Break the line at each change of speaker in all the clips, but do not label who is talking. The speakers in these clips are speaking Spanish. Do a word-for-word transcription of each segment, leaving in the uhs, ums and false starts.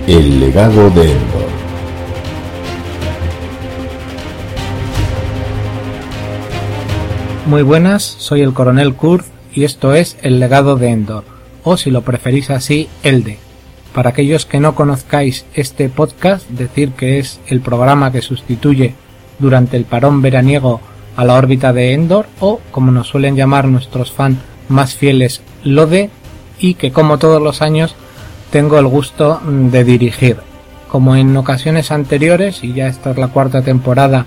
El legado de Endor.
Muy buenas, soy el Coronel Kurz y esto es El legado de Endor, o si lo preferís así, Elde. Para aquellos que no conozcáis este podcast, decir que es el programa que sustituye durante el parón veraniego a la órbita de Endor, o como nos suelen llamar nuestros fans más fieles, Lode, y que como todos los años tengo el gusto de dirigir. Como en ocasiones anteriores, y ya esta es la cuarta temporada,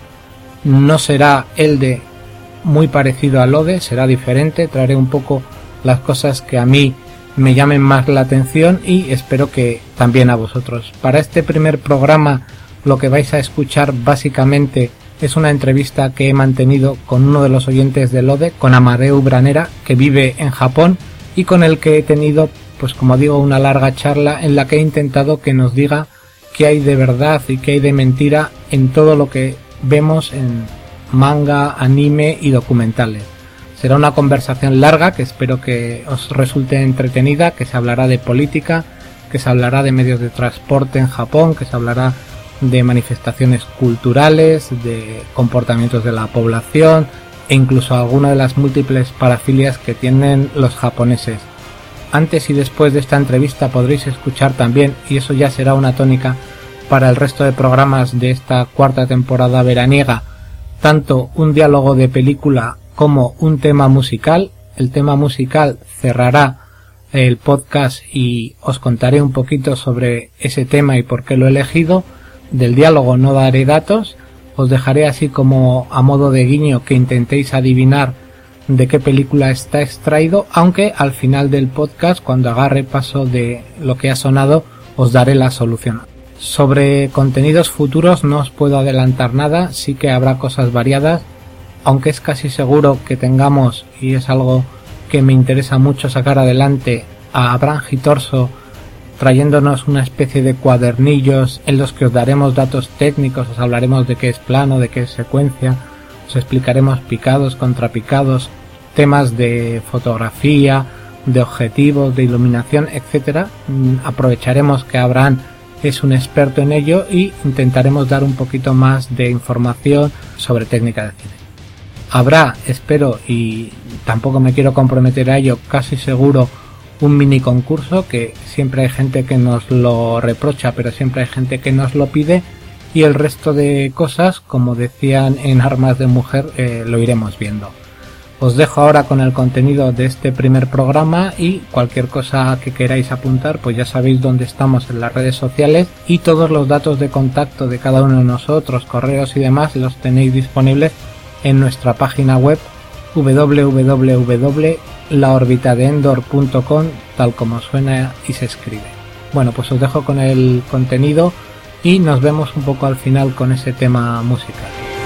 no será Elde muy parecido a Lode, será diferente, traeré un poco las cosas que a mí me llamen más la atención y espero que también a vosotros. Para este primer programa lo que vais a escuchar básicamente es una entrevista que he mantenido con uno de los oyentes de Lode, con Amadeu Branera, que vive en Japón y con el que he tenido, pues como digo, una larga charla en la que he intentado que nos diga qué hay de verdad y qué hay de mentira en todo lo que vemos en manga, anime y documentales. Será una conversación larga que espero que os resulte entretenida, que se hablará de política, que se hablará de medios de transporte en Japón, que se hablará de manifestaciones culturales, de comportamientos de la población e incluso alguna de las múltiples parafilias que tienen los japoneses. Antes y después de esta entrevista podréis escuchar también, y eso ya será una tónica para el resto de programas de esta cuarta temporada veraniega, tanto un diálogo de película como un tema musical. El tema musical cerrará el podcast y os contaré un poquito sobre ese tema y por qué lo he elegido. Del diálogo no daré datos, os dejaré así como a modo de guiño que intentéis adivinar de qué película está extraído, aunque al final del podcast, cuando haga repaso de lo que ha sonado, os daré la solución. Sobre contenidos futuros no os puedo adelantar nada, sí que habrá cosas variadas, aunque es casi seguro que tengamos, y es algo que me interesa mucho sacar adelante, a Abraham Gitorso trayéndonos una especie de cuadernillos en los que os daremos datos técnicos, os hablaremos de qué es plano, de qué es secuencia, os explicaremos picados, contrapicados, temas de fotografía, de objetivos, de iluminación, etcétera. Aprovecharemos que Abraham es un experto en ello y intentaremos dar un poquito más de información sobre técnica de cine. Habrá, espero, y tampoco me quiero comprometer a ello, casi seguro, un mini concurso, que siempre hay gente que nos lo reprocha, pero siempre hay gente que nos lo pide, y el resto de cosas, como decían en Armas de Mujer, eh, lo iremos viendo. Os dejo ahora con el contenido de este primer programa y cualquier cosa que queráis apuntar, pues ya sabéis dónde estamos en las redes sociales y todos los datos de contacto de cada uno de nosotros, correos y demás, los tenéis disponibles en nuestra página web doble u doble u doble u punto la órbita de endor punto com, tal como suena y se escribe. Bueno, pues os dejo con el contenido y nos vemos un poco al final con ese tema musical.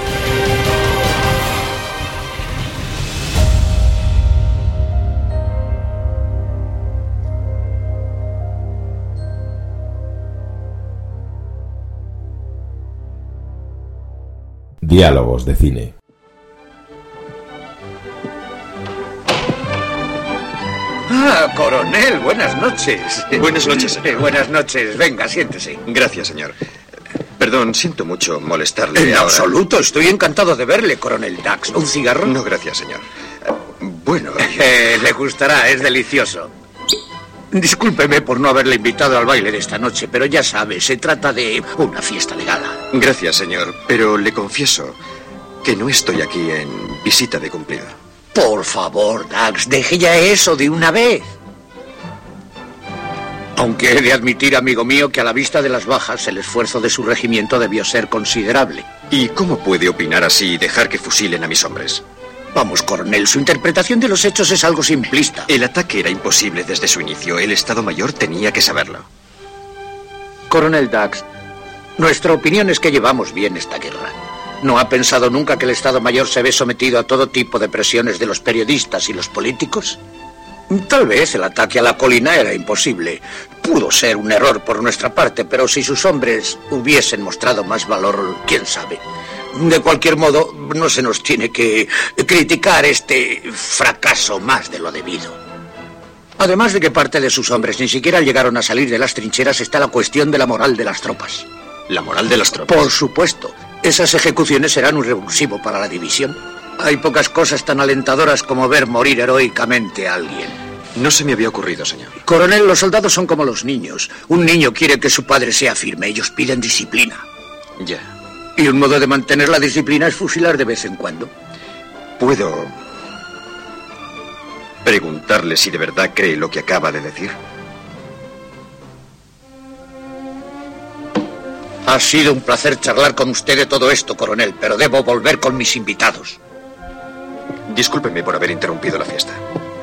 Diálogos de cine.
Ah, coronel, buenas noches.
Buenas noches, señor.
Eh, buenas noches. Venga, siéntese.
Gracias, señor. Perdón, siento mucho molestarle.
En
ahora.
absoluto, estoy encantado de verle, coronel Dax. ¿Un cigarro?
No, gracias, señor. Bueno...
Eh, le gustará, es delicioso. Discúlpeme por no haberle invitado al baile de esta noche, pero ya sabe, se trata de una fiesta de gala.
Gracias, señor, pero le confieso que no estoy aquí en visita de cumplido.
Por favor, Dax, deje ya eso de una vez. Aunque he de admitir, amigo mío, que a la vista de las bajas, el esfuerzo de su regimiento debió ser considerable.
¿Y cómo puede opinar así y dejar que fusilen a mis hombres?
Vamos, coronel, su interpretación de los hechos es algo simplista.
El ataque era imposible desde su inicio. El Estado Mayor tenía que saberlo.
Coronel Dax, nuestra opinión es que llevamos bien esta guerra. ¿No ha pensado nunca que el Estado Mayor se ve sometido a todo tipo de presiones de los periodistas y los políticos? Tal vez el ataque a la colina era imposible. Pudo ser un error por nuestra parte, pero si sus hombres hubiesen mostrado más valor, quién sabe. De cualquier modo, no se nos tiene que criticar este fracaso más de lo debido. Además de que parte de sus hombres ni siquiera llegaron a salir de las trincheras, está la cuestión de la moral de las tropas.
¿La moral de las tropas?
Por supuesto. Esas ejecuciones serán un revulsivo para la división. Hay pocas cosas tan alentadoras como ver morir heroicamente a alguien.
No se me había ocurrido, señor.
Coronel, los soldados son como los niños. Un niño quiere que su padre sea firme. Ellos piden disciplina.
Ya.
Y un modo de mantener la disciplina es fusilar de vez en cuando.
¿Puedo preguntarle si de verdad cree lo que acaba de decir?
Ha sido un placer charlar con usted de todo esto, coronel, pero debo volver con mis invitados.
Discúlpeme por haber interrumpido la fiesta.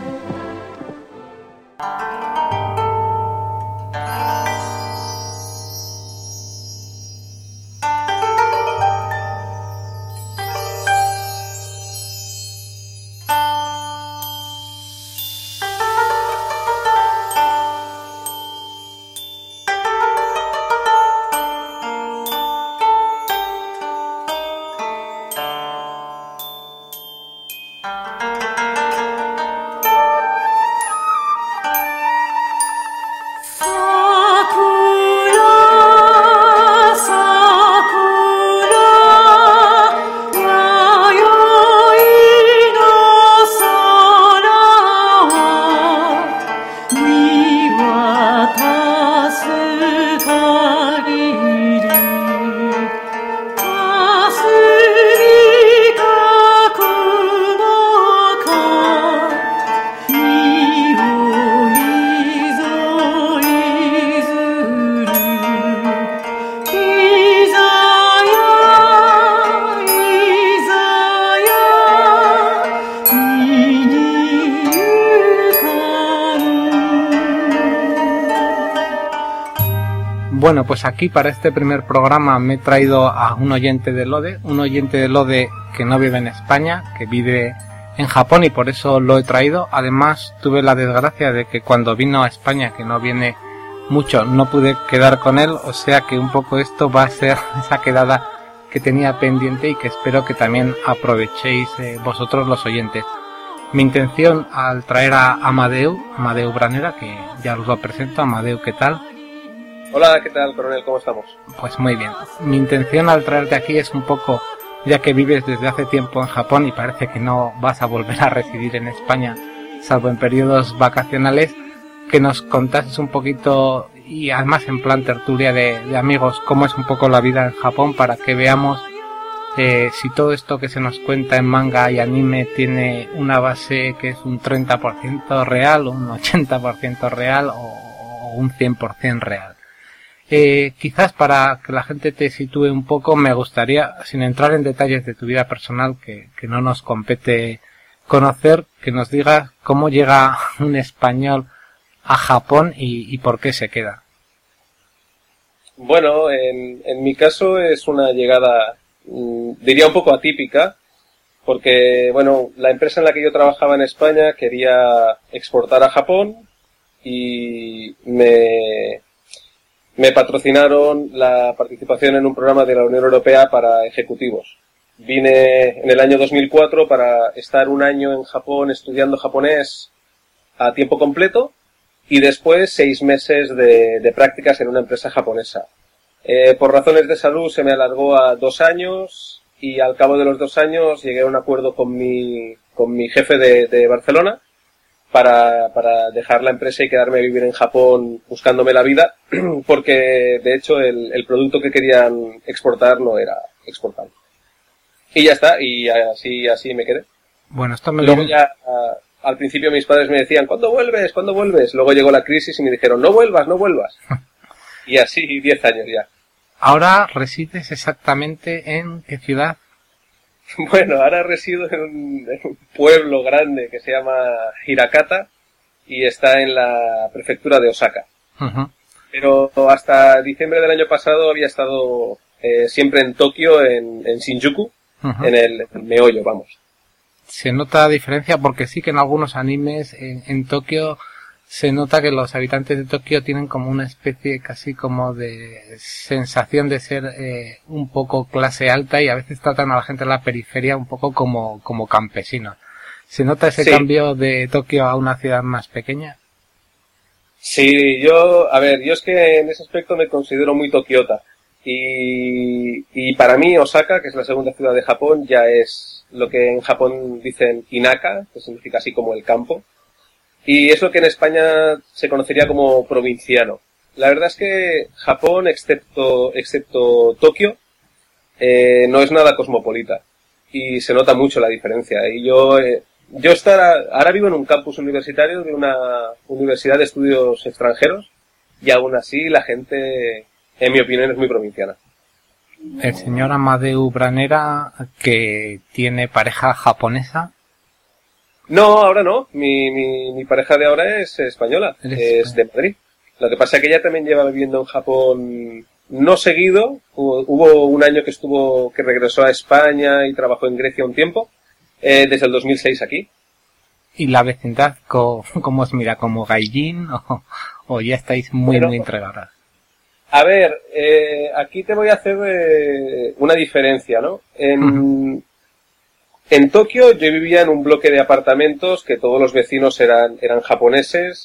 Bueno, pues aquí para este primer programa me he traído a un oyente de Lode, un oyente de Lode que no vive en España, que vive en Japón y por eso lo he traído. Además tuve la desgracia de que cuando vino a España, que no viene mucho, no pude quedar con él, o sea que un poco esto va a ser esa quedada que tenía pendiente y que espero que también aprovechéis eh, vosotros los oyentes. Mi intención al traer a Amadeu, Amadeu Branera, que ya os lo presento. Amadeu, ¿qué tal?
Hola, ¿qué tal, coronel? ¿Cómo estamos?
Pues muy bien. Mi intención al traerte aquí es un poco, ya que vives desde hace tiempo en Japón y parece que no vas a volver a residir en España, salvo en periodos vacacionales, que nos contases un poquito, y además en plan tertulia de, de amigos, cómo es un poco la vida en Japón, para que veamos eh, si todo esto que se nos cuenta en manga y anime tiene una base que es un treinta por ciento real, un ochenta por ciento real o, o un cien por ciento real. Eh, quizás para que la gente te sitúe un poco, me gustaría, sin entrar en detalles de tu vida personal, que, que no nos compete conocer, que nos digas cómo llega un español a Japón y, y por qué se queda.
Bueno, en, en mi caso es una llegada, mmm, diría un poco atípica, porque, bueno, la empresa en la que yo trabajaba en España quería exportar a Japón y me... Me patrocinaron la participación en un programa de la Unión Europea para ejecutivos. Vine en el año dos mil cuatro para estar un año en Japón estudiando japonés a tiempo completo y después seis meses de, de prácticas en una empresa japonesa. Eh, por razones de salud se me alargó a dos años y al cabo de los dos años llegué a un acuerdo con mi, con mi jefe de, de Barcelona para, para dejar la empresa y quedarme a vivir en Japón buscándome la vida, porque de hecho el, el producto que querían exportar no era exportable. Y ya está, y así, así me quedé.
Bueno, esto me
Luego
lo...
ya, a, al principio mis padres me decían, ¿cuándo vuelves? ¿Cuándo vuelves? Luego llegó la crisis y me dijeron, no vuelvas, no vuelvas. Y así, diez años ya.
Ahora resides exactamente en ¿qué ciudad?
Bueno, ahora resido en un, en un pueblo grande que se llama Hirakata y está en la prefectura de Osaka.
Uh-huh.
Pero hasta diciembre del año pasado había estado eh, siempre en Tokio, en, en Shinjuku, uh-huh. en el, el meollo, vamos.
Se nota diferencia porque sí que en algunos animes en, en Tokio se nota que los habitantes de Tokio tienen como una especie casi como de sensación de ser eh, un poco clase alta y a veces tratan a la gente de la periferia un poco como, como campesinos. ¿Se nota ese
sí.
cambio de Tokio a una ciudad más pequeña?
Sí, yo, a ver, yo es que en ese aspecto me considero muy tokiota. Y, y para mí Osaka, que es la segunda ciudad de Japón, ya es lo que en Japón dicen Inaka, que significa así como el campo. Y es lo que en España se conocería como provinciano. La verdad es que Japón, excepto, excepto Tokio, eh, no es nada cosmopolita. Y se nota mucho la diferencia. Y yo, eh, yo estar, ahora vivo en un campus universitario de una universidad de estudios extranjeros, y aún así la gente, en mi opinión, es muy provinciana.
El señor Amadeu Branera, que tiene pareja japonesa.
No, ahora no. Mi, mi, mi pareja de ahora es española,
¿Eres?
es de Madrid. Lo que pasa es que ella también lleva viviendo en Japón no seguido. Hubo, hubo un año que estuvo, que regresó a España y trabajó en Grecia un tiempo, eh, desde el dos mil seis aquí.
¿Y la vecindad co- cómo os mira? ¿Como gaijin o, o ya estáis muy,
Pero,
muy entregadas?
A ver, eh, aquí te voy a hacer eh, una diferencia, ¿no? En, uh-huh. en Tokio yo vivía en un bloque de apartamentos que todos los vecinos eran, eran japoneses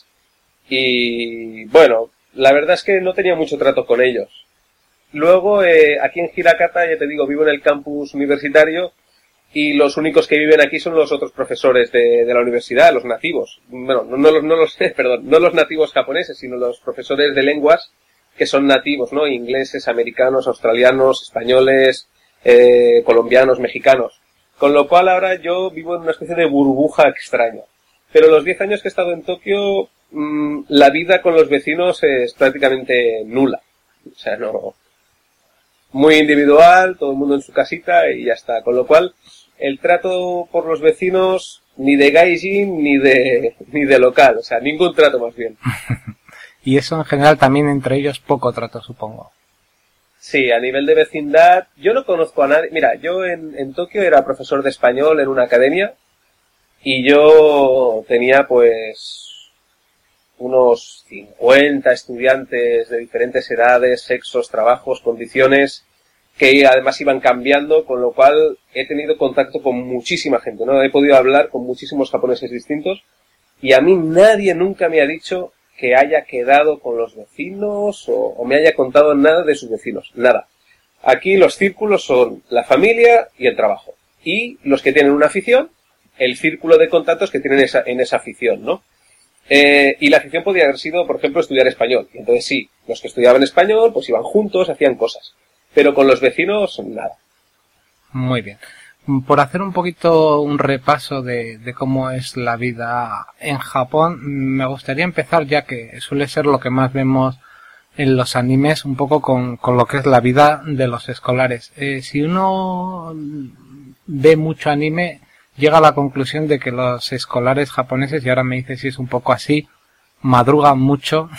y, bueno, la verdad es que no tenía mucho trato con ellos. Luego, eh, aquí en Hirakata, ya te digo, vivo en el campus universitario y los únicos que viven aquí son los otros profesores de, de la universidad, los nativos. Bueno, no, no, los, no los, perdón, no los nativos japoneses, sino los profesores de lenguas que son nativos, ¿no? Ingleses, americanos, australianos, españoles, eh, colombianos, mexicanos. Con lo cual ahora yo vivo en una especie de burbuja extraña. Pero los diez años que he estado en Tokio, mmm, la vida con los vecinos es prácticamente nula. O sea, no... Muy individual, todo el mundo en su casita y ya está. Con lo cual, el trato por los vecinos, ni de gaijin, ni de, ni de local. O sea, ningún trato más bien.
Y eso en general también entre ellos poco trato, supongo.
Sí, a nivel de vecindad, yo no conozco a nadie. Mira, yo en, en Tokio era profesor de español en una academia y yo tenía pues unos cincuenta estudiantes de diferentes edades, sexos, trabajos, condiciones, que además iban cambiando, con lo cual he tenido contacto con muchísima gente, ¿no? He podido hablar con muchísimos japoneses distintos y a mí nadie nunca me ha dicho que haya quedado con los vecinos o, o me haya contado nada de sus vecinos, nada. Aquí los círculos son la familia y el trabajo. Y los que tienen una afición, el círculo de contactos que tienen esa, en esa afición, ¿no? Eh, y la afición podía haber sido, por ejemplo, estudiar español. Y entonces sí, los que estudiaban español, pues iban juntos, hacían cosas. Pero con los vecinos, nada.
Muy bien. Por hacer un poquito un repaso de, de cómo es la vida en Japón, me gustaría empezar, ya que suele ser lo que más vemos en los animes, un poco con, con lo que es la vida de los escolares. Eh, si uno ve mucho anime, llega a la conclusión de que los escolares japoneses, y ahora me dice si es un poco así, madrugan mucho,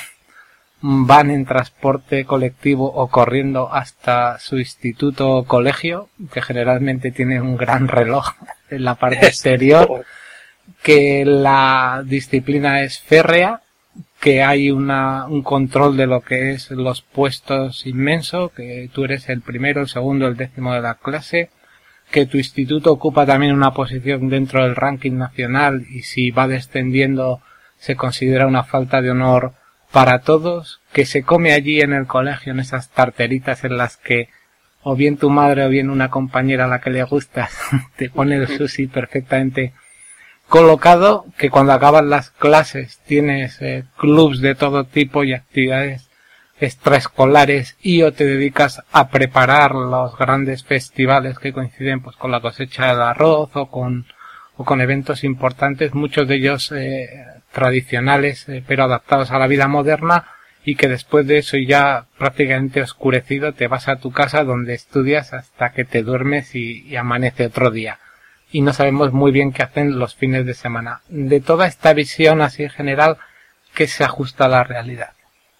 van en transporte colectivo o corriendo hasta su instituto o colegio, que generalmente tiene un gran reloj en la parte exterior, que la disciplina es férrea, que hay una, un control de lo que es los puestos inmenso, que tú eres el primero, el segundo, el décimo de la clase, que tu instituto ocupa también una posición dentro del ranking nacional y si va descendiendo se considera una falta de honor para todos, que se come allí en el colegio en esas tarteritas en las que o bien tu madre o bien una compañera a la que le gustas te pone el sushi perfectamente colocado, que cuando acaban las clases tienes eh, clubs de todo tipo y actividades extraescolares y o te dedicas a preparar los grandes festivales que coinciden pues con la cosecha del arroz o con o con eventos importantes, muchos de ellos eh, tradicionales eh, pero adaptados a la vida moderna, y que después de eso ya prácticamente oscurecido te vas a tu casa donde estudias hasta que te duermes y, y amanece otro día. Y no sabemos muy bien qué hacen los fines de semana. De toda esta visión así en general, ¿qué se ajusta a la realidad?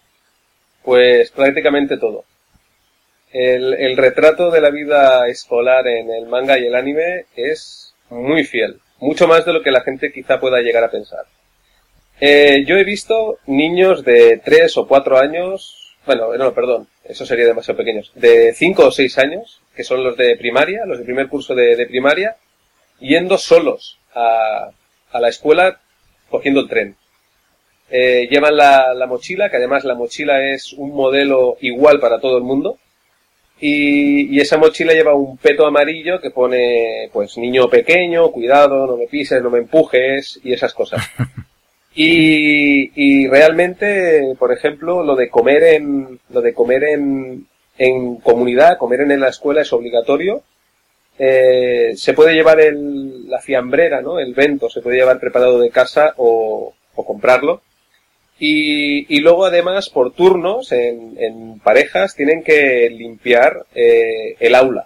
Pues prácticamente todo. El, el retrato de la vida escolar en el manga y el anime es muy fiel. Mucho más de lo que la gente quizá pueda llegar a pensar. Eh, yo he visto niños de tres o cuatro años, bueno, no, perdón, eso sería demasiado pequeños, de cinco o seis años, que son los de primaria, los de primer curso de, de primaria, yendo solos a, a la escuela cogiendo el tren. Eh, llevan la, la mochila, que además la mochila es un modelo igual para todo el mundo. Y, y esa mochila lleva un peto amarillo que pone, pues, niño pequeño, cuidado, no me pises, no me empujes, y esas cosas. Y, y realmente, por ejemplo, lo de comer en, lo de comer en, en comunidad, comer en la escuela es obligatorio. Eh, se puede llevar el, la fiambrera, ¿no? El bento, se puede llevar preparado de casa o, o comprarlo. Y, y luego además, por turnos, en, en parejas, tienen que limpiar eh, el aula.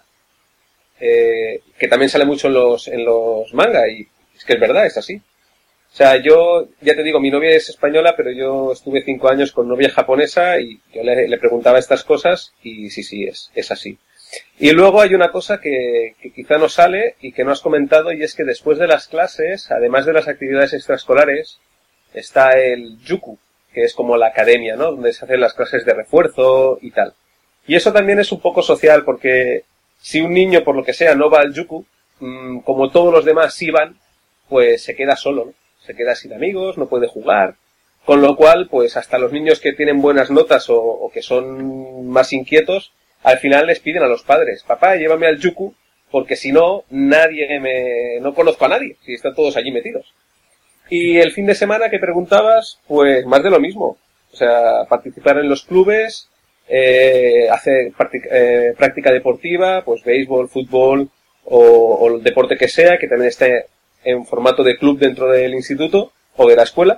Eh, que también sale mucho en los, en los manga, y es que es verdad, es así. O sea, yo, ya te digo, mi novia es española, pero yo estuve cinco años con novia japonesa y yo le, le preguntaba estas cosas y sí, sí, es, es así. Y luego hay una cosa que, que quizá no sale y que no has comentado, y es que después de las clases, además de las actividades extraescolares, está el yuku, que es como la academia, ¿no? Donde se hacen las clases de refuerzo y tal. Y eso también es un poco social, porque si un niño, por lo que sea, no va al yuku, mmm, como todos los demás sí van, pues se queda solo, ¿no? Se queda sin amigos, no puede jugar. Con lo cual, pues hasta los niños que tienen buenas notas o, o que son más inquietos, al final les piden a los padres: papá, llévame al yuku, porque si no, nadie me, no conozco a nadie, si están todos allí metidos. Y el fin de semana que preguntabas, pues más de lo mismo. O sea, participar en los clubes, eh, hacer práctica, eh, práctica deportiva, pues béisbol, fútbol o, o el deporte que sea, que también esté en formato de club dentro del instituto o de la escuela.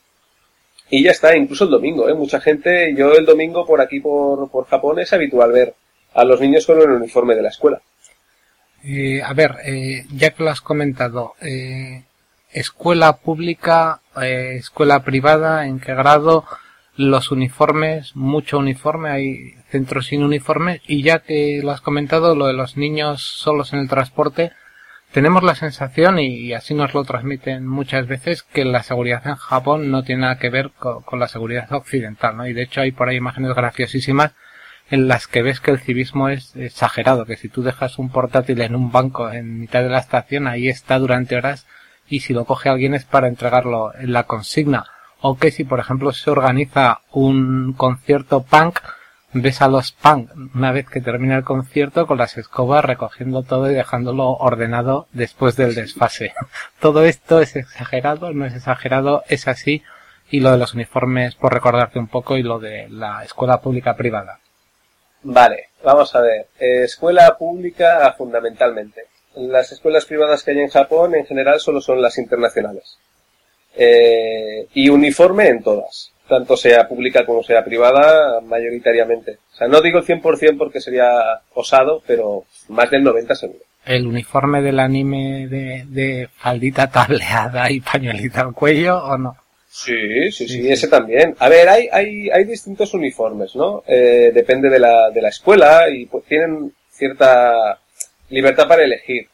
Y ya está, incluso el domingo, ¿eh? Mucha gente, yo el domingo por aquí, por, por Japón, es habitual ver a los niños con el uniforme de la escuela.
Eh, a ver, eh, ya que lo has comentado, eh, escuela pública, eh, escuela privada, ¿en qué grado? Los uniformes, mucho uniforme, hay centros sin uniforme, y ya que lo has comentado, lo de los niños solos en el transporte, tenemos la sensación, y así nos lo transmiten muchas veces, que la seguridad en Japón no tiene nada que ver con, con la seguridad occidental, ¿no? Y de hecho hay por ahí imágenes graciosísimas en las que ves que el civismo es exagerado, que si tú dejas un portátil en un banco en mitad de la estación, ahí está durante horas, y si lo coge alguien es para entregarlo en la consigna. O que si, por ejemplo, se organiza un concierto punk, ves a los punk, una vez que termina el concierto, con las escobas recogiendo todo y dejándolo ordenado después del desfase. Todo esto es exagerado, no es exagerado, es así. Y lo de los uniformes, por recordarte un poco, y lo de la escuela pública privada.
Vale, vamos a ver. Eh, escuela pública fundamentalmente. Las escuelas privadas que hay en Japón, en general, solo son las internacionales. Eh, y uniforme en todas. Tanto sea pública como sea privada, mayoritariamente. O sea, no digo el cien por ciento porque sería osado, pero más del noventa seguro.
¿El uniforme del anime de, de faldita tableada y pañuelita al cuello o no?
Sí, sí, sí, sí, ese también. A ver, hay, hay, hay distintos uniformes, ¿no? Eh, depende de la, de la escuela y pues tienen cierta libertad para elegir.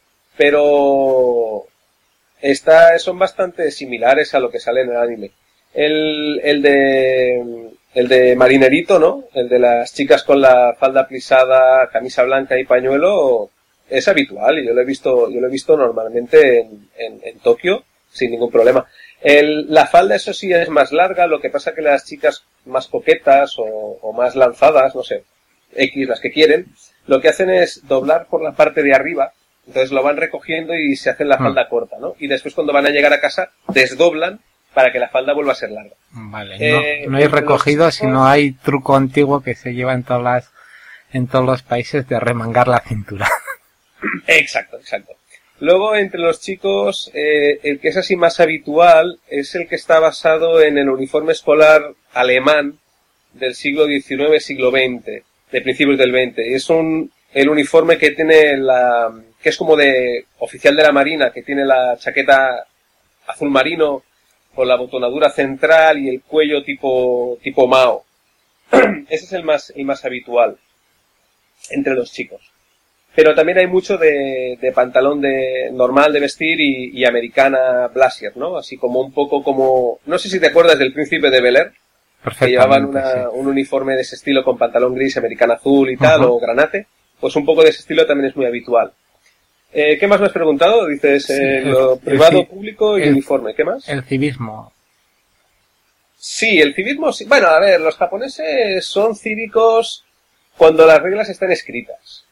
Pero esta, son bastante similares a lo que sale en el anime. El, el de, el de marinerito, ¿no? El de las chicas con la falda plisada, camisa blanca y pañuelo, es habitual y yo lo he visto, yo lo he visto normalmente en, en, en Tokio sin ningún problema. El, la falda, eso sí, es más larga, lo que pasa que las chicas más coquetas o, o más lanzadas, no sé, X, las que quieren, lo que hacen es doblar por la parte de arriba, entonces lo van recogiendo y se hacen la falda mm. corta, ¿no? Y después cuando van a llegar a casa, desdoblan para que la falda vuelva a ser larga.
Vale, eh, no, no hay recogido, chicos, sino hay truco antiguo que se lleva en todas las, en todos los países de remangar la cintura.
Exacto, exacto. Luego, entre los chicos, eh, el que es así más habitual es el que está basado en el uniforme escolar alemán del siglo diecinueve, siglo veinte, de principios del veinte. Y es un, el uniforme que tiene la, que es como de oficial de la marina, que tiene la chaqueta azul marino con la botonadura central y el cuello tipo, tipo Mao. Ese es el más, el más habitual entre los chicos. Pero también hay mucho de, de pantalón de normal de vestir y, y americana blazer, ¿no? Así como un poco como, no sé si te acuerdas del Príncipe de Bel-Air, que llevaban una, sí. un uniforme de ese estilo con pantalón gris, americana azul y tal, uh-huh. o granate, pues un poco de ese estilo también es muy habitual. Eh, ¿Qué más me has preguntado? Dices, eh, sí, lo el, privado, el, público y el, uniforme, ¿qué más?
El civismo.
Sí, el civismo sí. Bueno, a ver, los japoneses son cívicos cuando las reglas están escritas.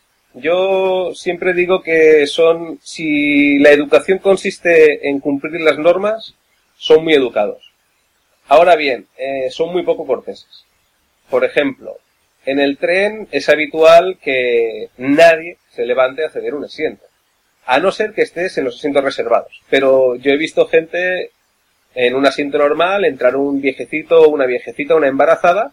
Yo siempre digo que son, si la educación consiste en cumplir las normas, son muy educados. Ahora bien, eh, son muy poco corteses. Por ejemplo, en el tren es habitual que nadie se levante a ceder un asiento, a no ser que estés en los asientos reservados. Pero yo he visto gente en un asiento normal, entrar un viejecito, una viejecita, una embarazada,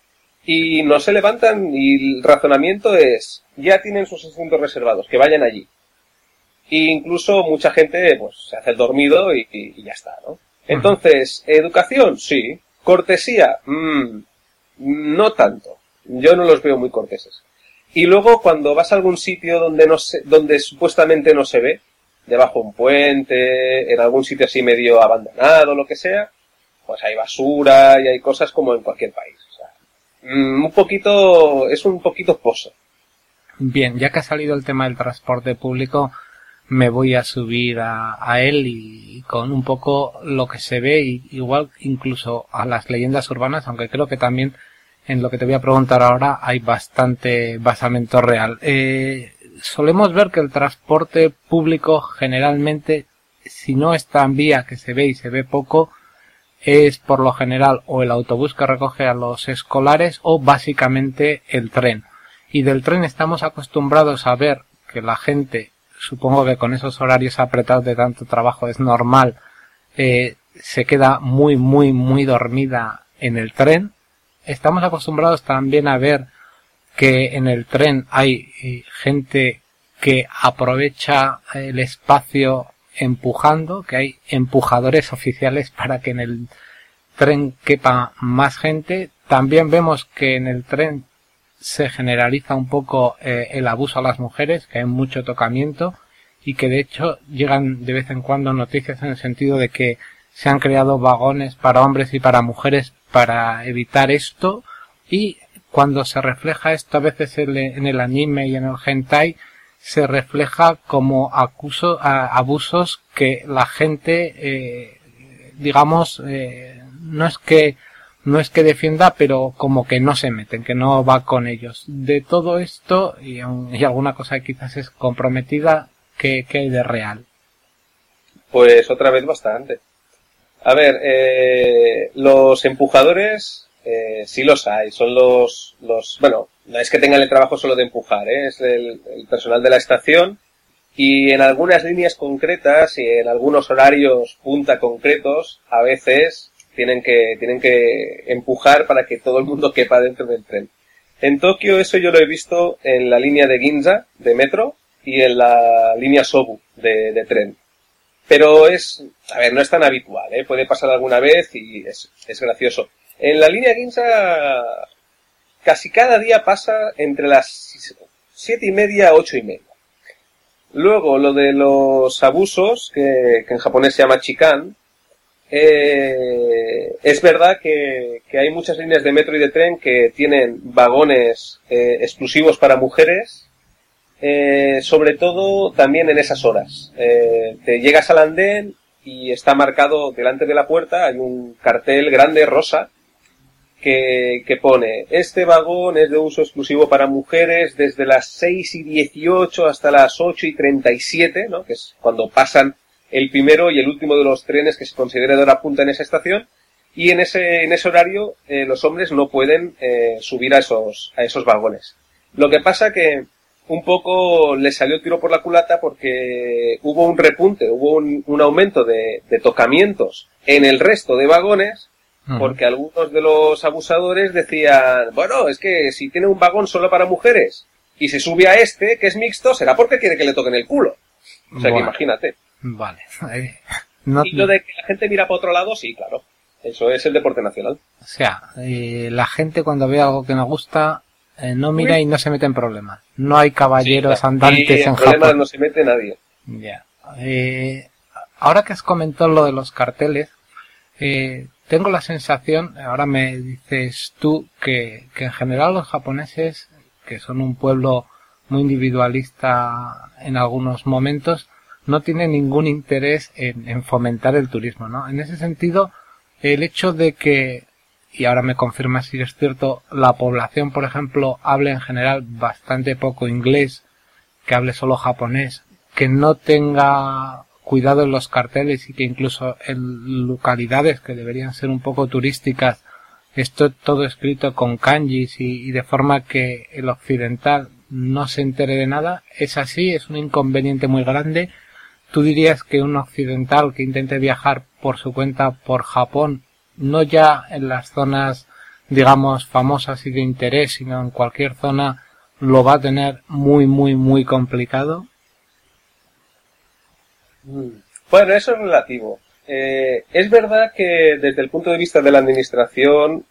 y no se levantan, y el razonamiento es, ya tienen sus asientos reservados, que vayan allí. E incluso mucha gente, pues, se hace el dormido y, y, y ya está, ¿no? Entonces, educación, sí. Cortesía, mmm, no tanto. Yo no los veo muy corteses. Y luego, cuando vas a algún sitio donde no se, donde supuestamente no se ve, debajo de un puente, en algún sitio así medio abandonado, lo que sea, pues hay basura y hay cosas como en cualquier país. O sea, un poquito, es un poquito pozo.
Bien, ya que ha salido el tema del transporte público, me voy a subir a, a él y, y con un poco lo que se ve, y igual incluso a las leyendas urbanas, aunque creo que también en lo que te voy a preguntar ahora hay bastante basamento real. Eh, solemos ver que el transporte público generalmente, si no está en vía, que se ve y se ve poco, es por lo general o el autobús que recoge a los escolares o básicamente el tren. Y del tren estamos acostumbrados a ver que la gente, supongo que con esos horarios apretados de tanto trabajo es normal, eh, se queda muy, muy, muy dormida en el tren. Estamos acostumbrados también a ver que en el tren hay eh, gente que aprovecha el espacio empujando, que hay empujadores oficiales para que en el tren quepa más gente. También vemos que en el tren se generaliza un poco eh, el abuso a las mujeres, que hay mucho tocamiento y que de hecho llegan de vez en cuando noticias en el sentido de que se han creado vagones para hombres y para mujeres para evitar esto, y cuando se refleja esto a veces en el anime y en el hentai se refleja como acuso, a, abusos que la gente eh, digamos eh, no es que no es que defienda, pero como que no se meten, que no va con ellos. De todo esto y, y alguna cosa que quizás es comprometida, ¿qué, qué hay de real?
Pues otra vez bastante. A ver, eh, los empujadores eh, sí los hay, son los, los, bueno, no es que tengan el trabajo solo de empujar, ¿eh? Es el, el personal de la estación, y en algunas líneas concretas y en algunos horarios punta concretos, a veces tienen que, tienen que empujar para que todo el mundo quepa dentro del tren. En Tokio eso yo lo he visto en la línea de Ginza, de metro, y en la línea Sobu, de, de tren. Pero es, a ver, no es tan habitual, ¿eh? Puede pasar alguna vez y es, es gracioso. En la línea Ginza casi cada día pasa entre las siete y media a ocho y media. Luego, lo de los abusos, que, que en japonés se llama chikan, eh, es verdad que, que hay muchas líneas de metro y de tren que tienen vagones eh, exclusivos para mujeres, eh, sobre todo también en esas horas. Eh, te llegas al andén y está marcado delante de la puerta, hay un cartel grande rosa que, que pone: este vagón es de uso exclusivo para mujeres desde las seis y dieciocho hasta las ocho y treinta y siete, ¿no? Que es cuando pasan el primero y el último de los trenes que se considera de hora punta en esa estación, y en ese, en ese horario eh, los hombres no pueden eh, subir a esos, a esos vagones. Lo que pasa que un poco le salió el tiro por la culata porque hubo un repunte, hubo un, un aumento de, de tocamientos en el resto de vagones, porque algunos de los abusadores decían, bueno, es que si tiene un vagón solo para mujeres y se sube a este, que es mixto, será porque quiere que le toquen el culo. O sea, bueno, que imagínate.
Vale. No...
Y lo de que la gente mira para otro lado, sí, claro. Eso es el deporte nacional.
O sea, eh, la gente cuando ve algo que no gusta, eh, no mira y no se mete en problemas. No hay caballeros sí, andantes en, en
problemas no se mete nadie.
Ya. Eh, ahora que has comentado lo de los carteles, eh, tengo la sensación, ahora me dices tú, que, que en general los japoneses, que son un pueblo muy individualista en algunos momentos, no tienen ningún interés en, en fomentar el turismo, ¿no? En ese sentido, el hecho de que, y ahora me confirma si es cierto, la población, por ejemplo, hable en general bastante poco inglés, que hable solo japonés, que no tenga cuidado en los carteles y que incluso en localidades que deberían ser un poco turísticas, esto todo escrito con kanjis y, y de forma que el occidental no se entere de nada, es así, es un inconveniente muy grande. ¿Tú dirías que un occidental que intente viajar por su cuenta por Japón, no ya en las zonas, digamos, famosas y de interés, sino en cualquier zona, lo va a tener muy, muy, muy complicado?
Bueno, eso es relativo. Eh, es verdad que desde el punto de vista de la administración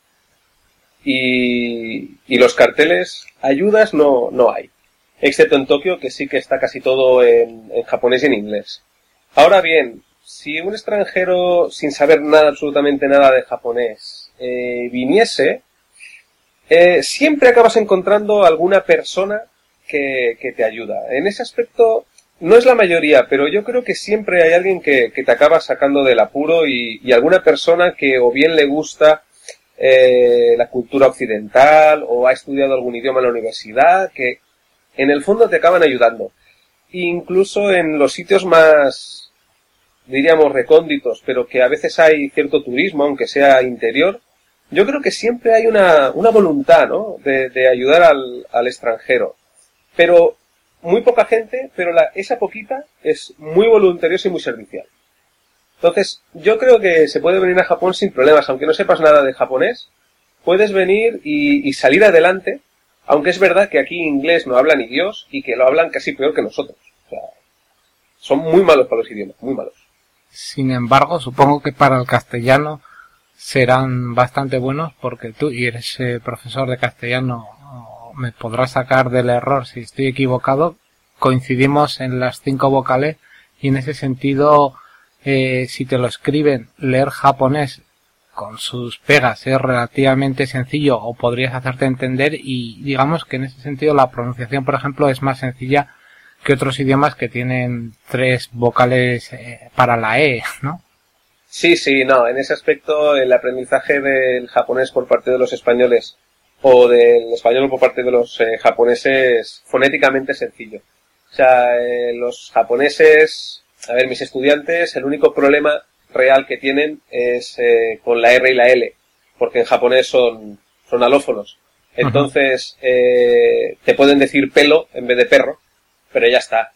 y, y los carteles, ayudas no, no hay. Excepto en Tokio, que sí que está casi todo en, en japonés y en inglés. Ahora bien, si un extranjero sin saber nada, absolutamente nada de japonés, eh, viniese, eh, siempre acabas encontrando alguna persona que, que te ayuda. En ese aspecto, no es la mayoría, pero yo creo que siempre hay alguien que, que te acaba sacando del apuro y, y alguna persona que o bien le gusta eh, la cultura occidental o ha estudiado algún idioma en la universidad, que en el fondo te acaban ayudando. Incluso en los sitios más, diríamos, recónditos, pero que a veces hay cierto turismo, aunque sea interior, yo creo que siempre hay una, una voluntad, ¿no?, de, de ayudar al, al extranjero. Pero muy poca gente, pero la, esa poquita es muy voluntariosa y muy servicial. Entonces, yo creo que se puede venir a Japón sin problemas, aunque no sepas nada de japonés, puedes venir y, y salir adelante, aunque es verdad que aquí inglés no habla ni Dios y que lo hablan casi peor que nosotros. O sea, son muy malos para los idiomas, muy malos.
Sin embargo, supongo que para el castellano serán bastante buenos, porque tú, y eres eh, profesor de castellano, me podrás sacar del error si estoy equivocado, coincidimos en las cinco vocales y en ese sentido, eh, si te lo escriben, leer japonés con sus pegas es relativamente sencillo o podrías hacerte entender, y digamos que en ese sentido la pronunciación, por ejemplo, es más sencilla que otros idiomas que tienen tres vocales eh, para la E, ¿no?
Sí, sí, no, en ese aspecto el aprendizaje del japonés por parte de los españoles o del español por parte de los eh, japoneses fonéticamente sencillo. O sea, eh, los japoneses, a ver, mis estudiantes, el único problema real que tienen es eh, con la R y la L, porque en japonés son, son alófonos. Entonces, eh, te pueden decir pelo en vez de perro, pero ya está.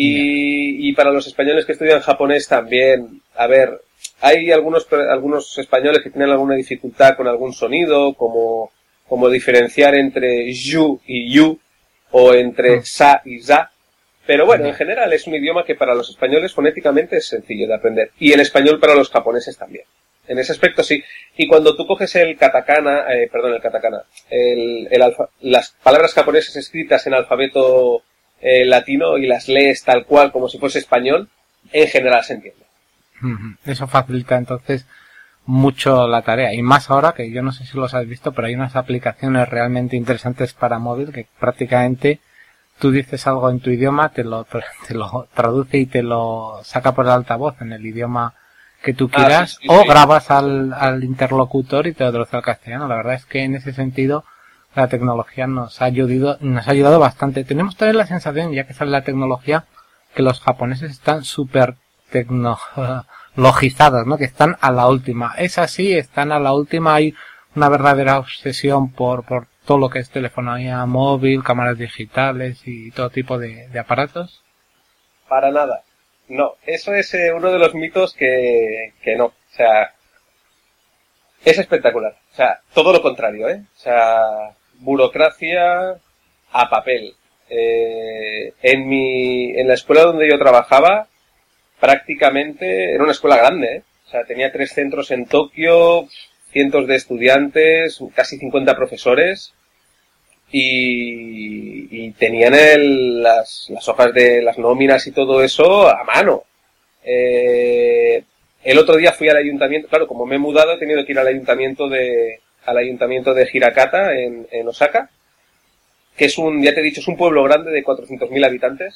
Y, y para los españoles que estudian japonés también, a ver, hay algunos, algunos españoles que tienen alguna dificultad con algún sonido, como como diferenciar entre yu y yu, o entre mm. sa y za, pero bueno, mm. en general es un idioma que para los españoles fonéticamente es sencillo de aprender, y el español para los japoneses también. En ese aspecto sí. Y cuando tú coges el katakana, eh, perdón, el katakana, el, el alfa, las palabras japonesas escritas en alfabeto eh, latino y las lees tal cual como si fuese español, en general se entiende.
Eso facilita entonces mucho la tarea, y más ahora que yo no sé si los has visto, pero hay unas aplicaciones realmente interesantes para móvil que prácticamente tú dices algo en tu idioma, te lo te lo traduce y te lo saca por el altavoz en el idioma que tú quieras, ah, sí, sí, o sí. grabas al, al interlocutor y te lo traduce al castellano. La verdad es que en ese sentido la tecnología nos ha ayudado, nos ha ayudado bastante. Tenemos también la sensación, ya que sale la tecnología, que los japoneses están súper tecnologizados, ¿no? Que están a la última. Es así, están a la última. Hay una verdadera obsesión por, por todo lo que es telefonía móvil, cámaras digitales y todo tipo de, de aparatos.
Para nada. No, eso es eh, uno de los mitos que, que no. O sea, es espectacular. O sea, todo lo contrario, ¿eh? O sea, burocracia a papel. Eh, en mi, en la escuela donde yo trabajaba, prácticamente era una escuela grande, ¿eh? O sea, tenía tres centros en Tokio, cientos de estudiantes, casi cincuenta profesores, y, y tenían el, las, las hojas de las nóminas y todo eso a mano. Eh, el otro día fui al ayuntamiento, claro, como me he mudado he tenido que ir al ayuntamiento de, al ayuntamiento de Hirakata en, en Osaka, que es un, ya te he dicho, es un pueblo grande de cuatrocientos mil habitantes.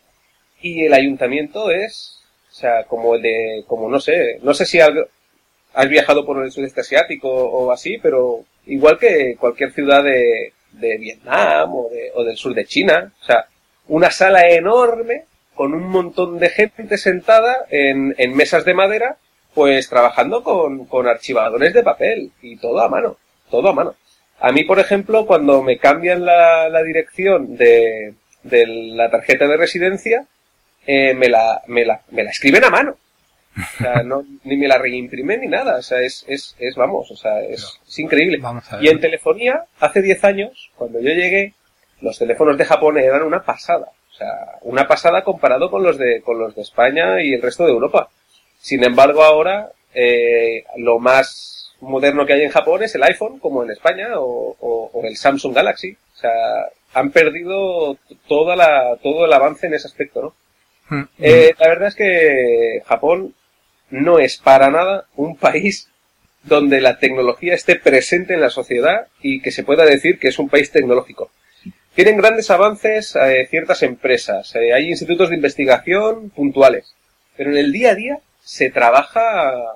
Y el ayuntamiento es, o sea, como el de, como no sé, no sé si algo, has viajado por el sudeste asiático o así, pero igual que cualquier ciudad de, de Vietnam o, de, o del sur de China, o sea, una sala enorme con un montón de gente sentada en, en mesas de madera, pues trabajando con, con archivadores de papel y todo a mano, todo a mano. A mí, por ejemplo, cuando me cambian la, la dirección de, de la tarjeta de residencia, eh, me la, me la, me la escriben a mano. O sea, no, ni me la reimprimen ni nada. O sea, es, es, es vamos, o sea, es, es increíble. Y en telefonía, hace diez años, cuando yo llegué, los teléfonos de Japón eran una pasada. O sea, una pasada comparado con los de, con los de España y el resto de Europa. Sin embargo, ahora, eh, lo más moderno que hay en Japón es el iPhone, como en España, o, o, o el Samsung Galaxy. O sea, han perdido toda la, todo el avance en ese aspecto, ¿no? Mm. Eh, la verdad es que Japón no es para nada un país donde la tecnología esté presente en la sociedad y que se pueda decir que es un país tecnológico. Tienen grandes avances eh, ciertas empresas, eh, hay institutos de investigación puntuales, pero en el día a día se trabaja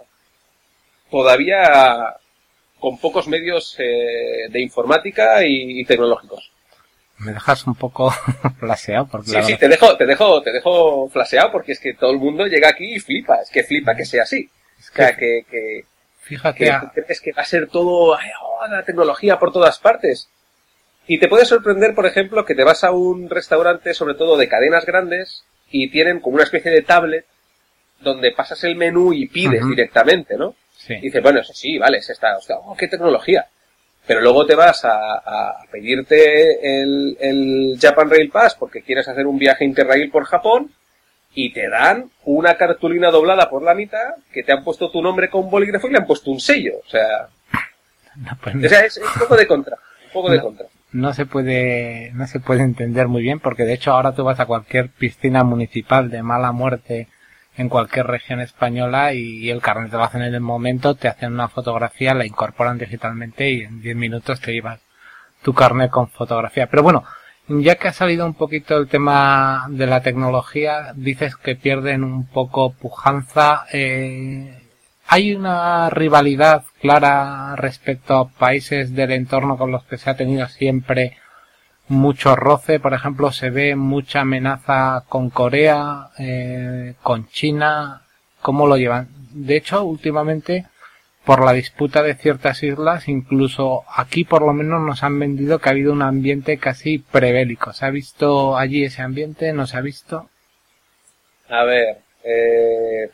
todavía con pocos medios eh, de informática y, y tecnológicos.
Me dejas un poco flaseado porque
sí, sí, te dejo, te dejo, te dejo flaseado porque es que todo el mundo llega aquí y flipa, es que flipa que sea así. Es que, o sea, que, que,
fíjate,
que a... crees que va a ser todo, ay, oh, la tecnología por todas partes. Y te puede sorprender, por ejemplo, que te vas a un restaurante, sobre todo de cadenas grandes, y tienen como una especie de tablet donde pasas el menú y pides uh-huh. directamente, ¿no? Sí. Y dices, bueno, eso sí, vale, es esta, hostia, oh, qué tecnología. Pero luego te vas a, a pedirte el, el Japan Rail Pass porque quieres hacer un viaje interrail por Japón y te dan una cartulina doblada por la mitad que te han puesto tu nombre con bolígrafo y le han puesto un sello. O sea,
no, pues no.
O sea es, es un poco de contra, un poco
no,
de contra.
No se puede, no se puede entender muy bien porque de hecho ahora tú vas a cualquier piscina municipal de mala muerte en cualquier región española y el carnet te lo hacen en el momento, te hacen una fotografía, la incorporan digitalmente y en diez minutos te llevas tu carnet con fotografía. Pero bueno, ya que ha salido un poquito el tema de la tecnología, dices que pierden un poco pujanza. Eh, ¿Hay una rivalidad clara respecto a países del entorno con los que se ha tenido siempre mucho roce? Por ejemplo, se ve mucha amenaza con Corea, eh, con China. ¿Cómo lo llevan? De hecho, últimamente, por la disputa de ciertas islas, incluso aquí por lo menos nos han vendido que ha habido un ambiente casi prebélico. ¿Se ha visto allí ese ambiente? ¿No se ha visto?
A ver, eh,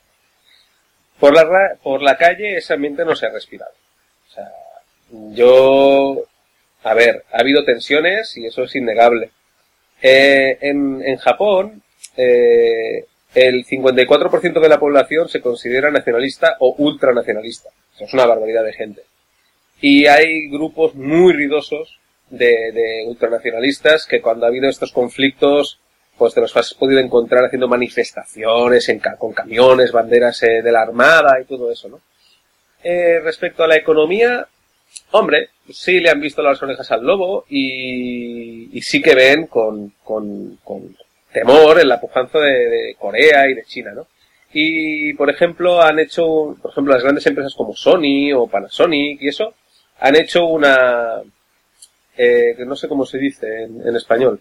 por la, por la calle ese ambiente no se ha respirado. O sea, yo... A ver, ha habido tensiones y eso es innegable. Eh, en, en Japón, eh, el cincuenta y cuatro por ciento de la población se considera nacionalista o ultranacionalista. Eso es una barbaridad de gente. Y hay grupos muy ruidosos de, de ultranacionalistas que cuando ha habido estos conflictos, pues te los has podido encontrar haciendo manifestaciones en, con camiones, banderas eh, de la Armada y todo eso, ¿no? Eh, respecto a la economía, hombre, sí le han visto las orejas al lobo y, y sí que ven con, con, con temor en la pujanza de, de Corea y de China, ¿no? Y, por ejemplo, han hecho, por ejemplo, las grandes empresas como Sony o Panasonic y eso, han hecho una, eh, no sé cómo se dice en, en español,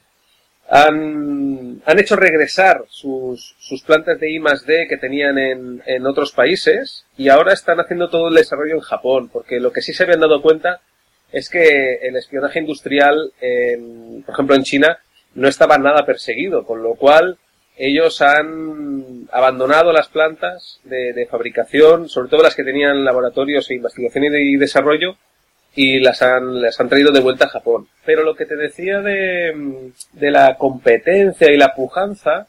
han, han hecho regresar sus, sus plantas de I más D que tenían en, en otros países y ahora están haciendo todo el desarrollo en Japón, porque lo que sí se habían dado cuenta es que el espionaje industrial, en, por ejemplo en China, no estaba nada perseguido, con lo cual ellos han abandonado las plantas de, de fabricación, sobre todo las que tenían laboratorios de investigación y, de, y desarrollo, y las han, las han traído de vuelta a Japón. Pero lo que te decía de, de la competencia y la pujanza,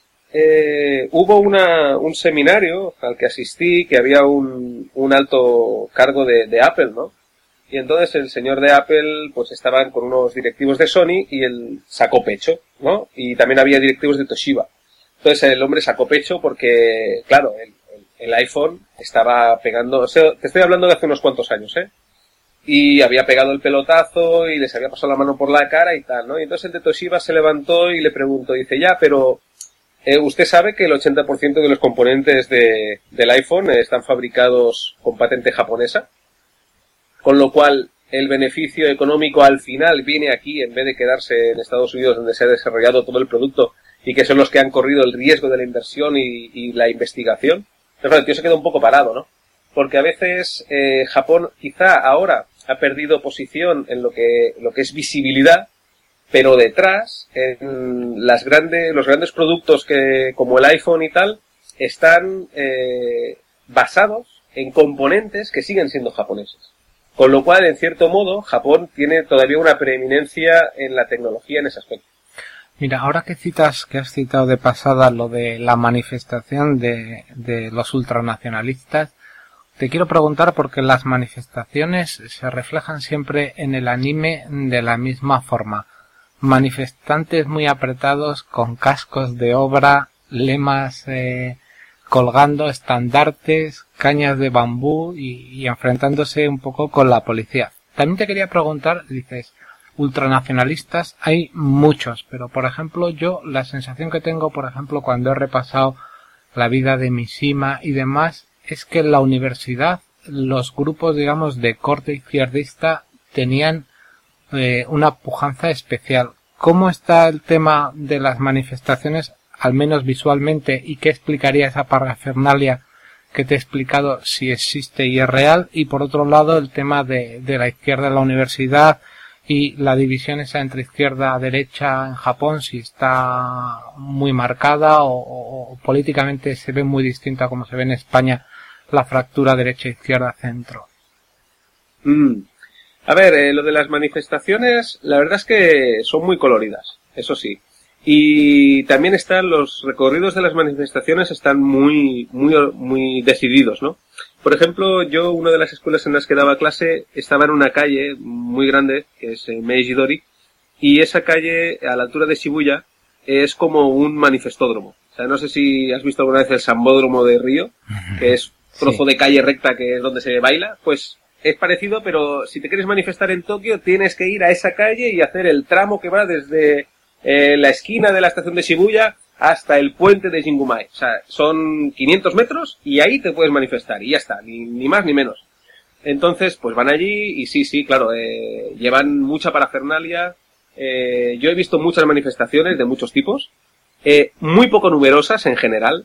eh, hubo una, un seminario al que asistí, que había un, un alto cargo de, de Apple, ¿no? Y entonces el señor de Apple, pues estaban con unos directivos de Sony y él sacó pecho, ¿no? Y también había directivos de Toshiba. Entonces el hombre sacó pecho porque, claro, el, el, el iPhone estaba pegando, o sea, te estoy hablando de hace unos cuantos años, ¿eh? Y había pegado el pelotazo y les había pasado la mano por la cara y tal, ¿no? Y entonces el de Toshiba se levantó y le preguntó, dice, ya, pero Eh, usted sabe que el ochenta por ciento de los componentes de, del iPhone están fabricados con patente japonesa, con lo cual el beneficio económico al final viene aquí en vez de quedarse en Estados Unidos, donde se ha desarrollado todo el producto y que son los que han corrido el riesgo de la inversión y, y la investigación. Pero claro, el tío se queda un poco parado, ¿no? Porque a veces eh, Japón quizá ahora ha perdido posición en lo que, lo que es visibilidad, pero detrás, en las grandes, los grandes productos que, como el iPhone y tal, están eh, basados en componentes que siguen siendo japoneses. Con lo cual, en cierto modo, Japón tiene todavía una preeminencia en la tecnología en ese aspecto.
Mira, ahora que citas, que has citado de pasada lo de la manifestación de, de los ultranacionalistas, te quiero preguntar porque las manifestaciones se reflejan siempre en el anime de la misma forma. Manifestantes muy apretados con cascos de obra, lemas eh, colgando, estandartes, cañas de bambú y, y enfrentándose un poco con la policía. También te quería preguntar, dices, ultranacionalistas hay muchos, pero por ejemplo yo la sensación que tengo, por ejemplo, cuando he repasado la vida de Mishima y demás, es que en la universidad los grupos, digamos, de corte izquierdista tenían Eh, una pujanza especial. ¿Cómo está el tema de las manifestaciones, al menos visualmente, y qué explicaría esa parafernalia que te he explicado, si existe y es real? Y por otro lado, el tema de, de la izquierda en la universidad y la división esa entre izquierda y derecha en Japón, si está muy marcada o, o, o políticamente se ve muy distinta a como se ve en España la fractura derecha-izquierda-centro.
Mm. A ver, eh, lo de las manifestaciones, la verdad es que son muy coloridas, eso sí. Y también están los recorridos de las manifestaciones, están muy, muy, muy decididos, ¿no? Por ejemplo, yo, una de las escuelas en las que daba clase, estaba en una calle muy grande, que es eh, Meiji-dori, y esa calle, a la altura de Shibuya, es como un manifestódromo. O sea, no sé si has visto alguna vez el Sambódromo de Río, que es trozo sí. de calle recta que es donde se baila, pues es parecido, pero si te quieres manifestar en Tokio tienes que ir a esa calle y hacer el tramo que va desde eh, la esquina de la estación de Shibuya hasta el puente de Jingumae. O sea, son quinientos metros y ahí te puedes manifestar y ya está, ni, ni más ni menos. Entonces, pues van allí y sí, sí, claro, eh, llevan mucha parafernalia. Eh, yo he visto muchas manifestaciones de muchos tipos, eh, muy poco numerosas en general.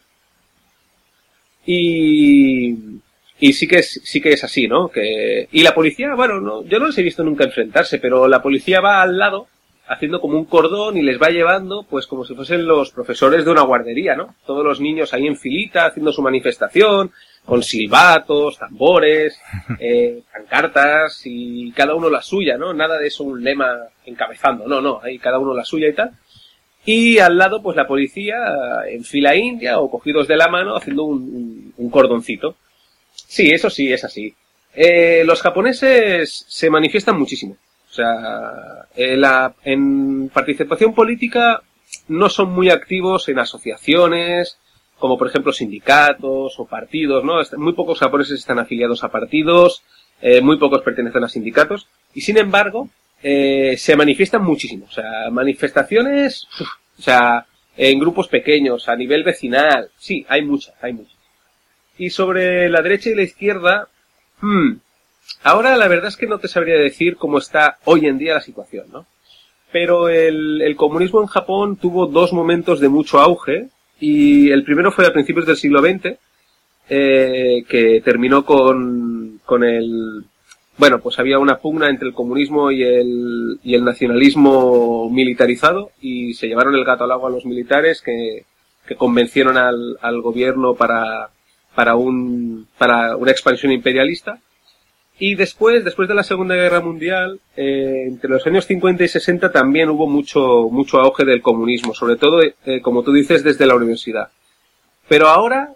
Y... Y sí que es, sí que es así, ¿no? Que, y la policía, bueno, no, yo no les he visto nunca enfrentarse, pero la policía va al lado, haciendo como un cordón y les va llevando, pues como si fuesen los profesores de una guardería, ¿no? Todos los niños ahí en filita, haciendo su manifestación, con silbatos, tambores, eh, pancartas, y cada uno la suya, ¿no? Nada de eso un lema encabezando, no, no, ahí cada uno la suya y tal. Y al lado, pues la policía, en fila india, o cogidos de la mano, haciendo un, un, un cordoncito. Sí, eso sí, es así. Eh, los japoneses se manifiestan muchísimo. O sea, eh, la, en participación política no son muy activos en asociaciones, como por ejemplo sindicatos o partidos, ¿no? Muy pocos japoneses están afiliados a partidos, eh, muy pocos pertenecen a sindicatos, y sin embargo, eh, se manifiestan muchísimo. O sea, manifestaciones, uf, o sea, en grupos pequeños, a nivel vecinal, sí, hay muchas, hay muchas. Y sobre la derecha y la izquierda, hmm, ahora la verdad es que no te sabría decir cómo está hoy en día la situación, ¿no? Pero el, el comunismo en Japón tuvo dos momentos de mucho auge, y el primero fue a principios del siglo veinte, eh, que terminó con, con el, bueno, pues había una pugna entre el comunismo y el, y el nacionalismo militarizado, y se llevaron el gato al agua a los militares que, que convencieron al, al gobierno para, para un, para una expansión imperialista. Y después, después de la Segunda Guerra Mundial, eh, entre los años cincuenta y sesenta también hubo mucho, mucho auge del comunismo, sobre todo, eh, como tú dices, desde la universidad. Pero ahora,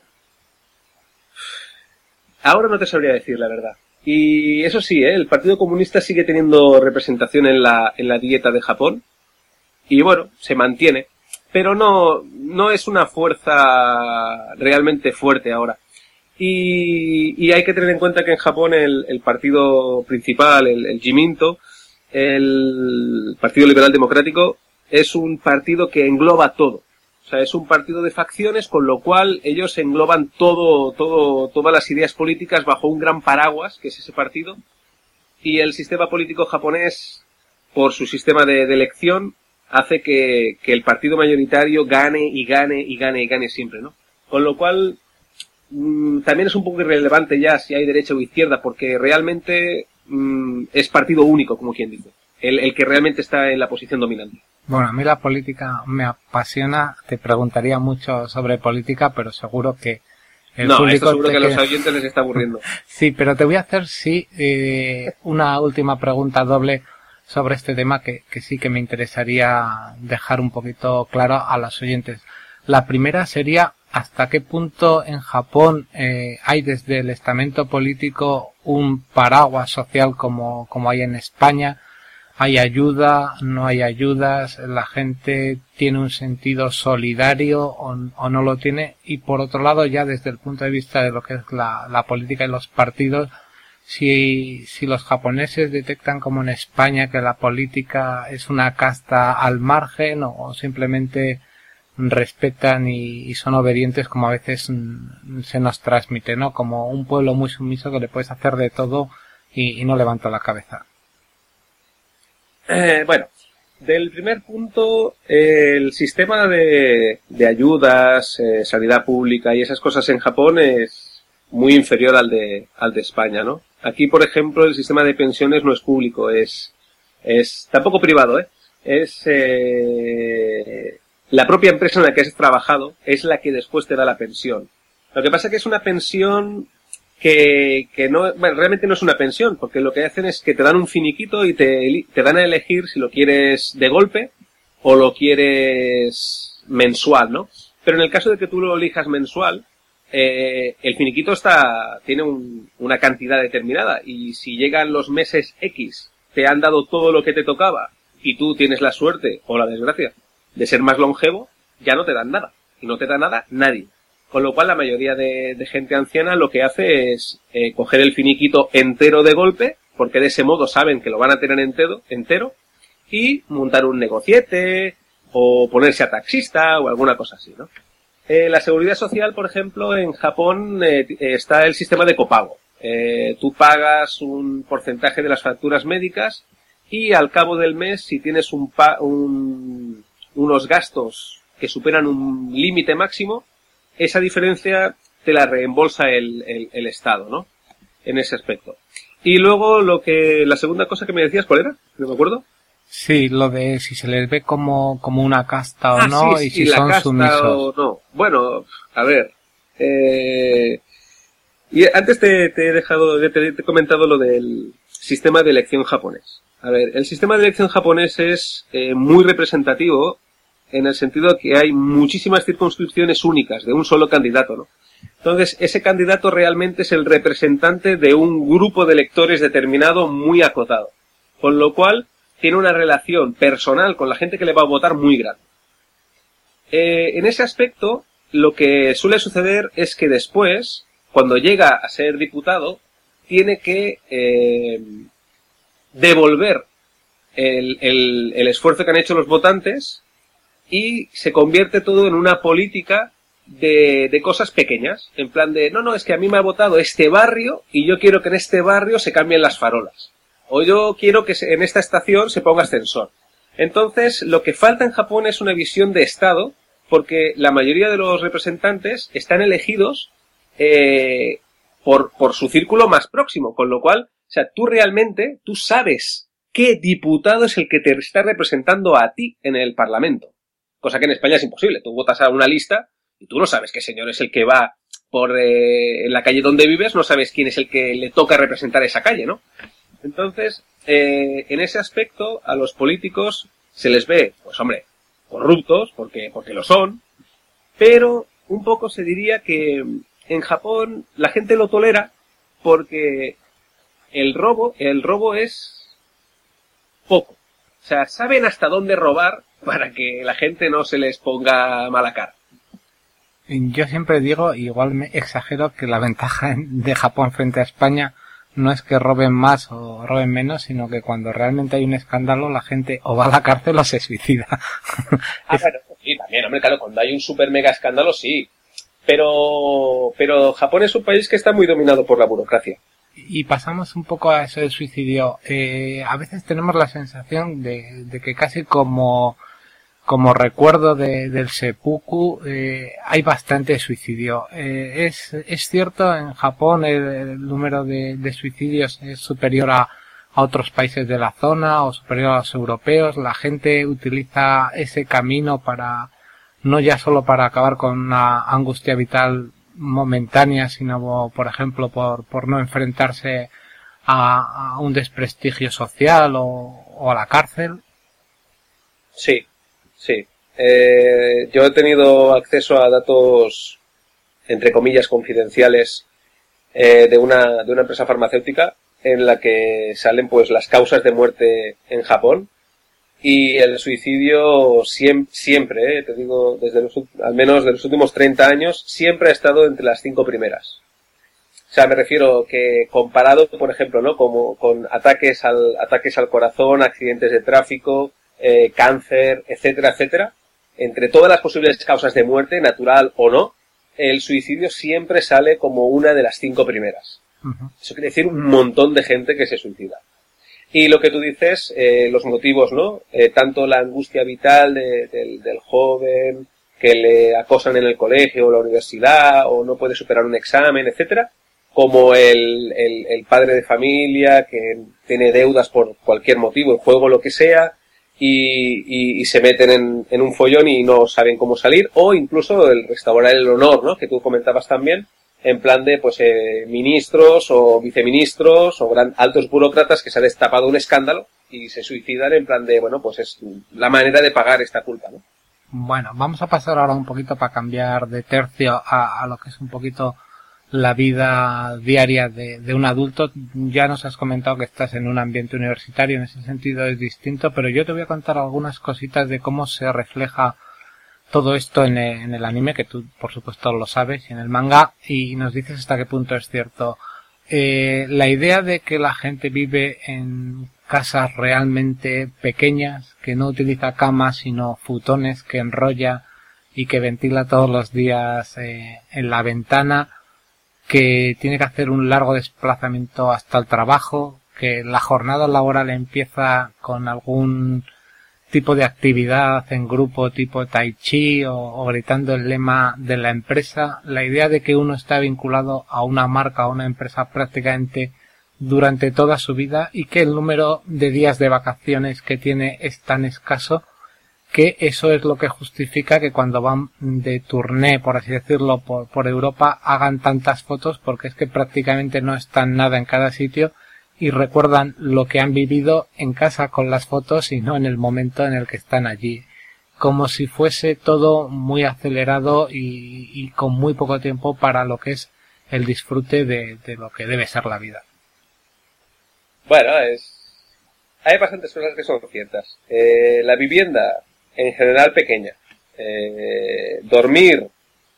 ahora no te sabría decir la verdad. Y eso sí, ¿eh? El Partido Comunista sigue teniendo representación en la, en la dieta de Japón. Y bueno, se mantiene. Pero no, no es una fuerza realmente fuerte ahora. Y, y hay que tener en cuenta que en Japón el, el partido principal, el, el Jiminto, el Partido Liberal Democrático, es un partido que engloba todo. O O sea, es un partido de facciones, con lo cual ellos engloban todo, todo, todas las ideas políticas bajo un gran paraguas, que es ese partido. Y el sistema político japonés, por su sistema de, de elección, hace que, que el partido mayoritario gane y gane y gane y gane siempre, ¿no? Con lo cual, mmm, también es un poco irrelevante ya si hay derecha o izquierda, porque realmente mmm, es partido único, como quien dice. El, el que realmente está en la posición dominante.
Bueno, a mí la política me apasiona. Te preguntaría mucho sobre política, pero seguro que el
no,
público
esto seguro
te
que a los
queda...
oyentes les está aburriendo.
Sí, pero te voy a hacer, sí, eh, una última pregunta doble sobre este tema que, que sí que me interesaría dejar un poquito claro a los oyentes. La primera sería, ¿hasta qué punto en Japón eh, hay desde el estamento político un paraguas social como, como hay en España? ¿Hay ayuda? ¿No hay ayudas? ¿La gente tiene un sentido solidario o, o no lo tiene? Y por otro lado, ya desde el punto de vista de lo que es la, la política y los partidos, si, si los japoneses detectan como en España que la política es una casta al margen o, o simplemente respetan y, y son obedientes, como a veces mm, se nos transmite, ¿no? Como un pueblo muy sumiso que le puedes hacer de todo y, y no levanta la cabeza.
Eh, bueno, del primer punto, eh, el sistema de, de ayudas, eh, sanidad pública y esas cosas en Japón es muy inferior al de, al de España, ¿no? Aquí, por ejemplo, el sistema de pensiones no es público, es, es tampoco privado, ¿eh? Es, eh, la propia empresa en la que has trabajado es la que después te da la pensión. Lo que pasa es que es una pensión que, que no, bueno, realmente no es una pensión, porque lo que hacen es que te dan un finiquito y te, te dan a elegir si lo quieres de golpe o lo quieres mensual, ¿no? Pero en el caso de que tú lo elijas mensual, eh, el finiquito está, tiene un, una cantidad determinada, y si llegan los meses X, te han dado todo lo que te tocaba y tú tienes la suerte o la desgracia de ser más longevo, ya no te dan nada. Y no te da nada nadie. Con lo cual la mayoría de, de gente anciana lo que hace es eh, coger el finiquito entero de golpe, porque de ese modo saben que lo van a tener entero, entero, y montar un negociete, o ponerse a taxista, o alguna cosa así, ¿no? Eh, la seguridad social, por ejemplo, en Japón eh, está el sistema de copago. Eh, tú pagas un porcentaje de las facturas médicas, y al cabo del mes, si tienes un, pa un unos gastos que superan un límite máximo, esa diferencia te la reembolsa el, el, el Estado, ¿no? En ese aspecto. Y luego lo que, la segunda cosa que me decías, ¿cuál era? ¿No me acuerdo?
Sí, lo de si se les ve como, como una casta o
ah,
no,
sí,
y
sí,
si
la
son
casta
sumisos.
O no. Bueno, a ver, eh, y antes te, te he dejado, te, te he comentado lo del sistema de elección japonés. A ver, el sistema de elección japonés es eh, muy representativo, en el sentido que hay muchísimas circunscripciones únicas de un solo candidato, ¿no? Entonces, ese candidato realmente es el representante de un grupo de electores determinado muy acotado, con lo cual tiene una relación personal con la gente que le va a votar muy grande. Eh, en ese aspecto, lo que suele suceder es que después, cuando llega a ser diputado, tiene que eh, devolver el, el, el esfuerzo que han hecho los votantes, y se convierte todo en una política de, de cosas pequeñas, en plan de, no, no, es que a mí me ha votado este barrio y yo quiero que en este barrio se cambien las farolas, o yo quiero que en esta estación se ponga ascensor. Entonces, lo que falta en Japón es una visión de Estado, porque la mayoría de los representantes están elegidos eh, por, por su círculo más próximo, con lo cual, o sea, tú realmente, tú sabes qué diputado es el que te está representando a ti en el Parlamento. Cosa que en España es imposible. Tú votas a una lista y tú no sabes qué señor es el que va por eh, en la calle donde vives, no sabes quién es el que le toca representar esa calle, ¿no? Entonces, eh, en ese aspecto, a los políticos se les ve, pues hombre, corruptos, porque, porque lo son, pero un poco se diría que en Japón la gente lo tolera porque el robo, el robo es poco. O sea, saben hasta dónde robar para que la gente no se les ponga mala cara.
Yo siempre digo, igual me exagero, que la ventaja de Japón frente a España no es que roben más o roben menos, sino que cuando realmente hay un escándalo la gente o va a la cárcel o se suicida.
Ah, bueno, sí, también, hombre, claro, cuando hay un super mega escándalo, sí. Pero, pero Japón es un país que está muy dominado por la burocracia.
Y pasamos un poco a eso del suicidio. Eh, a veces tenemos la sensación de, de que casi como, como recuerdo de, del seppuku, eh, hay bastante suicidio. Eh, es, es cierto, en Japón el, el número de, de suicidios es superior a, a otros países de la zona o superior a los europeos. La gente utiliza ese camino para, no ya solo para acabar con una angustia vital momentánea, sino, por ejemplo, por, por no enfrentarse a, a un desprestigio social o, o a la cárcel.
Sí, sí. Eh, yo he tenido acceso a datos, entre comillas, confidenciales eh, de una de una empresa farmacéutica en la que salen pues las causas de muerte en Japón. Y el suicidio siempre, siempre eh, te digo, desde los, al menos de los últimos treinta años, siempre ha estado entre las cinco primeras. O sea, me refiero que comparado, por ejemplo, ¿no? Como con ataques al, ataques al corazón, accidentes de tráfico, eh, cáncer, etcétera, etcétera, entre todas las posibles causas de muerte, natural o no, el suicidio siempre sale como una de las cinco primeras. Uh-huh. Eso quiere decir un montón de gente que se suicida. Y lo que tú dices, eh, los motivos, ¿no? Eh, tanto la angustia vital de, de, del joven que le acosan en el colegio o la universidad o no puede superar un examen, etcétera, como el, el, el padre de familia que tiene deudas por cualquier motivo, el juego, lo que sea, y, y, y se meten en, en un follón y no saben cómo salir, o incluso el restaurar el honor, ¿no? Que tú comentabas también, en plan de pues eh, ministros o viceministros o gran, altos burócratas que se ha destapado un escándalo y se suicidan en plan de, bueno, pues es la manera de pagar esta culpa, ¿no?
Bueno, vamos a pasar ahora un poquito para cambiar de tercio a, a lo que es un poquito la vida diaria de, de un adulto. Ya nos has comentado que estás en un ambiente universitario, en ese sentido es distinto, pero yo te voy a contar algunas cositas de cómo se refleja todo esto en el, en el anime, que tú por supuesto lo sabes, y en el manga, y nos dices hasta qué punto es cierto. Eh, la idea de que la gente vive en casas realmente pequeñas, que no utiliza camas sino futones, que enrolla y que ventila todos los días eh, en la ventana, que tiene que hacer un largo desplazamiento hasta el trabajo, que la jornada laboral empieza con algún tipo de actividad en grupo tipo tai chi o, o gritando el lema de la empresa. La idea de que uno está vinculado a una marca o una empresa prácticamente durante toda su vida y que el número de días de vacaciones que tiene es tan escaso que eso es lo que justifica que cuando van de tourné, por así decirlo, por, por Europa hagan tantas fotos, porque es que prácticamente no están nada en cada sitio y recuerdan lo que han vivido en casa con las fotos y no en el momento en el que están allí. Como si fuese todo muy acelerado y, y con muy poco tiempo para lo que es el disfrute de, de lo que debe ser la vida.
Bueno, es... hay bastantes cosas que son ciertas. Eh, la vivienda, en general, pequeña. Eh, dormir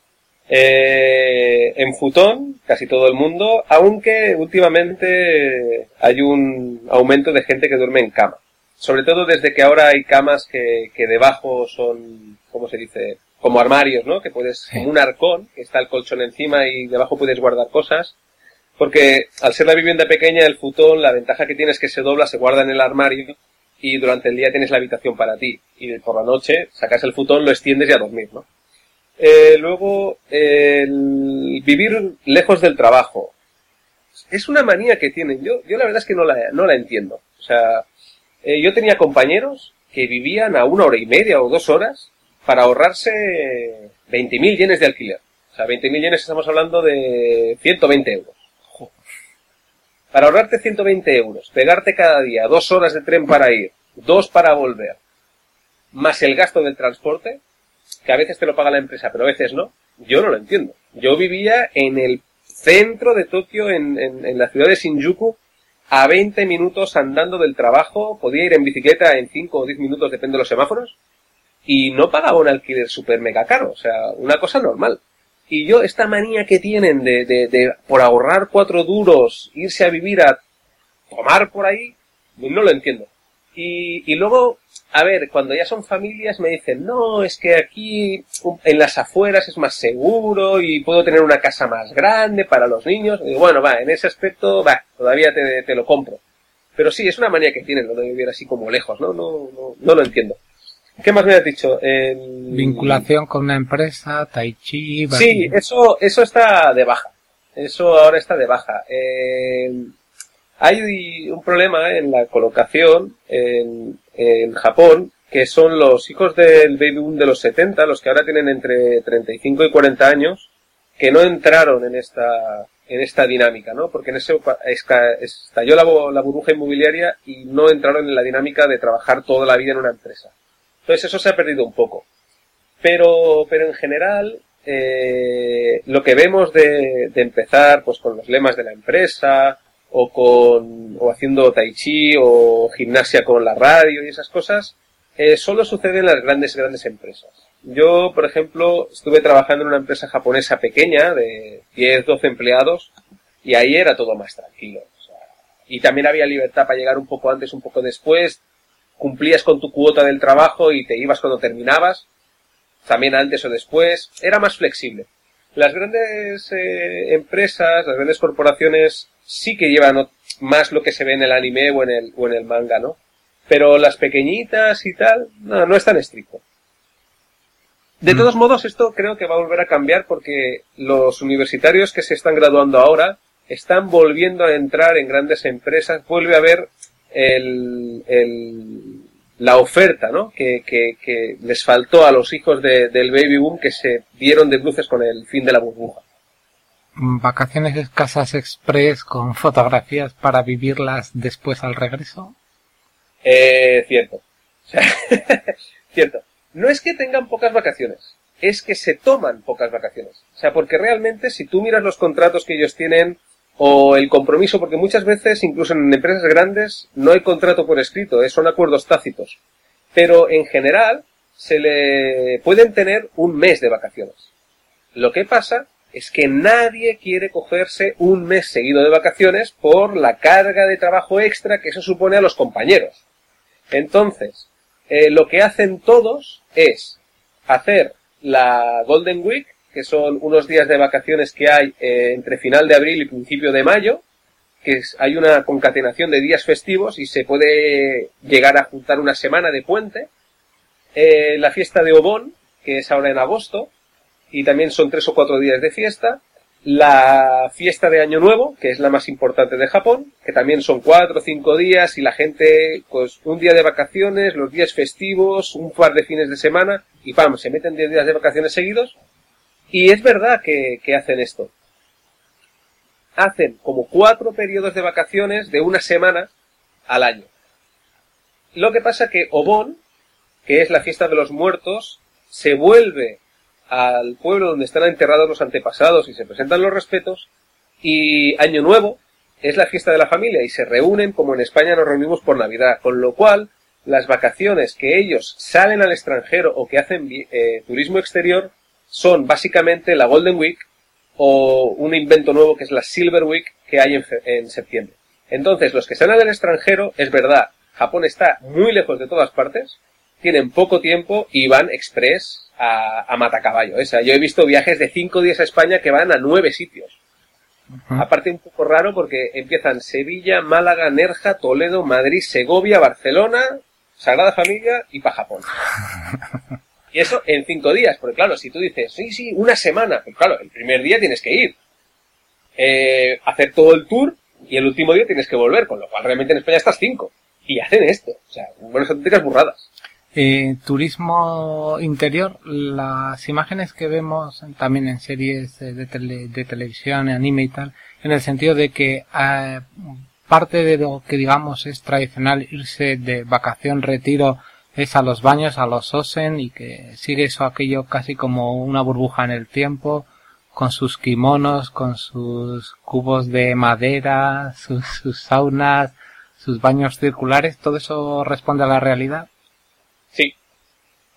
Eh, en futón, casi todo el mundo, aunque últimamente hay un aumento de gente que duerme en cama. Sobre todo desde que ahora hay camas que, que debajo son, ¿cómo se dice? Como armarios, ¿no? Que puedes, sí. Como un arcón, que está el colchón encima y debajo puedes guardar cosas. Porque al ser la vivienda pequeña, el futón, la ventaja que tiene es que se dobla, se guarda en el armario y durante el día tienes la habitación para ti. Y por la noche sacas el futón, lo extiendes y a dormir, ¿no? Eh, luego, eh, el vivir lejos del trabajo. Es una manía que tienen. Yo, yo la verdad es que no la, no la entiendo. O sea, eh, yo tenía compañeros que vivían a una hora y media o dos horas para ahorrarse veinte mil yenes de alquiler. O sea, veinte mil yenes estamos hablando de ciento veinte euros. Para ahorrarte ciento veinte euros, pegarte cada día dos horas de tren para ir, dos para volver, más el gasto del transporte, que a veces te lo paga la empresa, pero a veces no, yo no lo entiendo. Yo vivía en el centro de Tokio, en, en, en la ciudad de Shinjuku, a veinte minutos andando del trabajo, podía ir en bicicleta en cinco o diez minutos, depende de los semáforos, y no pagaba un alquiler súper mega caro, o sea, una cosa normal. Y yo, esta manía que tienen de, de, de por ahorrar cuatro duros, irse a vivir a tomar por ahí, no lo entiendo. Y, y luego, a ver, cuando ya son familias me dicen, no, es que aquí en las afueras es más seguro y puedo tener una casa más grande para los niños. Y digo, bueno, va, en ese aspecto, va, todavía te, te lo compro. Pero sí, es una manía que tienen, lo de vivir así como lejos, ¿no? No, no, no lo entiendo. ¿Qué más me has dicho? El...
Vinculación con una empresa, tai chi...
Sí, eso, eso está de baja. Eso ahora está de baja. Eh, hay un problema en la colocación en, en Japón, que son los hijos del baby boom de los setenta, los que ahora tienen entre treinta y cinco y cuarenta años, que no entraron en esta, en esta dinámica, ¿no? Porque en ese estalló la, la burbuja inmobiliaria y no entraron en la dinámica de trabajar toda la vida en una empresa. Entonces eso se ha perdido un poco. Pero, pero en general, eh, lo que vemos de, de empezar, pues con los lemas de la empresa, o con, o haciendo tai chi, o gimnasia con la radio y esas cosas, eh, solo sucede en las grandes, grandes empresas. Yo, por ejemplo, estuve trabajando en una empresa japonesa pequeña, de diez, doce empleados, y ahí era todo más tranquilo. O sea, y también había libertad para llegar un poco antes, un poco después, cumplías con tu cuota del trabajo y te ibas cuando terminabas, también antes o después, era más flexible. Las grandes eh, empresas, las grandes corporaciones sí que llevan más lo que se ve en el anime o en el, o en el manga, ¿no? Pero las pequeñitas y tal, no, no es tan estricto. De todos modos, esto creo que va a volver a cambiar porque los universitarios que se están graduando ahora están volviendo a entrar en grandes empresas, vuelve a haber el, el, la oferta, ¿no? Que, que, que les faltó a los hijos de, del baby boom que se dieron de bruces con el fin de la burbuja.
¿Vacaciones escasas express con fotografías para vivirlas después al regreso?
Eh, cierto. O sea, cierto. No es que tengan pocas vacaciones, es que se toman pocas vacaciones. O sea, porque realmente si tú miras los contratos que ellos tienen o el compromiso, porque muchas veces, incluso en empresas grandes, no hay contrato por escrito, son acuerdos tácitos. Pero en general, se le pueden tener un mes de vacaciones. Lo que pasa es que nadie quiere cogerse un mes seguido de vacaciones por la carga de trabajo extra que eso supone a los compañeros. Entonces, eh, lo que hacen todos es hacer la Golden Week, que son unos días de vacaciones que hay eh, entre final de abril y principio de mayo, que es, hay una concatenación de días festivos y se puede llegar a juntar una semana de puente. Eh, la fiesta de Obon, que es ahora en agosto, y también son tres o cuatro días de fiesta. La fiesta de Año Nuevo, que es la más importante de Japón, que también son cuatro o cinco días y la gente, pues un día de vacaciones, los días festivos, un par de fines de semana y pam, se meten diez días de vacaciones seguidos. Y es verdad que, que hacen esto. Hacen como cuatro periodos de vacaciones de una semana al año. Lo que pasa que Obon, que es la fiesta de los muertos, se vuelve al pueblo donde están enterrados los antepasados y se presentan los respetos, y Año Nuevo es la fiesta de la familia y se reúnen como en España nos reunimos por Navidad, con lo cual las vacaciones que ellos salen al extranjero o que hacen eh, turismo exterior son básicamente la Golden Week o un invento nuevo que es la Silver Week que hay en, en septiembre. Entonces, los que salen al extranjero, es verdad, Japón está muy lejos de todas partes, tienen poco tiempo y van express a, a matacaballo. O sea, yo he visto viajes de cinco días a España que van a nueve sitios. Uh-huh. Aparte un poco raro porque empiezan Sevilla, Málaga, Nerja, Toledo, Madrid, Segovia, Barcelona, Sagrada Familia y pa' Japón. Y eso en cinco días, porque claro, si tú dices, sí, sí, una semana, pues claro, el primer día tienes que ir, eh, hacer todo el tour y el último día tienes que volver, con lo cual realmente en España estás cinco. Y hacen esto, o sea, buenas auténticas burradas.
Eh, turismo interior, las imágenes que vemos también en series de, tele, de televisión, anime y tal, en el sentido de que eh, parte de lo que digamos es tradicional irse de vacación, retiro, es a los baños, a los onsen, y que sigue eso aquello casi como una burbuja en el tiempo, con sus kimonos, con sus cubos de madera, sus, sus saunas, sus baños circulares, ¿todo eso responde a la realidad?
Sí.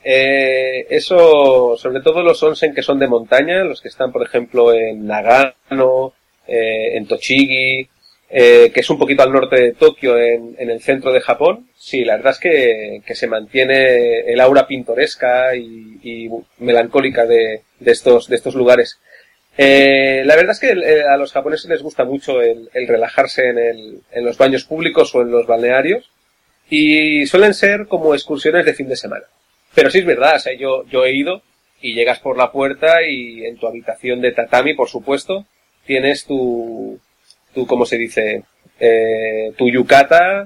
Eh, eso, sobre todo los onsen que son de montaña, los que están, por ejemplo, en Nagano, eh, en Tochigi, eh, que es un poquito al norte de Tokio, en, en el centro de Japón. Sí, la verdad es que, que se mantiene el aura pintoresca y, y melancólica de, de estos, de estos lugares. Eh, la verdad es que eh, a los japoneses les gusta mucho el, el relajarse en, el, en los baños públicos o en los balnearios, y suelen ser como excursiones de fin de semana. Pero sí es verdad, o sea, yo, yo he ido y llegas por la puerta y en tu habitación de tatami, por supuesto, tienes tu, tu ¿cómo se dice? Eh, tu yukata,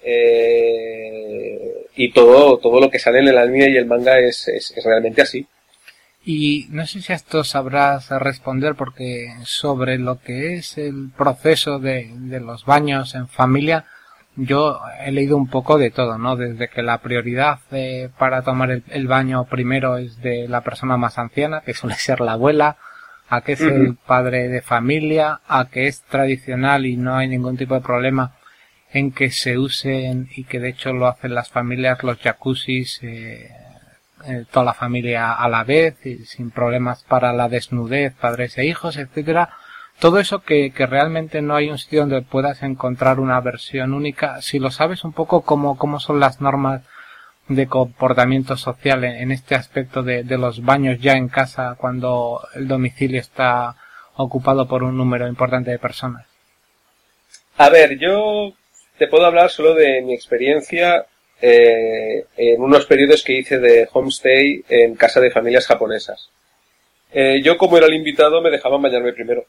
eh, y todo, todo lo que sale en el anime y el manga es, es, es realmente así.
Y no sé si a esto sabrás responder, porque sobre lo que es el proceso de, de los baños en familia, yo he leído un poco de todo, ¿no? Desde que la prioridad eh, para tomar el, el baño primero es de la persona más anciana, que suele ser la abuela, a que es uh-huh. el padre de familia, a que es tradicional y no hay ningún tipo de problema en que se usen, y que de hecho lo hacen las familias, los jacuzzis, eh, eh, toda la familia a la vez, y sin problemas para la desnudez, padres e hijos, etcétera. Todo eso que, que realmente no hay un sitio donde puedas encontrar una versión única. Si lo sabes un poco cómo, cómo son las normas de comportamiento social en, en este aspecto de, de los baños ya en casa cuando el domicilio está ocupado por un número importante de personas.
A ver, yo te puedo hablar solo de mi experiencia eh, en unos periodos que hice de homestay en casa de familias japonesas. Eh, yo, como era el invitado, me dejaban bañarme primero.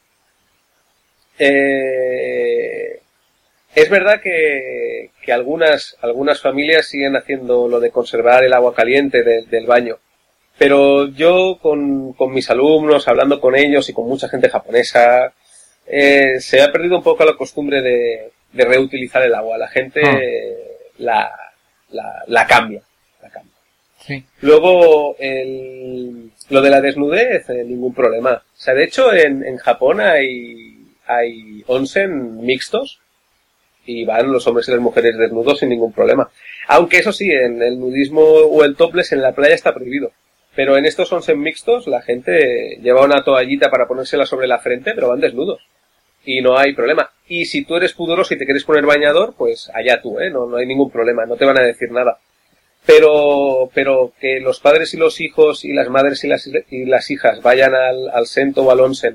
Eh, es verdad que, que algunas, algunas familias siguen haciendo lo de conservar el agua caliente de, del baño, pero yo con, con mis alumnos, hablando con ellos y con mucha gente japonesa, eh, se ha perdido un poco la costumbre de, de reutilizar el agua. La gente ah. la, la, la cambia, la cambia.
Sí.
Luego, el, lo de la desnudez, eh, ningún problema. O sea, de hecho, en, en Japón hay hay onsen mixtos y van los hombres y las mujeres desnudos sin ningún problema. Aunque eso sí, en el nudismo o el topless en la playa está prohibido. Pero en estos onsen mixtos la gente lleva una toallita para ponérsela sobre la frente, pero van desnudos. Y no hay problema. Y si tú eres pudoroso y te quieres poner bañador, pues allá tú, ¿eh? No, no hay ningún problema, no te van a decir nada. Pero, pero que los padres y los hijos y las madres y las, y las hijas vayan al, al sento o al onsen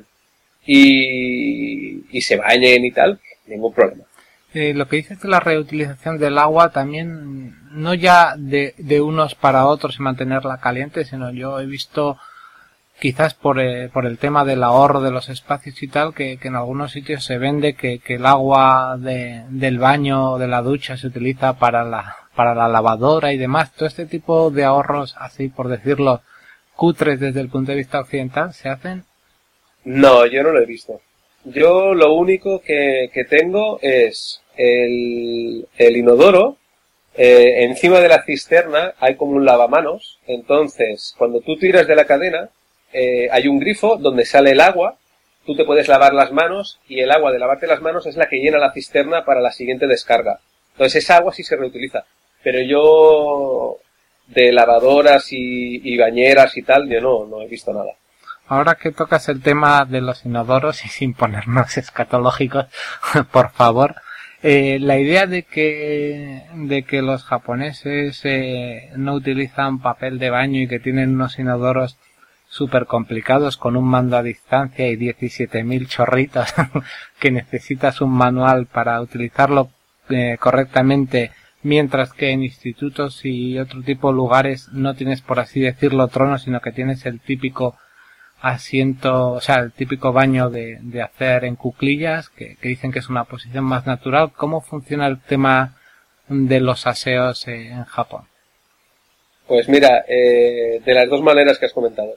Y, y se bañen y tal, ningún problema.
Eh, lo que dices de la reutilización del agua también, no ya de, de unos para otros y mantenerla caliente, sino yo he visto, quizás por, eh, por el tema del ahorro de los espacios y tal, que, que en algunos sitios se vende que, que el agua de, del baño o de la ducha se utiliza para la, para la lavadora y demás. Todo este tipo de ahorros, así por decirlo, cutres desde el punto de vista occidental, se hacen.
No, yo no lo he visto. Yo lo único que, que tengo es el, el inodoro. Eh, encima de la cisterna hay como un lavamanos. Entonces, cuando tú tiras de la cadena, eh, hay un grifo donde sale el agua. Tú te puedes lavar las manos y el agua de lavarte las manos es la que llena la cisterna para la siguiente descarga. Entonces, esa agua sí se reutiliza. Pero yo, de lavadoras y, y bañeras y tal, yo no, no he visto nada.
Ahora que tocas el tema de los inodoros y sin ponernos escatológicos, por favor, eh, la idea de que de que los japoneses eh, no utilizan papel de baño y que tienen unos inodoros súper complicados con un mando a distancia y diecisiete mil chorritos que necesitas un manual para utilizarlo eh, correctamente, mientras que en institutos y otro tipo de lugares no tienes, por así decirlo, trono, sino que tienes el típico asiento, o sea, el típico baño de, de hacer en cuclillas, que, que dicen que es una posición más natural. ¿Cómo funciona el tema de los aseos eh, en Japón?
Pues mira, eh, de las dos maneras que has comentado.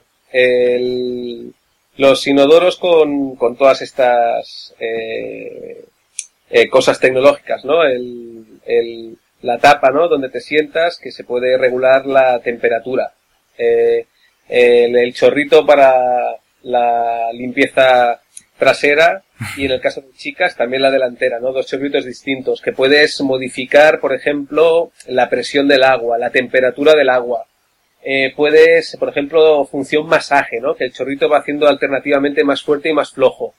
El, los inodoros con, con todas estas eh, eh, cosas tecnológicas, ¿no? El, el, la tapa, ¿no? Donde te sientas, que se puede regular la temperatura. Eh, El, el chorrito para la limpieza trasera y en el caso de chicas también la delantera, ¿no? Dos chorritos distintos que puedes modificar, por ejemplo, la presión del agua, la temperatura del agua. Eh, puedes, por ejemplo, función masaje, ¿no? Que el chorrito va haciendo alternativamente más fuerte y más flojo.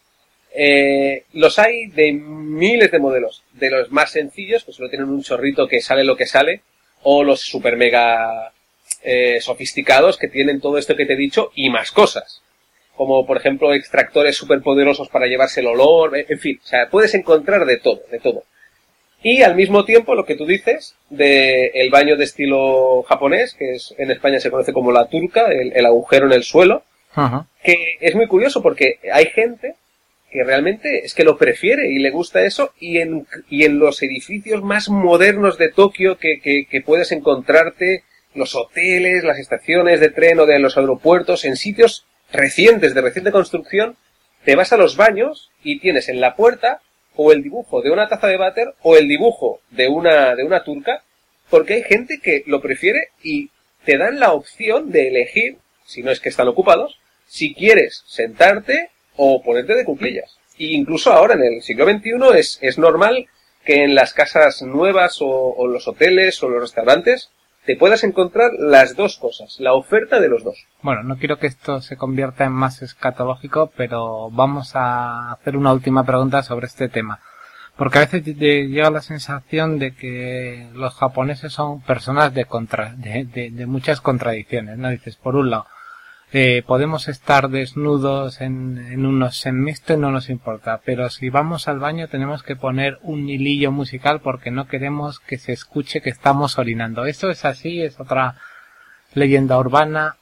Eh, los hay de miles de modelos, de los más sencillos, que solo tienen un chorrito que sale lo que sale, o los super mega eh, sofisticados que tienen todo esto que te he dicho y más cosas, como por ejemplo extractores super poderosos para llevarse el olor, en fin, o sea, puedes encontrar de todo, de todo. Y al mismo tiempo lo que tú dices de el baño de estilo japonés, que es en España se conoce como la turca, el, el agujero en el suelo, uh-huh. que es muy curioso porque hay gente que realmente es que lo prefiere y le gusta eso, y en, y en los edificios más modernos de Tokio que, que, que puedes encontrarte, los hoteles, las estaciones de tren o de los aeropuertos, en sitios recientes, de reciente construcción, te vas a los baños y tienes en la puerta o el dibujo de una taza de váter o el dibujo de una, de una turca, porque hay gente que lo prefiere y te dan la opción de elegir, si no es que están ocupados, si quieres sentarte o ponerte de cuclillas. Y incluso ahora, en el siglo veintiuno, es, es normal que en las casas nuevas o, o los hoteles o los restaurantes te puedas encontrar las dos cosas, la oferta de los dos.
Bueno, no quiero que esto se convierta en más escatológico, pero vamos a hacer una última pregunta sobre este tema. Porque a veces te llega la sensación de que los japoneses son personas de, contra, de, de, de muchas contradicciones, ¿no? Dices, por un lado, Eh, podemos estar desnudos en, en unos segmentos y no nos importa, pero si vamos al baño tenemos que poner un hilillo musical porque no queremos que se escuche que estamos orinando. ¿Eso es así? ¿Es otra leyenda urbana?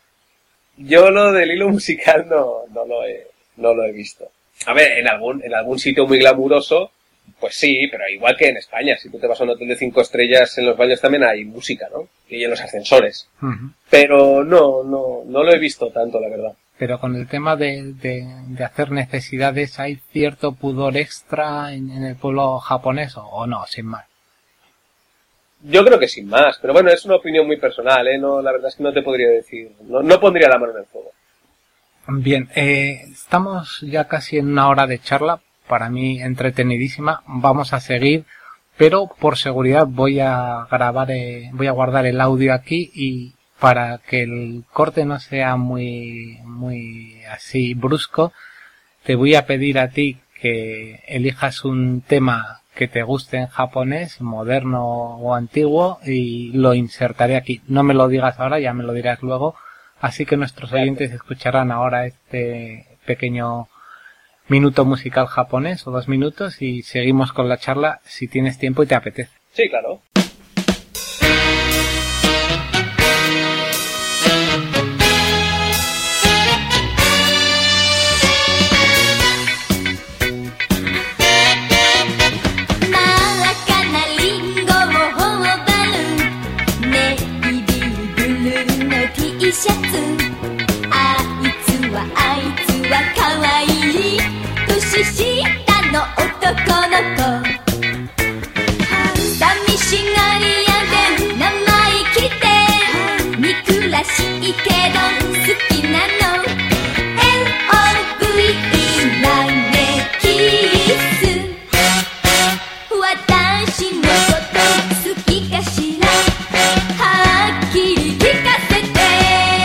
Yo lo del hilo musical no, no lo he, no lo he visto. A ver, en algún, en algún sitio muy glamuroso, pues sí, pero igual que en España, si tú te vas a un hotel de cinco estrellas, en los baños también hay música, ¿no? Y en los ascensores. Uh-huh. Pero no, no, no lo he visto tanto, la verdad.
Pero con el tema de, de, de hacer necesidades, ¿hay cierto pudor extra en, en el pueblo japonés o, o no, sin más?
Yo creo que sin más, pero bueno, es una opinión muy personal, ¿eh? No, la verdad es que no te podría decir, no, no pondría la mano en el fuego.
Bien, eh, estamos ya casi en una hora de charla. Para mí entretenidísima, vamos a seguir, pero por seguridad voy a grabar, eh, voy a guardar el audio aquí y para que el corte no sea muy, muy así brusco, te voy a pedir a ti que elijas un tema que te guste en japonés, moderno o antiguo, y lo insertaré aquí. No me lo digas ahora, ya me lo dirás luego, así que nuestros oyentes escucharán ahora este pequeño minuto musical japonés o dos minutos y seguimos con la charla si tienes tiempo y te apetece.
Sí, claro.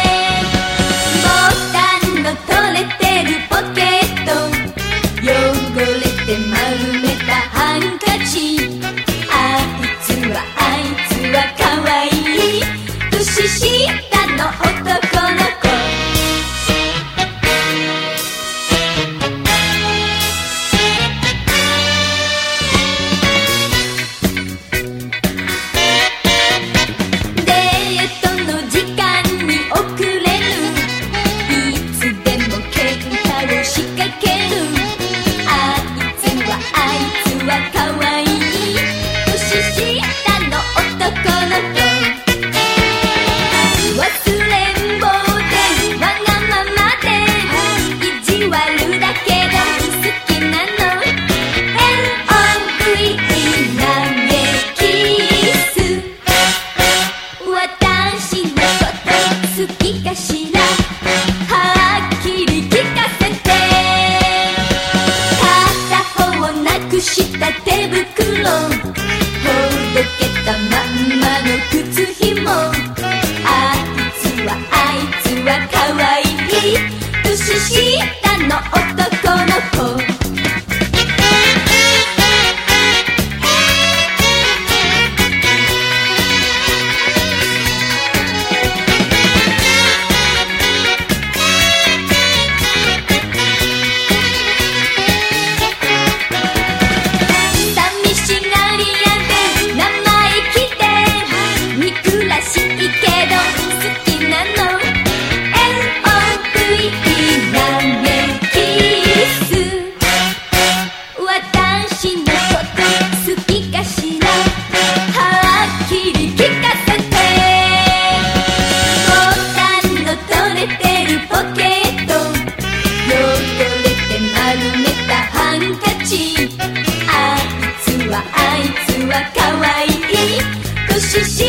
Yo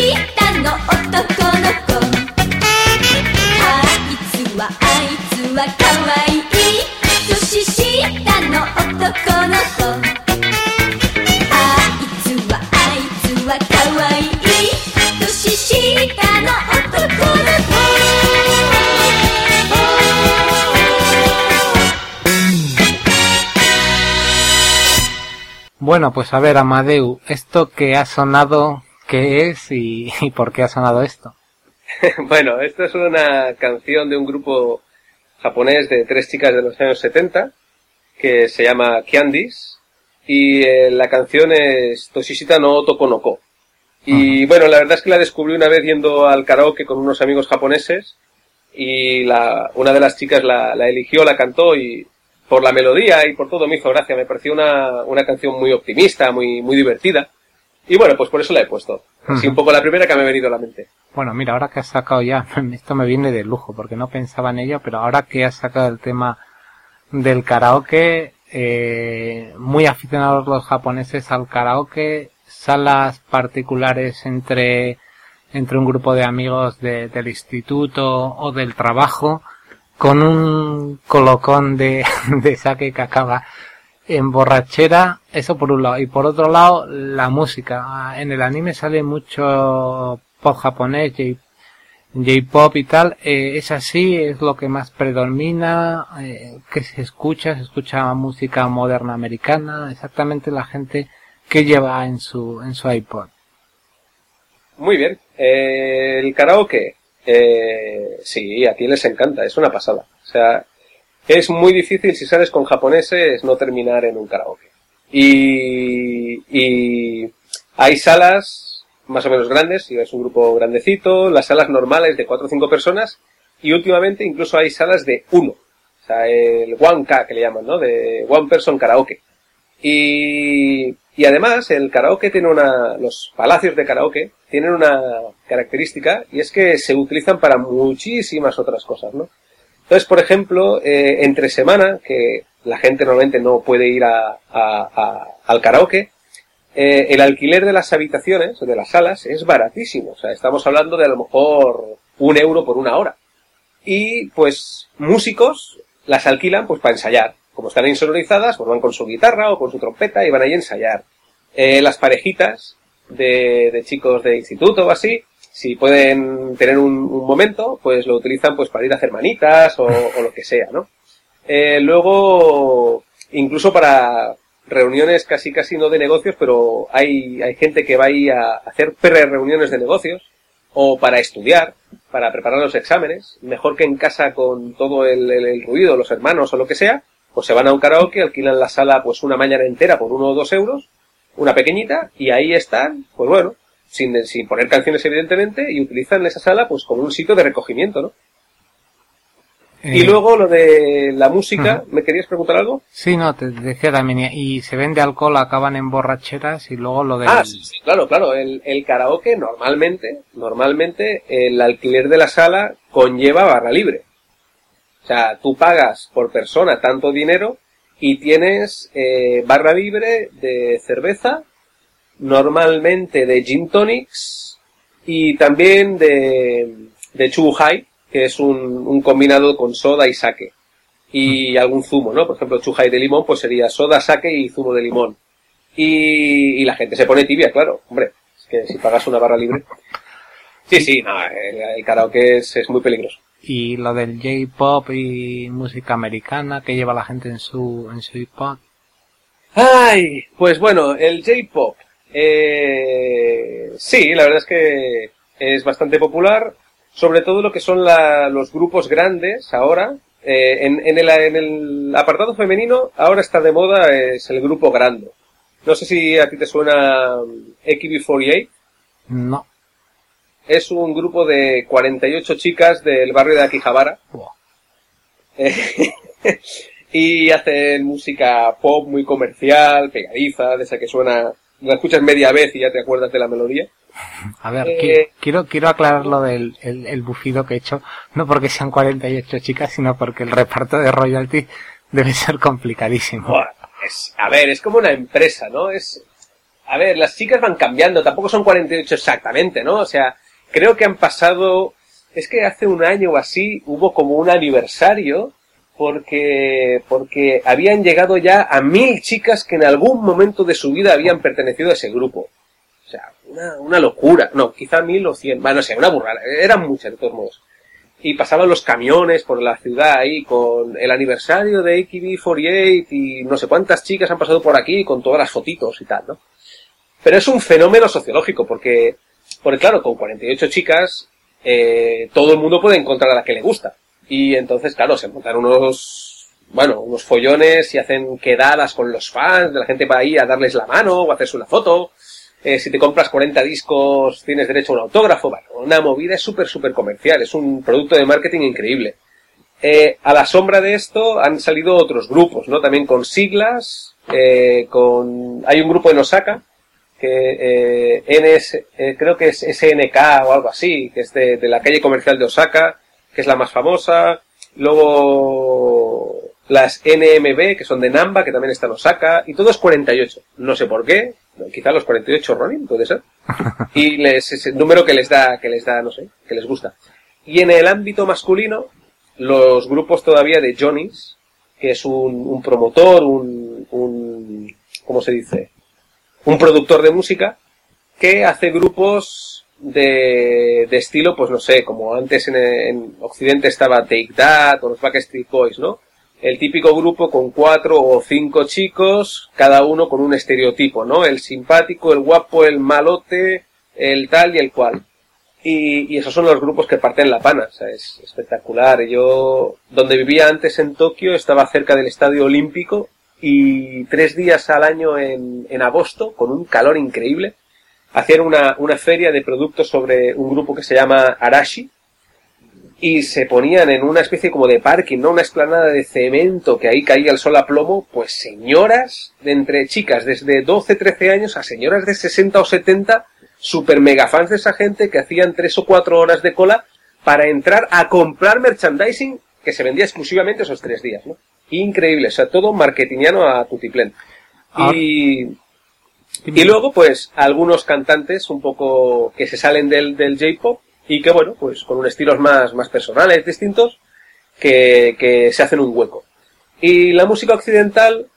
下の男の子あいつはあいつはかわいい年下の男の子あいつはあいつはかわいい年下の男の子
Bueno, pues a ver, Amadeu, esto que ha sonado, ¿qué es y, y por qué ha sonado esto?
Bueno, esto es una canción de un grupo japonés de tres chicas de los años setenta que se llama Kiandis y eh, la canción es Toshishita no Otoko no Ko. Y uh-huh. Bueno, la verdad es que la descubrí una vez yendo al karaoke con unos amigos japoneses y la, una de las chicas la, la eligió, la cantó y por la melodía y por todo me hizo gracia. Me pareció una, una canción muy optimista, muy, muy divertida. Y bueno, pues por eso la he puesto. Así uh-huh. un poco la primera que me ha venido a la mente.
Bueno, mira, ahora que has sacado ya, esto me viene de lujo porque no pensaba en ello, pero ahora que has sacado el tema del karaoke, eh, muy aficionados los japoneses al karaoke, salas particulares entre, entre un grupo de amigos de, del instituto o del trabajo, con un colocón de, de sake que acaba en borrachera, eso por un lado. Y por otro lado, la música. En el anime sale mucho pop japonés, J, J-pop y tal. Eh, es así, es lo que más predomina. Eh, que se escucha, se escucha música moderna americana. Exactamente la gente que lleva en su, en su iPod.
Muy bien. Eh, el karaoke. Eh, sí, aquí les encanta, es una pasada. O sea, es muy difícil si sales con japoneses no terminar en un karaoke. Y, y hay salas más o menos grandes, si es un grupo grandecito, las salas normales de cuatro o cinco personas, y últimamente incluso hay salas de uno. O sea, el one K que le llaman, ¿no? De one person karaoke. Y, y además el karaoke tiene una, los palacios de karaoke tienen una característica y es que se utilizan para muchísimas otras cosas, ¿no? Entonces, por ejemplo, eh, entre semana, que la gente normalmente no puede ir a, a, a, al karaoke, eh, el alquiler de las habitaciones, de las salas, es baratísimo. O sea, estamos hablando de a lo mejor un euro por una hora. Y, pues, músicos las alquilan, pues, para ensayar. Como están insonorizadas, pues van con su guitarra o con su trompeta y van ahí a ensayar. Eh, las parejitas de, de chicos de instituto o así, si pueden tener un, un momento, pues lo utilizan pues para ir a hacer manitas o, o lo que sea, ¿no? Eh, luego, incluso para reuniones casi casi no de negocios, pero hay, hay gente que va ahí a hacer pre-reuniones de negocios o para estudiar, para preparar los exámenes, mejor que en casa con todo el, el, el ruido, los hermanos o lo que sea, pues se van a un karaoke, alquilan la sala pues una mañana entera por uno o dos euros, una pequeñita, y ahí están, pues bueno, sin, sin poner canciones evidentemente, y utilizan esa sala pues como un sitio de recogimiento, ¿no? Eh, y luego lo de la música, uh-huh. ¿me querías preguntar algo?
Sí, no, te decía también, y se vende alcohol, acaban en borracheras, y luego lo de...
Ah, sí, sí, claro, claro, el, el karaoke normalmente, normalmente el alquiler de la sala conlleva barra libre. O sea, tú pagas por persona tanto dinero y tienes eh, barra libre de cerveza, normalmente de gin tonics y también de, de chuhai, que es un, un combinado con soda y sake. Y algún zumo, ¿no? Por ejemplo, chuhai de limón, pues sería soda, sake y zumo de limón. Y, y la gente se pone tibia, claro. Hombre, es que si pagas una barra libre... Sí, sí, no, el, el karaoke es, es muy peligroso.
Y lo del J-pop y música americana que lleva la gente en su en su iPod.
Ay, pues bueno, el J-pop. Eh, sí, la verdad es que es bastante popular. Sobre todo lo que son la, los grupos grandes ahora. Eh, en, en, el, en el apartado femenino ahora está de moda es el grupo grande. No sé si a ti te suena A K B cuarenta y ocho.
No.
Es un grupo de cuarenta y ocho chicas del barrio de Akihabara. Wow. Y hacen música pop muy comercial, pegadiza, de esa que suena, la escuchas media vez y ya te acuerdas de la melodía.
A ver, eh, quiero quiero aclarar lo del el, el bufido que he hecho, no porque sean cuarenta y ocho chicas, sino porque el reparto de royalty debe ser complicadísimo.
Bueno, es, a ver, es como una empresa, ¿no? Es a ver, las chicas van cambiando, tampoco son cuarenta y ocho exactamente, ¿no? O sea, creo que han pasado, es que hace un año o así hubo como un aniversario porque, porque habían llegado ya a mil chicas que en algún momento de su vida habían pertenecido a ese grupo. O sea, una, una locura. No, quizá mil o cien, bueno, no sé, una burrada. Eran muchas de todos modos. Y pasaban los camiones por la ciudad ahí con el aniversario de A K B cuarenta y ocho y no sé cuántas chicas han pasado por aquí con todas las fotitos y tal, ¿no? Pero es un fenómeno sociológico porque, porque claro, con cuarenta y ocho chicas, eh, todo el mundo puede encontrar a la que le gusta. Y entonces, claro, se montan unos, bueno, unos follones y hacen quedadas con los fans, de la gente va ahí a darles la mano o a hacerse una foto. Eh, si te compras cuarenta discos, tienes derecho a un autógrafo. Bueno, una movida es súper, súper comercial. Es un producto de marketing increíble. Eh, a la sombra de esto han salido otros grupos, ¿no? También con siglas, eh, con, hay un grupo en Osaka, que, eh, N S, eh, creo que es S N K o algo así, que es de, de la calle comercial de Osaka, que es la más famosa. Luego, las N M B, que son de Namba, que también está en Osaka, y todo es cuarenta y ocho. No sé por qué. Quizá los cuarenta y ocho Ronin, puede ser. Y les, es el número que les da, que les da, no sé, que les gusta. Y en el ámbito masculino, los grupos todavía de Johnny's, que es un, un promotor, un, un, ¿cómo se dice? Un productor de música, que hace grupos de, de estilo, pues no sé, como antes en, en Occidente estaba Take That, o los Backstreet Boys, ¿no? El típico grupo con cuatro o cinco chicos, cada uno con un estereotipo, ¿no? El simpático, el guapo, el malote, el tal y el cual. Y, y esos son los grupos que parten la pana, o sea, es espectacular. Yo, donde vivía antes en Tokio, estaba cerca del Estadio Olímpico y tres días al año en, en agosto, con un calor increíble, hacían una, una feria de productos sobre un grupo que se llama Arashi, y se ponían en una especie como de parking, ¿no? Una explanada de cemento que ahí caía el sol a plomo, pues señoras de entre chicas desde doce, trece años a señoras de sesenta o setenta, super mega fans de esa gente que hacían tres o cuatro horas de cola para entrar a comprar merchandising que se vendía exclusivamente esos tres días, ¿no? Increíble, o sea, todo marketingiano a tutiplén. Y, y luego, pues, algunos cantantes un poco que se salen del, del J-pop, y que bueno, pues con unos estilos más, más personales, distintos, que, que se hacen un hueco. Y la música occidental,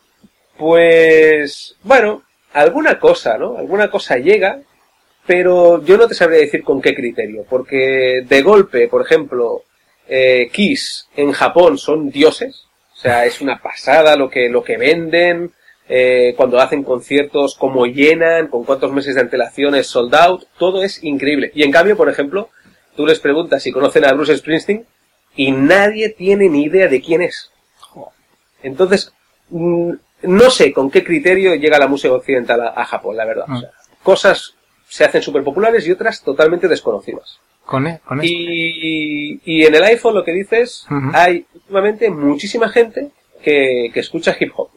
pues, bueno, alguna cosa, ¿no? Alguna cosa llega, pero yo no te sabría decir con qué criterio, porque de golpe, por ejemplo, eh, Kiss en Japón son dioses, o sea, es una pasada lo que, lo que venden, eh, cuando hacen conciertos, cómo llenan, con cuántos meses de antelación es sold out, todo es increíble. Y en cambio, por ejemplo, tú les preguntas si conocen a Bruce Springsteen y nadie tiene ni idea de quién es. Entonces, no sé con qué criterio llega la música occidental a, a Japón, la verdad. O sea, cosas se hacen súper populares y otras totalmente desconocidas.
Con, e, con
y, y en el iPhone lo que dices, uh-huh. hay últimamente muchísima gente que, que escucha hip hop.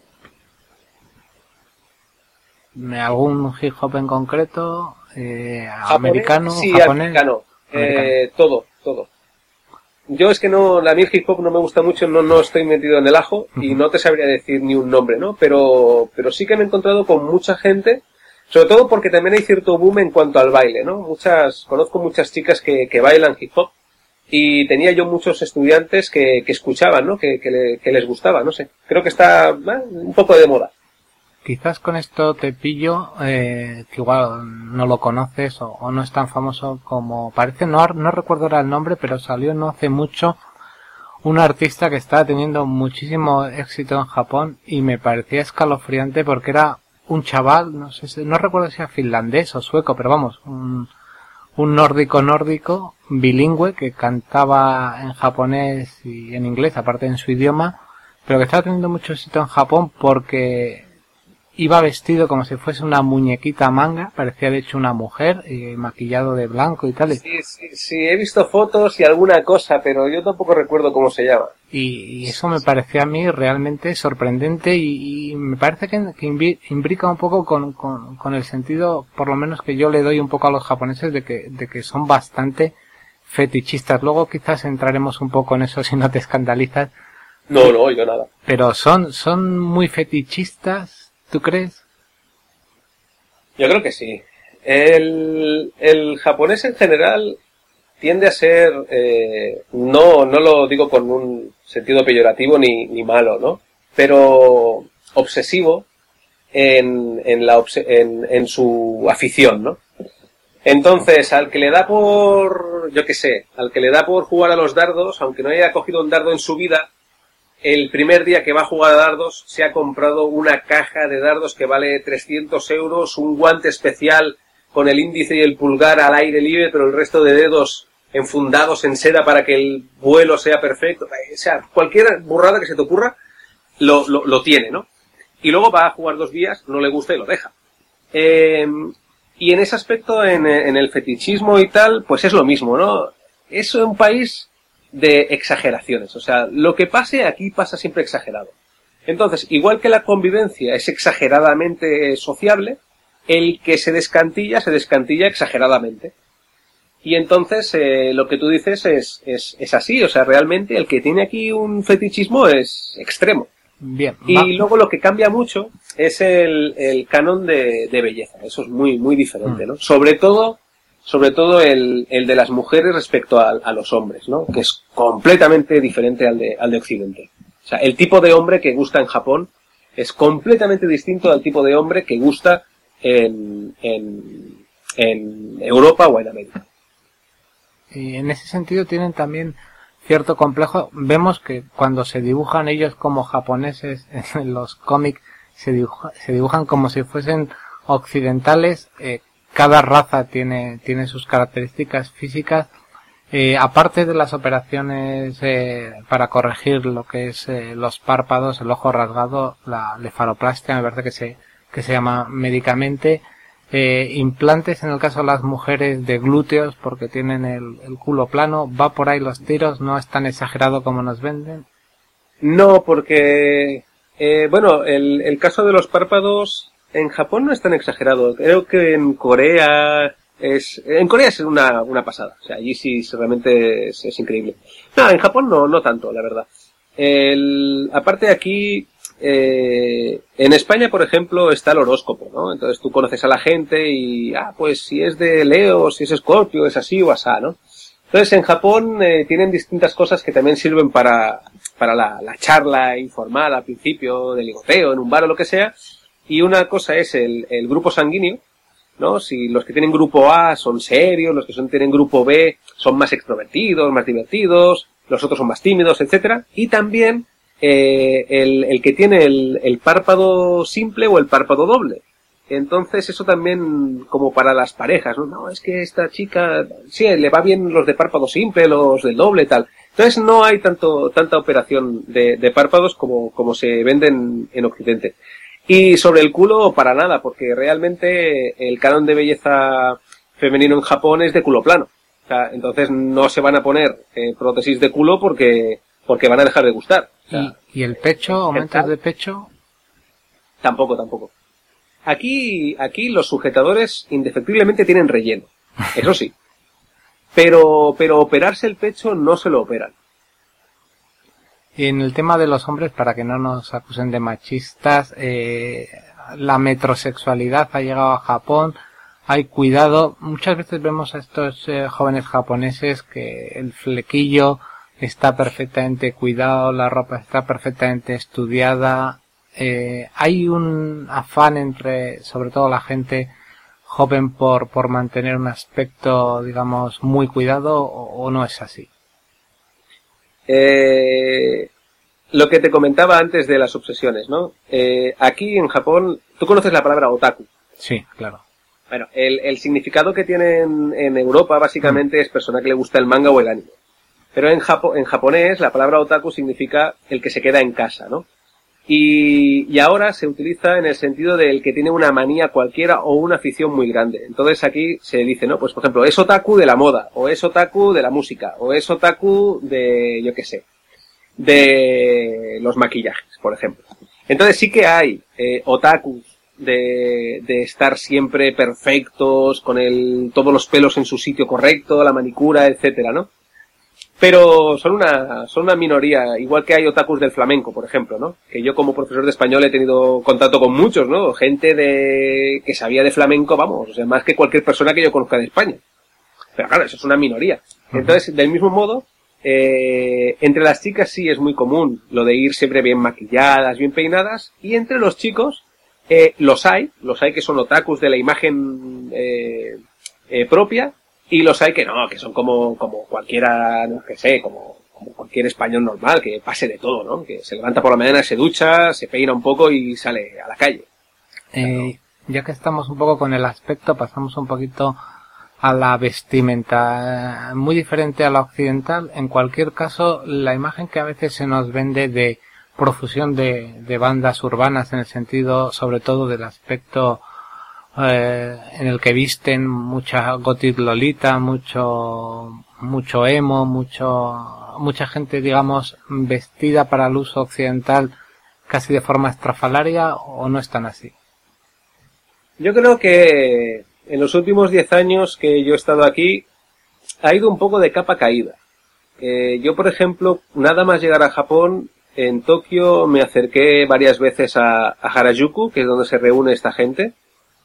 ¿Algún hip hop en concreto? Eh,
¿Japonés?
¿Americano?
Sí,
japonés,
americano. Eh, todo, todo. Yo es que no, a mí el hip hop no me gusta mucho, no, no estoy metido en el ajo y no te sabría decir ni un nombre, ¿no? Pero, pero sí que me he encontrado con mucha gente, sobre todo porque también hay cierto boom en cuanto al baile, ¿no? Muchas, conozco muchas chicas que, que bailan hip hop y tenía yo muchos estudiantes que, que escuchaban, ¿no? Que, que, le, que les gustaba, no sé. Creo que está eh, un poco de moda.
Quizás con esto te pillo, eh, que igual no lo conoces o, o no es tan famoso como parece, no, no recuerdo ahora el nombre, pero salió no hace mucho un artista que estaba teniendo muchísimo éxito en Japón y me parecía escalofriante porque era un chaval, no sé, no recuerdo si era finlandés o sueco, pero vamos, un, un nórdico nórdico, bilingüe, que cantaba en japonés y en inglés, aparte en su idioma, pero que estaba teniendo mucho éxito en Japón porque iba vestido como si fuese una muñequita manga, parecía de hecho una mujer, y maquillado de blanco y tal.
Sí, sí, sí, he visto fotos y alguna cosa, pero yo tampoco recuerdo cómo se llama.
Y, y eso me parecía a mí realmente sorprendente y, y me parece que, que imbrica un poco con, con, con el sentido, por lo menos que yo le doy un poco a los japoneses, de que, de que son bastante fetichistas. Luego quizás entraremos un poco en eso si no te escandalizas.
No, no, yo nada.
Pero son, son muy fetichistas. ¿Tú crees?
Yo creo que sí. El, el japonés en general tiende a ser, eh, no, no lo digo con un sentido peyorativo ni, ni malo, ¿no? Pero obsesivo en, en, la, obse- en, en su afición, ¿no? Entonces, al que le da por, yo qué sé, al que le da por jugar a los dardos, aunque no haya cogido un dardo en su vida, el primer día que va a jugar a dardos se ha comprado una caja de dardos que vale trescientos euros, un guante especial con el índice y el pulgar al aire libre, pero el resto de dedos enfundados en seda para que el vuelo sea perfecto. O sea, cualquier burrada que se te ocurra lo, lo, lo tiene, ¿no? Y luego va a jugar dos días, no le gusta y lo deja. Eh, y en ese aspecto, en, en el fetichismo y tal, pues es lo mismo, ¿no? Es un país de exageraciones. O sea, lo que pase aquí pasa siempre exagerado. Entonces, igual que la convivencia es exageradamente sociable, el que se descantilla, se descantilla exageradamente. Y entonces, eh, lo que tú dices es, es, es así. O sea, realmente el que tiene aquí un fetichismo es extremo.
Bien.
Y
va.
luego lo que cambia mucho es el, el canon de, de belleza. Eso es muy, muy diferente, ¿no? Sobre todo, sobre todo el, el de las mujeres respecto a, a los hombres, ¿no? Que es completamente diferente al de, al de Occidente. O sea, el tipo de hombre que gusta en Japón es completamente distinto al tipo de hombre que gusta en, en, en Europa o en América.
Y en ese sentido tienen también cierto complejo. Vemos que cuando se dibujan ellos como japoneses en los cómics, se, dibuja, se dibujan como si fuesen occidentales. Eh, cada raza tiene, tiene sus características físicas. Eh, aparte de las operaciones eh, para corregir lo que es eh, los párpados, el ojo rasgado, la blefaroplastia, me parece que se, que se llama médicamente. Eh, implantes en el caso de las mujeres de glúteos porque tienen el, el culo plano, va por ahí los tiros, no es tan exagerado como nos venden.
No, porque, eh, bueno, el, el caso de los párpados en Japón no es tan exagerado. Creo que en Corea es, en Corea es una, una pasada. O sea, allí sí, sí realmente es, es increíble. No, en Japón no, no tanto, la verdad. El, aparte de aquí, Eh, en España, por ejemplo, está el horóscopo, ¿no? Entonces tú conoces a la gente y, ah, pues si es de Leo, si es Escorpio, es así o asá, ¿no? Entonces en Japón eh, tienen distintas cosas que también sirven para, para la, la charla informal al principio, de ligoteo, en un bar o lo que sea. Y una cosa es el, el grupo sanguíneo, ¿no? Si los que tienen grupo A son serios, los que son, tienen grupo B son más extrovertidos, más divertidos, los otros son más tímidos, etcétera. Y también Eh, el, el que tiene el, el párpado simple o el párpado doble. Entonces eso también como para las parejas, ¿no? No, es que esta chica, sí, le va bien los de párpado simple, los del doble, tal. Entonces no hay tanto tanta operación de, de párpados como, como se venden en Occidente. Y sobre el culo, para nada, porque realmente el canon de belleza femenino en Japón es de culo plano. O sea, entonces no se van a poner eh, prótesis de culo porque porque van a dejar de gustar. O sea,
¿Y, ¿Y el pecho, aumentos de pecho?
Tampoco, tampoco. Aquí, aquí los sujetadores indefectiblemente tienen relleno. Eso sí. Pero, pero operarse el pecho no se lo operan.
Y en el tema de los hombres, para que no nos acusen de machistas, eh, la metrosexualidad ha llegado a Japón. Hay cuidado. Muchas veces vemos a estos eh, jóvenes japoneses que el flequillo está perfectamente cuidado, la ropa está perfectamente estudiada. Eh, hay un afán entre, sobre todo la gente joven, por, por mantener un aspecto, digamos, muy cuidado, o, o no es así.
Eh, lo que te comentaba antes de las obsesiones, ¿no? Eh, aquí en Japón, tú conoces la palabra otaku.
Sí, claro.
Bueno, el, el significado que tiene en, en Europa básicamente mm. es persona que le gusta el manga o el anime. Pero en, Japo, en japonés la palabra otaku significa el que se queda en casa, ¿no? Y, y ahora se utiliza en el sentido del que tiene una manía cualquiera o una afición muy grande. Entonces aquí se dice, ¿no? Pues por ejemplo, es otaku de la moda, o es otaku de la música, o es otaku de, yo qué sé, de los maquillajes, por ejemplo. Entonces sí que hay eh, otakus de, de estar siempre perfectos, con el, todos los pelos en su sitio correcto, la manicura, etcétera, ¿no? Pero son una, son una minoría, igual que hay otakus del flamenco, por ejemplo, ¿no? Que yo como profesor de español he tenido contacto con muchos, ¿no? Gente de, que sabía de flamenco, vamos, o sea, más que cualquier persona que yo conozca de España. Pero claro, eso es una minoría. Entonces, del mismo modo, eh, entre las chicas sí es muy común lo de ir siempre bien maquilladas, bien peinadas, y entre los chicos, eh, los hay, los hay que son otakus de la imagen, eh, eh, propia, y los hay que no, que son como, como cualquiera, no que sé, como, como cualquier español normal, que pase de todo, ¿no? Que se levanta por la mañana, se ducha, se peina un poco y sale a la calle.
Eh, ya que estamos un poco con el aspecto, pasamos un poquito a la vestimenta, muy diferente a la occidental. En cualquier caso, la imagen que a veces se nos vende de profusión de, de bandas urbanas, en el sentido sobre todo del aspecto Eh, en el que visten mucha gothic lolita, mucho mucho emo, mucho mucha gente, digamos, vestida para el uso occidental casi de forma estrafalaria, o no es tan así.
Yo creo que en los últimos diez años que yo he estado aquí ha ido un poco de capa caída. Eh, yo, por ejemplo, nada más llegar a Japón, en Tokio me acerqué varias veces a, a Harajuku, que es donde se reúne esta gente.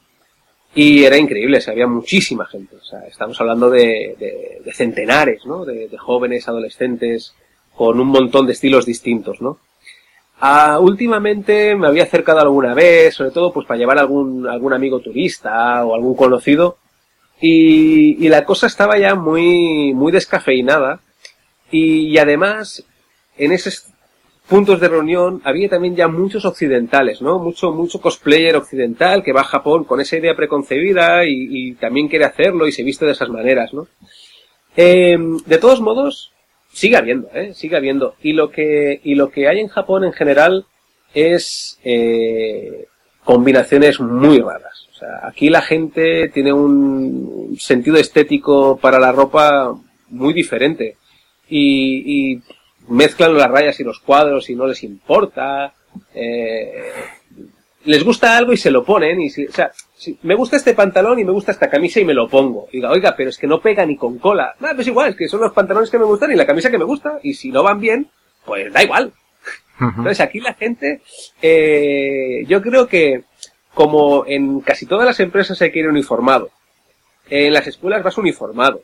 Y era increíble, o sea, había muchísima gente, o sea, estamos hablando de, de, de centenares, ¿no? De, de jóvenes, adolescentes, con un montón de estilos distintos, ¿no? Ah, últimamente me había acercado alguna vez, sobre todo pues para llevar algún, algún amigo turista o algún conocido, y, y la cosa estaba ya muy, muy descafeinada, y, y además, en esos puntos de reunión había también ya muchos occidentales, ¿no? Mucho, mucho cosplayer occidental que va a Japón con esa idea preconcebida y, y también quiere hacerlo y se viste de esas maneras, ¿no? Eh, de todos modos, sigue habiendo, ¿eh? Sigue habiendo. Y lo que, y lo que hay en Japón en general es, eh, combinaciones muy raras. O sea, aquí la gente tiene un sentido estético para la ropa muy diferente. Y, y mezclan las rayas y los cuadros y no les importa, eh, les gusta algo y se lo ponen, y si, o sea, si me gusta este pantalón y me gusta esta camisa y me lo pongo, y diga, oiga, pero es que no pega ni con cola, ah, pues igual, es que son los pantalones que me gustan y la camisa que me gusta, y si no van bien, pues da igual. Uh-huh. Entonces aquí la gente, eh, yo creo que como en casi todas las empresas hay que ir uniformado, en las escuelas vas uniformado,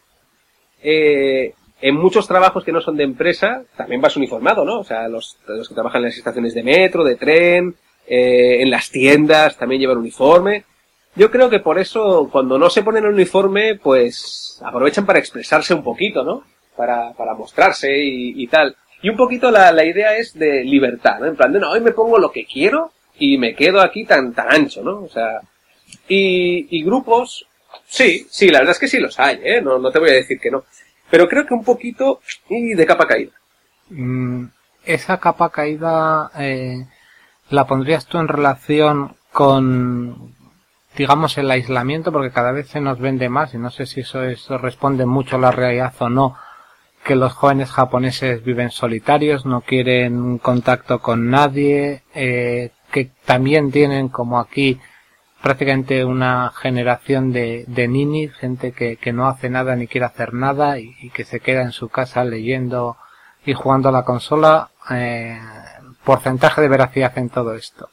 eh, en muchos trabajos que no son de empresa, también vas uniformado, ¿no? O sea, los, los que trabajan en las estaciones de metro, de tren, eh, en las tiendas también llevan uniforme. Yo creo que por eso, cuando no se ponen el uniforme, pues aprovechan para expresarse un poquito, ¿no? Para, para mostrarse y, y tal. Y un poquito la, la idea es de libertad, ¿no? En plan de, no, hoy me pongo lo que quiero y me quedo aquí tan, tan ancho, ¿no? O sea, y, y grupos, sí, sí, la verdad es que sí los hay, ¿eh? No, no te voy a decir que no. Pero creo que un poquito y de capa caída.
Mm, esa capa caída, eh, ¿la pondrías tú en relación con, digamos, el aislamiento? Porque cada vez se nos vende más, y no sé si eso, eso responde mucho a la realidad o no, que los jóvenes japoneses viven solitarios, no quieren contacto con nadie, eh, que también tienen, como aquí, prácticamente una generación de, de ninis, gente que, que no hace nada ni quiere hacer nada y, y que se queda en su casa leyendo y jugando a la consola. Eh, porcentaje de veracidad en todo esto.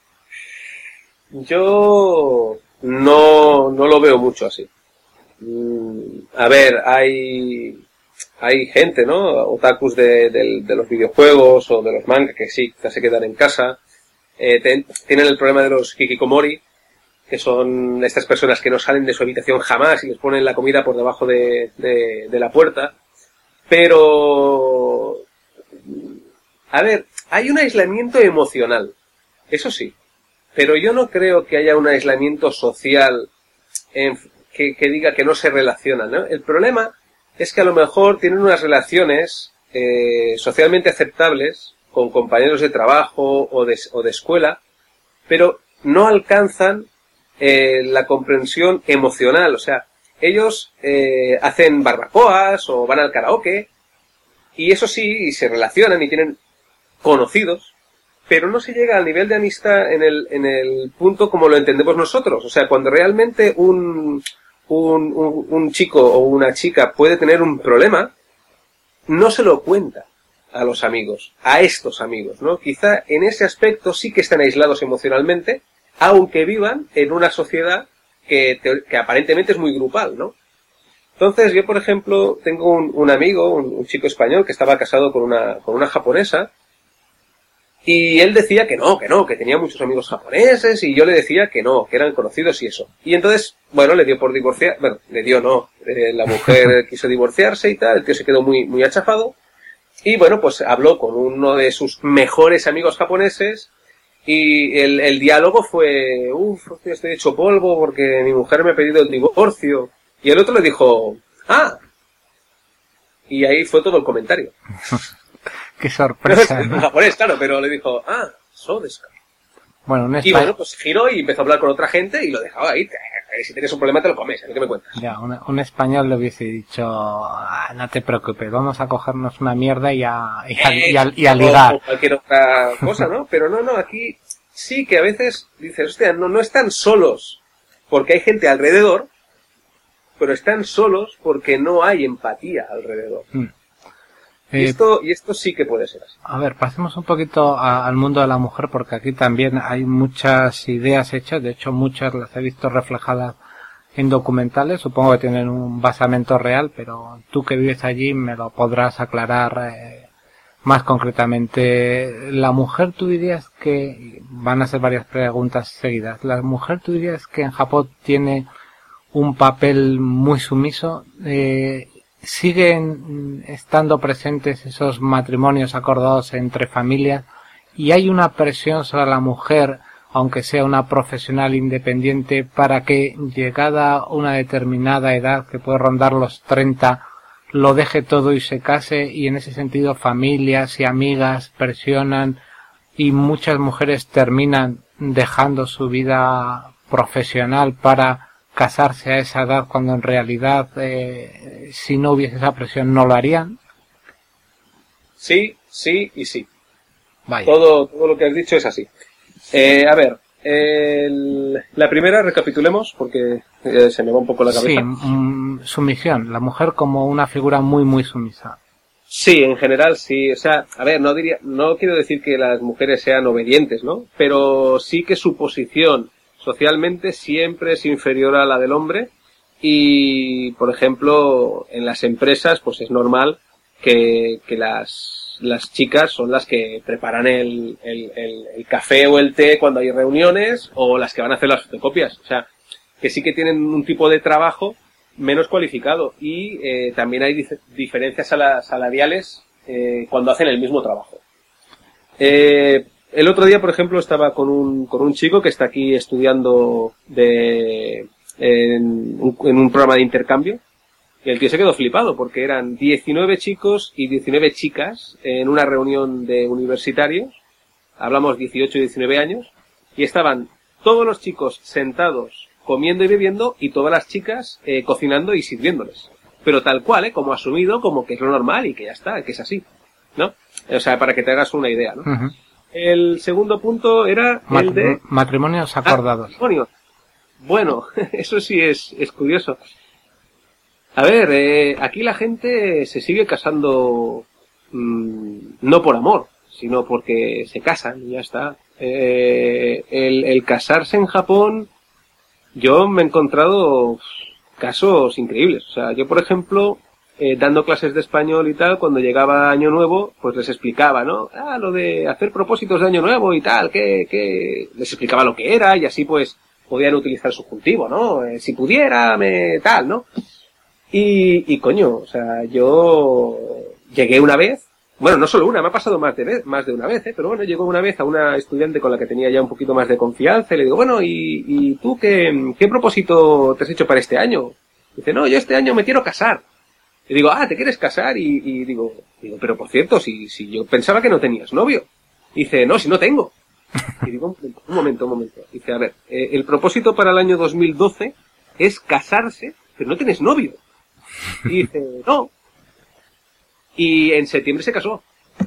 Yo no, no lo veo mucho así. A ver, hay, hay gente, ¿no? Otakus de, de, de los videojuegos o de los manga que sí, que se quedan en casa. Eh, ten, tienen el problema de los hikikomori, que son estas personas que no salen de su habitación jamás y les ponen la comida por debajo de, de, de la puerta. Pero, a ver, hay un aislamiento emocional, eso sí, pero yo no creo que haya un aislamiento social en, que, que diga que no se relacionan, ¿no? El problema es que a lo mejor tienen unas relaciones eh, socialmente aceptables con compañeros de trabajo o de, o de escuela, pero no alcanzan Eh, la comprensión emocional. O sea, ellos eh, hacen barbacoas o van al karaoke y eso sí, y se relacionan y tienen conocidos, pero no se llega al nivel de amistad en el, en el punto como lo entendemos nosotros. O sea, cuando realmente un, un, un, un chico o una chica puede tener un problema, no se lo cuenta a los amigos, a estos amigos, ¿no? Quizá en ese aspecto sí que están aislados emocionalmente, aunque vivan en una sociedad que, que aparentemente es muy grupal, ¿no? Entonces, yo, por ejemplo, tengo un, un amigo, un, un chico español que estaba casado con una, con una japonesa, y él decía que no, que no, que tenía muchos amigos japoneses, y yo le decía que no, que eran conocidos y eso. Y entonces, bueno, le dio por divorciar, bueno, le dio no, eh, la mujer quiso divorciarse y tal, el tío se quedó muy, muy achafado, y bueno, pues habló con uno de sus mejores amigos japoneses, y el, el diálogo fue, uff, estoy hecho polvo porque mi mujer me ha pedido el divorcio. Y el otro le dijo, ah, y ahí fue todo el comentario.
Qué sorpresa, ¿no?
En japonés, claro, pero le dijo, ah, so desu ka.
Bueno, un
Y
español...
bueno, pues giró y empezó a hablar con otra gente y lo dejaba ahí. Si tienes un problema te lo comes, ¿qué me cuentas?
Ya, un, un español le hubiese dicho, ah, no te preocupes, vamos a cogernos una mierda y a, y a, y a, y a ligar.
O cualquier otra cosa, ¿no? Pero no, no, aquí sí que a veces dices, hostia, no, no están solos porque hay gente alrededor, pero están solos porque no hay empatía alrededor. Mm. Eh, y, esto, y esto sí que puede ser así.
A ver, pasemos un poquito a, al mundo de la mujer, porque aquí también hay muchas ideas hechas, de hecho muchas las he visto reflejadas en documentales, supongo que tienen un basamento real, pero tú que vives allí me lo podrás aclarar eh, más concretamente. La mujer, tú dirías que, van a ser varias preguntas seguidas, la mujer, tú dirías que en Japón tiene un papel muy sumiso, eh, siguen estando presentes esos matrimonios acordados entre familias y hay una presión sobre la mujer, aunque sea una profesional independiente, para que llegada una determinada edad que puede rondar los treinta lo deje todo y se case, y en ese sentido familias y amigas presionan y muchas mujeres terminan dejando su vida profesional para casarse a esa edad cuando en realidad eh, si no hubiese esa presión no lo harían.
Sí, sí y sí.
Vaya.
Todo, todo lo que has dicho es así. Eh, a ver, el, la primera, recapitulemos porque eh, se me va un poco la cabeza.
Sí, mm, sumisión, la mujer como una figura muy muy sumisa.
Sí, en general sí, o sea, a ver, no diría, no quiero decir que las mujeres sean obedientes, ¿no? Pero sí que su posición socialmente siempre es inferior a la del hombre y, por ejemplo, en las empresas pues es normal que, que las, las chicas son las que preparan el, el, el, el café o el té cuando hay reuniones o las que van a hacer las fotocopias. O sea, que sí que tienen un tipo de trabajo menos cualificado y eh, también hay dif- diferencias salariales eh, cuando hacen el mismo trabajo. Eh, El otro día, por ejemplo, estaba con un, con un chico que está aquí estudiando de, en, un, en un programa de intercambio y el tío se quedó flipado porque eran diecinueve chicos y diecinueve chicas en una reunión de universitarios, hablamos dieciocho y diecinueve años, y estaban todos los chicos sentados comiendo y bebiendo y todas las chicas eh, cocinando y sirviéndoles. Pero tal cual, ¿eh? Como asumido, como que es lo normal y que ya está, que es así, ¿no? O sea, para que te hagas una idea, ¿no? Uh-huh. El segundo punto era
Mat-
el de...
Matrimonios acordados.
Ah, matrimonios. Bueno, eso sí es, es curioso. A ver, eh, aquí la gente se sigue casando mmm, no por amor, sino porque se casan y ya está. Eh, el, el casarse en Japón, yo me he encontrado casos increíbles. O sea, yo por ejemplo... Eh, dando clases de español y tal, cuando llegaba Año Nuevo, pues les explicaba, ¿no? Ah, lo de hacer propósitos de Año Nuevo y tal, que, que... les explicaba lo que era y así pues podían utilizar subjuntivo, ¿no? Eh, si pudiera, me... tal, ¿no? Y, y coño, o sea, yo llegué una vez, bueno, no solo una, me ha pasado más de vez, más de una vez, ¿eh? Pero bueno, llegó una vez a una estudiante con la que tenía ya un poquito más de confianza y le digo, bueno, ¿y, y tú qué, qué propósito te has hecho para este año? Dice, no, yo este año me quiero casar. Y digo, ah, ¿te quieres casar? Y, y digo, digo, pero por cierto, si, si yo pensaba que no tenías novio. Dice, no, si no tengo. Y digo, un momento, un momento. Dice, a ver, eh, el propósito para el año dos mil doce es casarse, pero no tienes novio. Y dice, no. Y en septiembre se casó.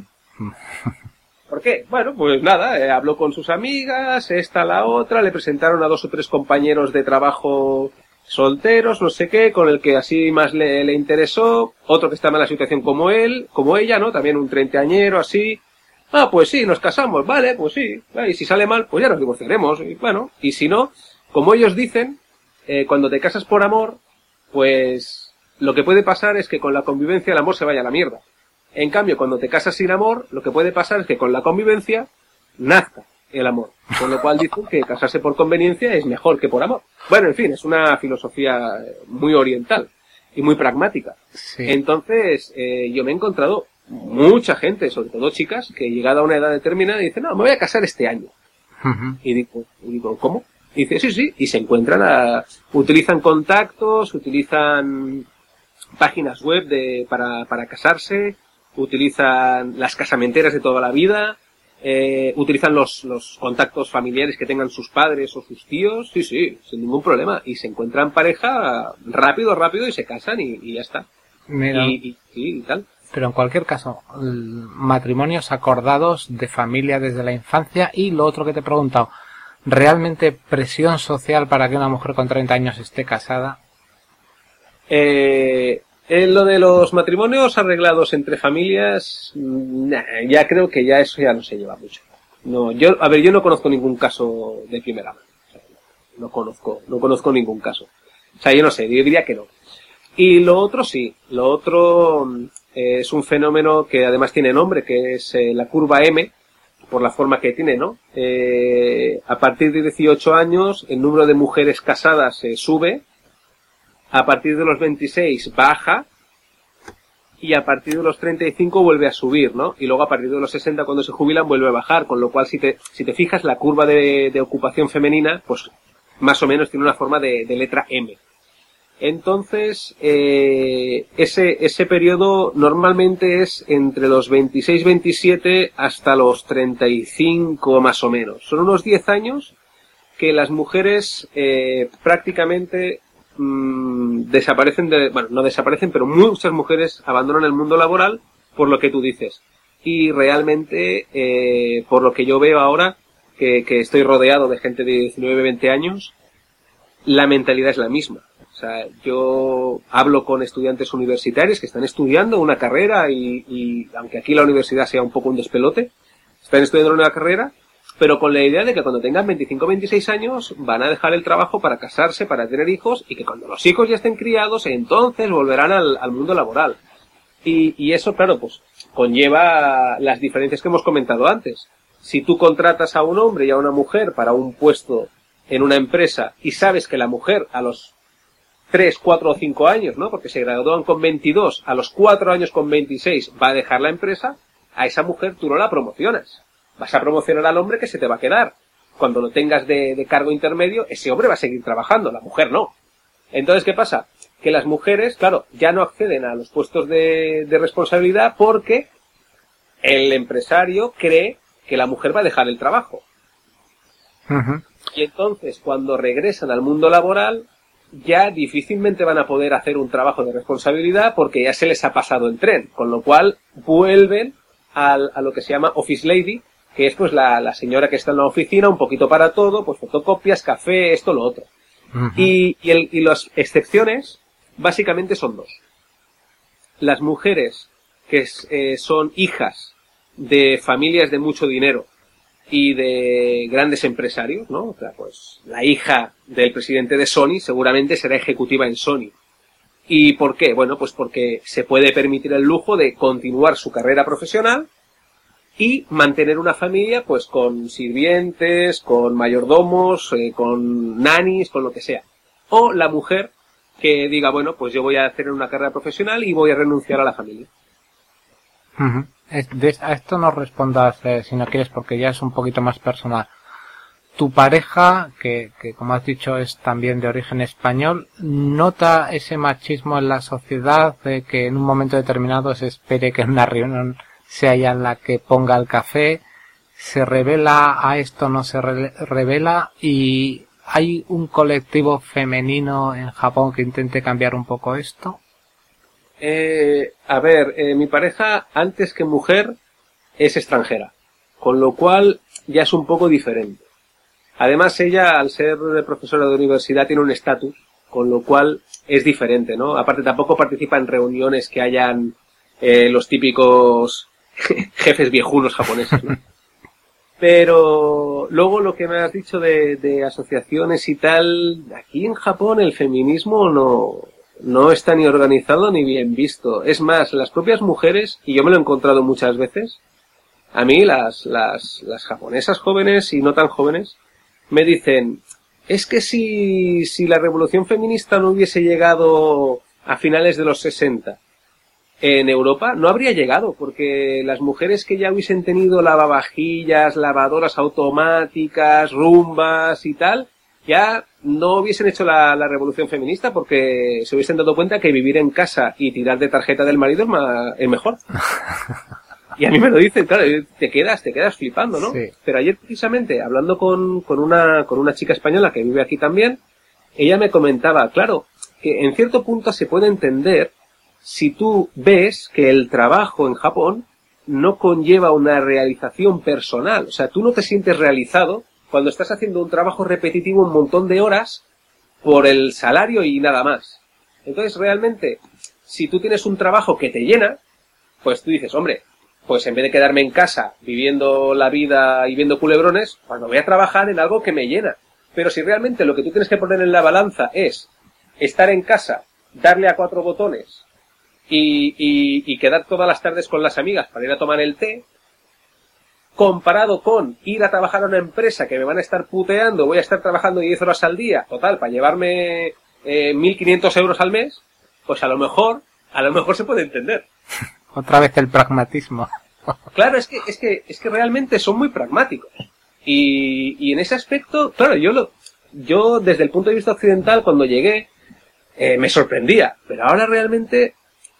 ¿Por qué? Bueno, pues nada, eh, habló con sus amigas, esta, la otra, le presentaron a dos o tres compañeros de trabajo solteros, no sé qué, con el que así más le, le interesó, otro que está en la situación como él, como ella, ¿no? También un treintañero, así. Ah, pues sí, nos casamos, vale, pues sí. Y si sale mal, pues ya nos divorciaremos. Y bueno, y si no, como ellos dicen, eh, cuando te casas por amor, pues lo que puede pasar es que con la convivencia el amor se vaya a la mierda. En cambio, cuando te casas sin amor, lo que puede pasar es que con la convivencia nazca el amor. Con lo cual dicen que casarse por conveniencia es mejor que por amor. Bueno, en fin, es una filosofía muy oriental y muy pragmática.
Sí.
Entonces, eh, yo me he encontrado mucha gente, sobre todo chicas, que llegada a una edad determinada dicen, no, me voy a casar este año.
Ujú.
Y digo, y digo, ¿cómo? Y dice, sí, sí, y se encuentran a, utilizan contactos, utilizan páginas web de, para, para casarse, utilizan las casamenteras de toda la vida, eh, utilizan los, los contactos familiares que tengan sus padres o sus tíos, sí, sí, sin ningún problema, y se encuentran pareja rápido, rápido, y se casan y, y ya está.
Mira,
Y, y, y, y tal.
pero en cualquier caso, l- matrimonios acordados de familia desde la infancia. Y lo otro que te he preguntado, ¿realmente presión social para que una mujer con treinta años esté casada?
Eh, en lo de los matrimonios arreglados entre familias, nah, ya creo que ya eso ya no se lleva mucho. No, yo, a ver, yo no conozco ningún caso de primera mano. O sea, no conozco, no conozco ningún caso. O sea, yo no sé, yo diría que no. Y lo otro sí, lo otro eh, es un fenómeno que además tiene nombre, que es eh, la curva M, por la forma que tiene, ¿no? Eh, a partir de dieciocho años el número de mujeres casadas eh, sube, a partir de los veintiséis baja, y a partir de los treinta y cinco vuelve a subir, ¿no? Y luego a partir de los sesenta, cuando se jubilan, vuelve a bajar, con lo cual si te, si te fijas, la curva de, de ocupación femenina, pues más o menos tiene una forma de, de letra M. Entonces, eh, ese, ese periodo normalmente es entre los veintiséis veintisiete hasta los treinta y cinco más o menos. Son unos diez años que las mujeres eh, prácticamente mmm, desaparecen, de, bueno, no desaparecen, pero muchas mujeres abandonan el mundo laboral por lo que tú dices. Y realmente, eh, por lo que yo veo ahora, que, que estoy rodeado de gente de diecinueve veinte años, la mentalidad es la misma. O sea, yo hablo con estudiantes universitarios que están estudiando una carrera y, y aunque aquí la universidad sea un poco un despelote, están estudiando una carrera, pero con la idea de que cuando tengan veinticinco o veintiséis años van a dejar el trabajo para casarse, para tener hijos, y que cuando los hijos ya estén criados, entonces volverán al, al mundo laboral. Y, y eso, claro, pues conlleva las diferencias que hemos comentado antes. Si tú contratas a un hombre y a una mujer para un puesto en una empresa y sabes que la mujer a los tres, cuatro o cinco años, ¿no? Porque se gradúan con veintidós, a los cuatro años con veintiséis va a dejar la empresa, a esa mujer tú no la promocionas. Vas a promocionar al hombre que se te va a quedar. Cuando lo tengas de, de cargo intermedio, ese hombre va a seguir trabajando, la mujer no. Entonces, ¿qué pasa? Que las mujeres, claro, ya no acceden a los puestos de, de responsabilidad porque el empresario cree que la mujer va a dejar el trabajo.
Uh-huh.
Y entonces, cuando regresan al mundo laboral, ya difícilmente van a poder hacer un trabajo de responsabilidad porque ya se les ha pasado el tren, con lo cual vuelven al, a lo que se llama office lady, que es pues la, la señora que está en la oficina, un poquito para todo, pues fotocopias, café, esto, lo otro. Uh-huh. Y, y, el, y las excepciones básicamente son dos. Las mujeres que eh, son hijas de familias de mucho dinero y de grandes empresarios, ¿no? O sea, pues la hija del presidente de Sony seguramente será ejecutiva en Sony. ¿Y por qué? Bueno, pues porque se puede permitir el lujo de continuar su carrera profesional y mantener una familia, pues con sirvientes, con mayordomos, eh, con nanis, con lo que sea. O la mujer que diga, bueno, pues yo voy a hacer una carrera profesional y voy a renunciar a la familia.
Uh-huh. De, a esto no respondas eh, si no quieres, porque ya es un poquito más personal. Tu pareja, que, que como has dicho es también de origen español, ¿nota ese machismo en la sociedad de que en un momento determinado se espere que en una reunión sea ella la que ponga el café? ¿Se revela a esto, no se re- revela? ¿Y hay un colectivo femenino en Japón que intente cambiar un poco esto?
Eh, a ver, eh, mi pareja, antes que mujer, es extranjera, con lo cual ya es un poco diferente. Además, ella, al ser profesora de universidad, tiene un estatus con lo cual es diferente, ¿no? Aparte tampoco participa en reuniones que hayan eh, los típicos jefes viejunos japoneses, ¿no? Pero luego lo que me has dicho de, de asociaciones y tal, aquí en Japón el feminismo no, no está ni organizado ni bien visto. Es más, las propias mujeres, y yo me lo he encontrado muchas veces, a mí las, las, las japonesas jóvenes y no tan jóvenes me dicen, es que si, si la revolución feminista no hubiese llegado a finales de los sesenta en Europa, no habría llegado, porque las mujeres que ya hubiesen tenido lavavajillas, lavadoras automáticas, rumbas y tal, ya no hubiesen hecho la, la revolución feminista porque se hubiesen dado cuenta que vivir en casa y tirar de tarjeta del marido es, más, es mejor. Y a mí me lo dicen, claro, te quedas, te quedas flipando, ¿no?
Sí.
Pero ayer precisamente, hablando con, con una, con una chica española que vive aquí también, ella me comentaba, claro, que en cierto punto se puede entender si tú ves que el trabajo en Japón no conlleva una realización personal. O sea, tú no te sientes realizado cuando estás haciendo un trabajo repetitivo un montón de horas por el salario y nada más. Entonces, realmente, si tú tienes un trabajo que te llena, pues tú dices, hombre, pues en vez de quedarme en casa viviendo la vida y viendo culebrones, pues me voy a trabajar en algo que me llena. Pero si realmente lo que tú tienes que poner en la balanza es estar en casa, darle a cuatro botones y, y, y quedar todas las tardes con las amigas para ir a tomar el té, comparado con ir a trabajar a una empresa que me van a estar puteando, voy a estar trabajando diez horas al día, total, para llevarme eh, mil quinientos euros al mes, pues a lo mejor, a lo mejor se puede entender.
Otra vez el pragmatismo.
Claro, es que, es que, es que realmente son muy pragmáticos. Y, y en ese aspecto, claro, yo lo, yo desde el punto de vista occidental, cuando llegué, eh, me sorprendía. Pero ahora realmente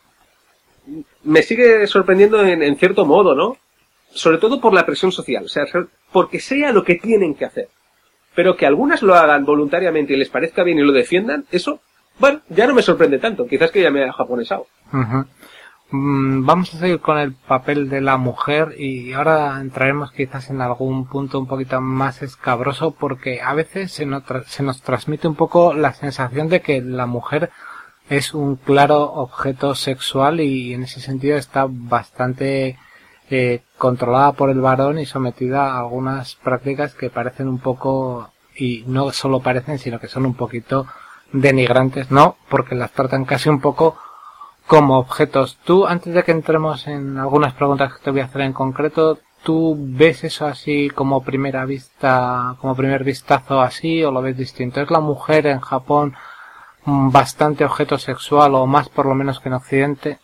me sigue sorprendiendo en, en cierto modo, ¿no? Sobre todo por la presión social. O sea, porque sea lo que tienen que hacer. Pero que algunas lo hagan voluntariamente y les parezca bien y lo defiendan, eso, bueno, ya no me sorprende tanto. Quizás que ya me haya japonesado.
Uh-huh. Vamos a seguir con el papel de la mujer y ahora entraremos quizás en algún punto un poquito más escabroso porque a veces se nos, tra- se nos transmite un poco la sensación de que la mujer es un claro objeto sexual y en ese sentido está bastante eh, controlada por el varón y sometida a algunas prácticas que parecen un poco, y no solo parecen sino que son un poquito denigrantes, no, porque las tratan casi un poco como objetos. Tú, antes de que entremos en algunas preguntas que te voy a hacer en concreto, ¿tú ves eso así como primera vista, como primer vistazo así, o lo ves distinto? ¿Es la mujer en Japón bastante objeto sexual, o más por lo menos que en Occidente?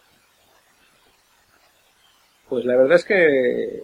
Pues la verdad es que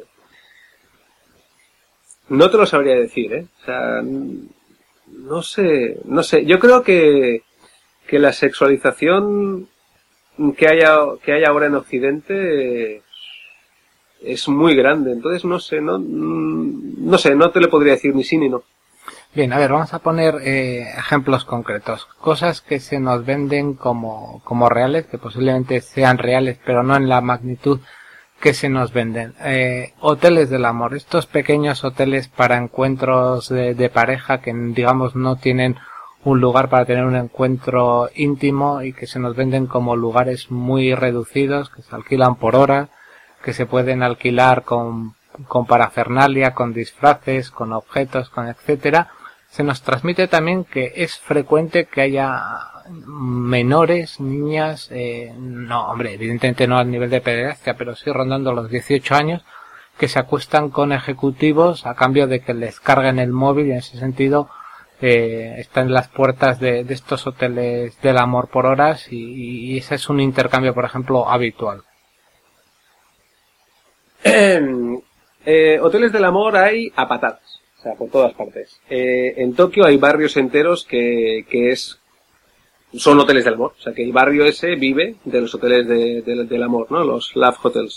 no te lo sabría decir, ¿eh? O sea, no sé, no sé. Yo creo que, que la sexualización que haya que hay ahora en Occidente es muy grande, entonces no sé, no no sé, no te lo podría decir ni sí ni no.
Bien, a ver, vamos a poner eh, ejemplos concretos, cosas que se nos venden como como reales, que posiblemente sean reales, pero no en la magnitud que se nos venden. Eh, hoteles del amor, estos pequeños hoteles para encuentros de, de pareja que digamos no tienen un lugar para tener un encuentro íntimo y que se nos venden como lugares muy reducidos, que se alquilan por hora, que se pueden alquilar con, con parafernalia, con disfraces, con objetos, con etcétera. Se nos transmite también que es frecuente que haya menores, niñas, eh, no, hombre, evidentemente no al nivel de pederastia, pero sí rondando los dieciocho años, que se acuestan con ejecutivos a cambio de que les carguen el móvil y en ese sentido Eh, están en las puertas de, de estos hoteles del amor por horas y, y ese es un intercambio, por ejemplo, habitual.
Eh, eh, hoteles del amor hay a patadas, o sea, por todas partes. Eh, en Tokio hay barrios enteros que, que es son hoteles del amor, o sea, que el barrio ese vive de los hoteles de, de, del amor, ¿no? Los love hotels.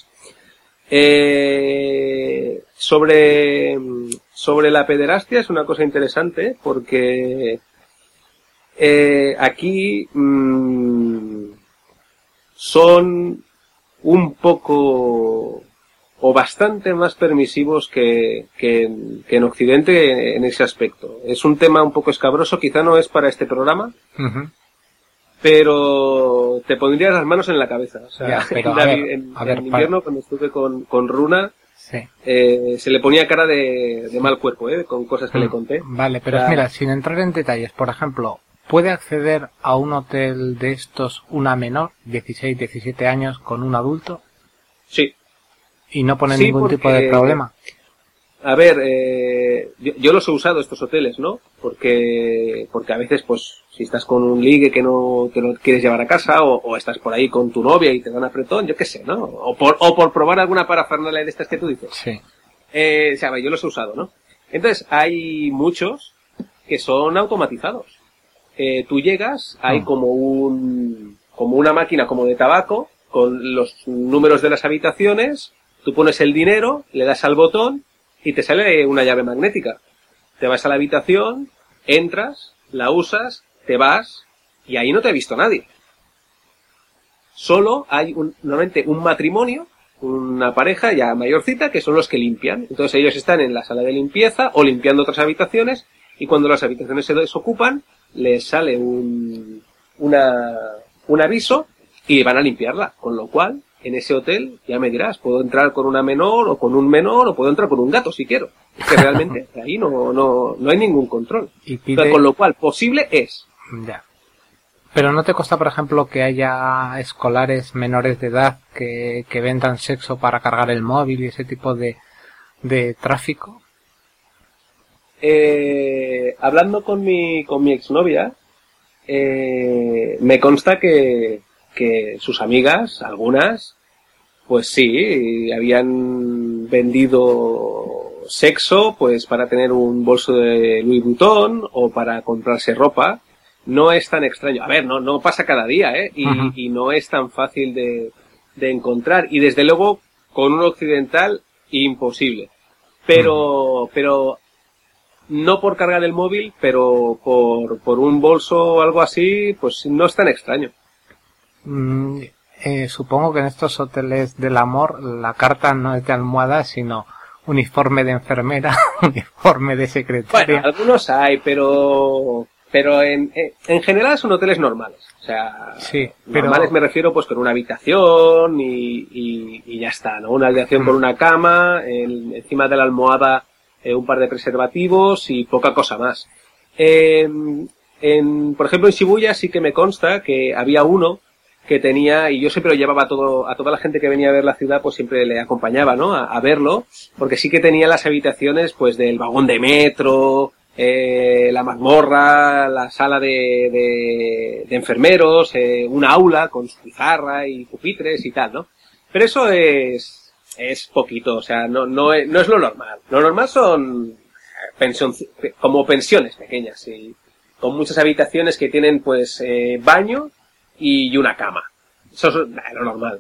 Eh, sobre sobre la pederastia es una cosa interesante porque eh, aquí mmm, son un poco o bastante más permisivos que, que, que en Occidente en ese aspecto. Es un tema un poco escabroso, quizá no es para este programa, uh-huh. pero te pondrías las manos en la cabeza. O sea,
ya, pero,
en,
a ver,
en,
a ver,
en invierno,
para...
cuando estuve con, con Runa,
sí.
eh, se le ponía cara de, de mal cuerpo, ¿eh? Con cosas que mm, le conté.
Vale, pero o sea, mira, sin entrar en detalles, por ejemplo, ¿puede acceder a un hotel de estos una menor, dieciséis, diecisiete años, con un adulto?
Sí.
¿Y no pone
sí,
ningún
porque,
tipo de problema?
A ver, eh, yo, yo los he usado estos hoteles, ¿no? Porque porque a veces, pues, si estás con un ligue que no te lo quieres llevar a casa, o, o estás por ahí con tu novia y te dan apretón, yo qué sé, ¿no? O por, o por probar alguna parafernalia de estas que tú dices.
Sí.
Eh, o sea, yo los he usado, ¿no? Entonces, hay muchos que son automatizados. Eh, tú llegas, hay como un, como una máquina como de tabaco, con los números de las habitaciones, tú pones el dinero, le das al botón y te sale una llave magnética. Te vas a la habitación, entras, la usas, te vas y ahí no te ha visto nadie. Solo hay un, normalmente un matrimonio, una pareja ya mayorcita, que son los que limpian. Entonces ellos están en la sala de limpieza o limpiando otras habitaciones y cuando las habitaciones se desocupan les sale un, una, un aviso y van a limpiarla. Con lo cual, en ese hotel, ya me dirás, puedo entrar con una menor o con un menor o puedo entrar con un gato si quiero. Es que realmente ahí no, no, no hay ningún control.
Y pide...
Entonces, con lo cual, posible es.
Ya. Pero ¿no te consta, por ejemplo, que haya escolares menores de edad que, que vendan sexo para cargar el móvil y ese tipo de, de tráfico?
Eh, hablando con mi, con mi exnovia, eh, me consta que, que sus amigas, algunas, pues sí, habían vendido sexo, pues para tener un bolso de Louis Vuitton o para comprarse ropa. No es tan extraño. A ver, no, no pasa cada día, ¿eh? Y, uh-huh. y no es tan fácil de, de encontrar. Y desde luego, con un occidental, imposible. Pero, uh-huh. pero, no por cargar el móvil, pero por, por un bolso o algo así, pues no es tan extraño.
Mm, eh, supongo que en estos hoteles del amor, la carta no es de almohada, sino uniforme de enfermera, uniforme de secretaria.
Bueno, algunos hay, pero... Pero en, en general son hoteles normales. O sea,
sí, pero...
normales me refiero pues con una habitación y, y, y ya está, ¿no? Una habitación mm. con una cama, en, encima de la almohada eh, un par de preservativos y poca cosa más. Eh, en, por ejemplo, en Shibuya sí que me consta que había uno que tenía, y yo siempre lo llevaba a todo, a toda la gente que venía a ver la ciudad, pues siempre le acompañaba, ¿no? A, a verlo, porque sí que tenía las habitaciones pues del vagón de metro, Eh, la mazmorra, la sala de, de, de enfermeros, eh, una aula con su pizarra y pupitres y tal, ¿no? Pero eso es, es poquito, o sea, no, no, es, no es lo normal. Lo normal son pensión, como pensiones pequeñas, y con muchas habitaciones que tienen, pues, eh, baño y una cama. Eso es lo normal.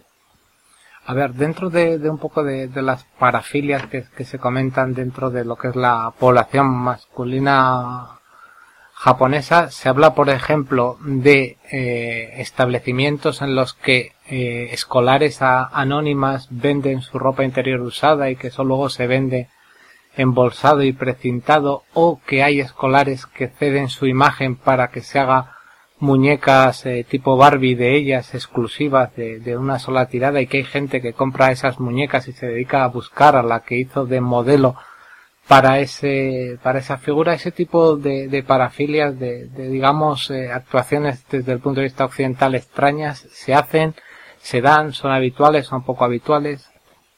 A ver, dentro de, de un poco de, de las parafilias que, que se comentan dentro de lo que es la población masculina japonesa, se habla, por ejemplo, de eh, establecimientos en los que eh, escolares a, anónimas venden su ropa interior usada y que eso luego se vende embolsado y precintado, o que hay escolares que ceden su imagen para que se haga muñecas eh, tipo Barbie de ellas exclusivas de, de una sola tirada, y que hay gente que compra esas muñecas y se dedica a buscar a la que hizo de modelo para ese para esa figura. Ese tipo de, de parafilias, de, de digamos eh, actuaciones desde el punto de vista occidental extrañas, se hacen, se dan, son habituales, son poco habituales.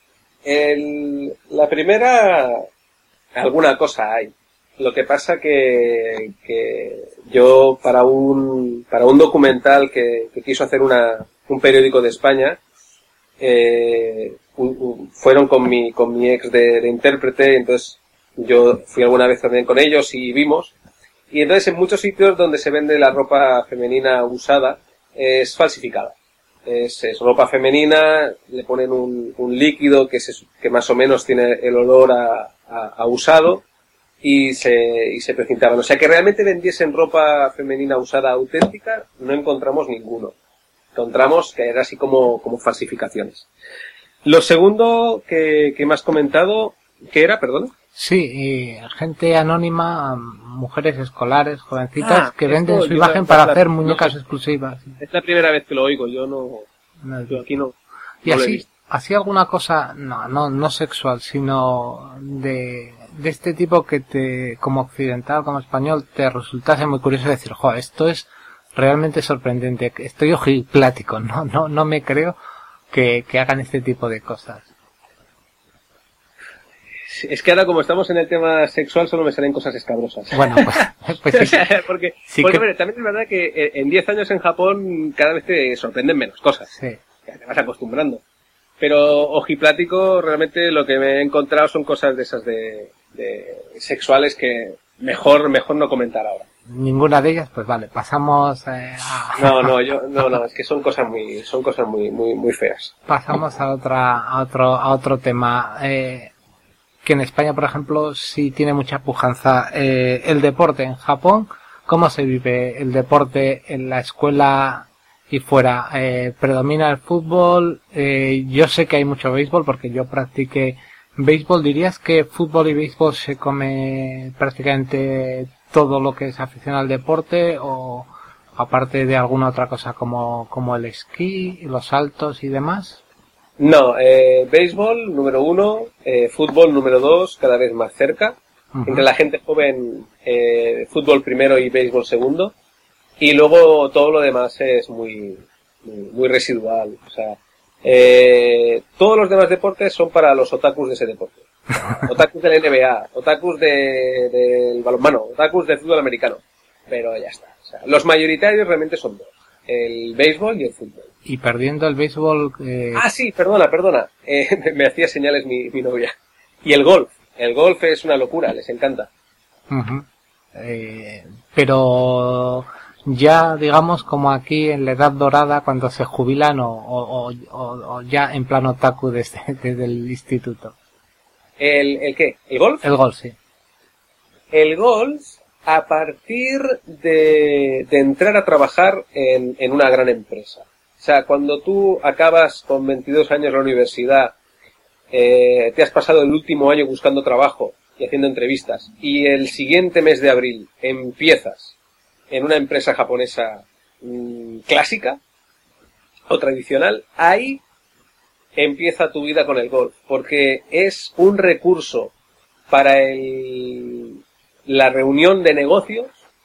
El, la primera, alguna cosa hay. Lo que pasa que, que yo para un para un documental que, que quiso hacer una un periódico de España, eh, un, un, fueron con mi con mi ex de, de intérprete, entonces yo fui alguna vez también con ellos y vimos, y entonces en muchos sitios donde se vende la ropa femenina usada es falsificada. Es, es ropa femenina, le ponen un, un líquido que se, que más o menos tiene el olor a, a, a usado, y se, y se precintaban. O sea, que realmente vendiesen ropa femenina usada auténtica, no encontramos ninguno. Encontramos que era así como, como falsificaciones. Lo segundo que, que me has comentado, ¿qué era, perdón?
Sí, eh, gente anónima, mujeres escolares, jovencitas,
Ah,
que
esto
venden su
yo
imagen
la-
para
la-
hacer
no
muñecas
sé.
exclusivas.
Es la primera vez que lo oigo, yo no,
No,
yo aquí no,
Y
no lo he
así,
visto.
así alguna cosa, no, no, no sexual, sino de, de este tipo que te, como occidental, como español, te resultase muy curioso decir, jo, esto es realmente sorprendente, estoy ojiplático, no, no, no me creo que, que hagan este tipo de cosas.
Es que ahora como estamos en el tema sexual solo me salen cosas escabrosas.
Bueno, pues, pues sí,
porque
sí
porque
que-
hombre, también es verdad que eh, en diez años en Japón cada vez te sorprenden menos cosas.
sí.
Ya te vas acostumbrando. Pero ojiplático, realmente lo que me he encontrado son cosas de esas de, de sexuales que mejor mejor no comentar ahora.
Ninguna de ellas, pues vale, pasamos eh, a...
No, no, yo no, no, es que son cosas muy son cosas muy muy muy feas.
Pasamos a otra, a otro, a otro tema, eh, que en España, por ejemplo, sí tiene mucha pujanza, eh, el deporte en Japón. ¿Cómo se vive el deporte en la escuela y fuera? Eh, ¿predomina el fútbol? Eh, yo sé que hay mucho béisbol porque yo practiqué béisbol. ¿Dirías que fútbol y béisbol se come prácticamente todo lo que es afición al deporte, o aparte de alguna otra cosa como, como el esquí, los saltos y demás?
No, eh, béisbol número uno, eh, fútbol número dos, cada vez más cerca.
Ujú.
Entre la gente joven, eh, fútbol primero y béisbol segundo. Y luego todo lo demás es muy, muy, muy residual. O sea, eh, todos los demás deportes son para los otakus de ese deporte. Otakus del N B A, otakus de, del balonmano, otakus del fútbol americano. Pero ya está. O sea, los mayoritarios realmente son dos. El béisbol y el fútbol.
Y perdiendo el béisbol, eh,
Ah, sí, perdona, perdona. Eh, me hacía señales mi, mi novia. Y el golf. El golf es una locura, les encanta.
ujú. Eh, pero ya digamos como aquí en la edad dorada cuando se jubilan, o, o, o, o ya en plan otaku desde, desde el instituto.
¿El, el qué? ¿El golf?
El gol, sí.
El golf, a partir de, de entrar a trabajar en, en una gran empresa. O sea, cuando tú acabas con veintidós años la universidad, eh, te has pasado el último año buscando trabajo y haciendo entrevistas, y el siguiente mes de abril empiezas en una empresa japonesa mmm, clásica o tradicional, ahí empieza tu vida con el golf, porque es un recurso para el, la reunión de negocios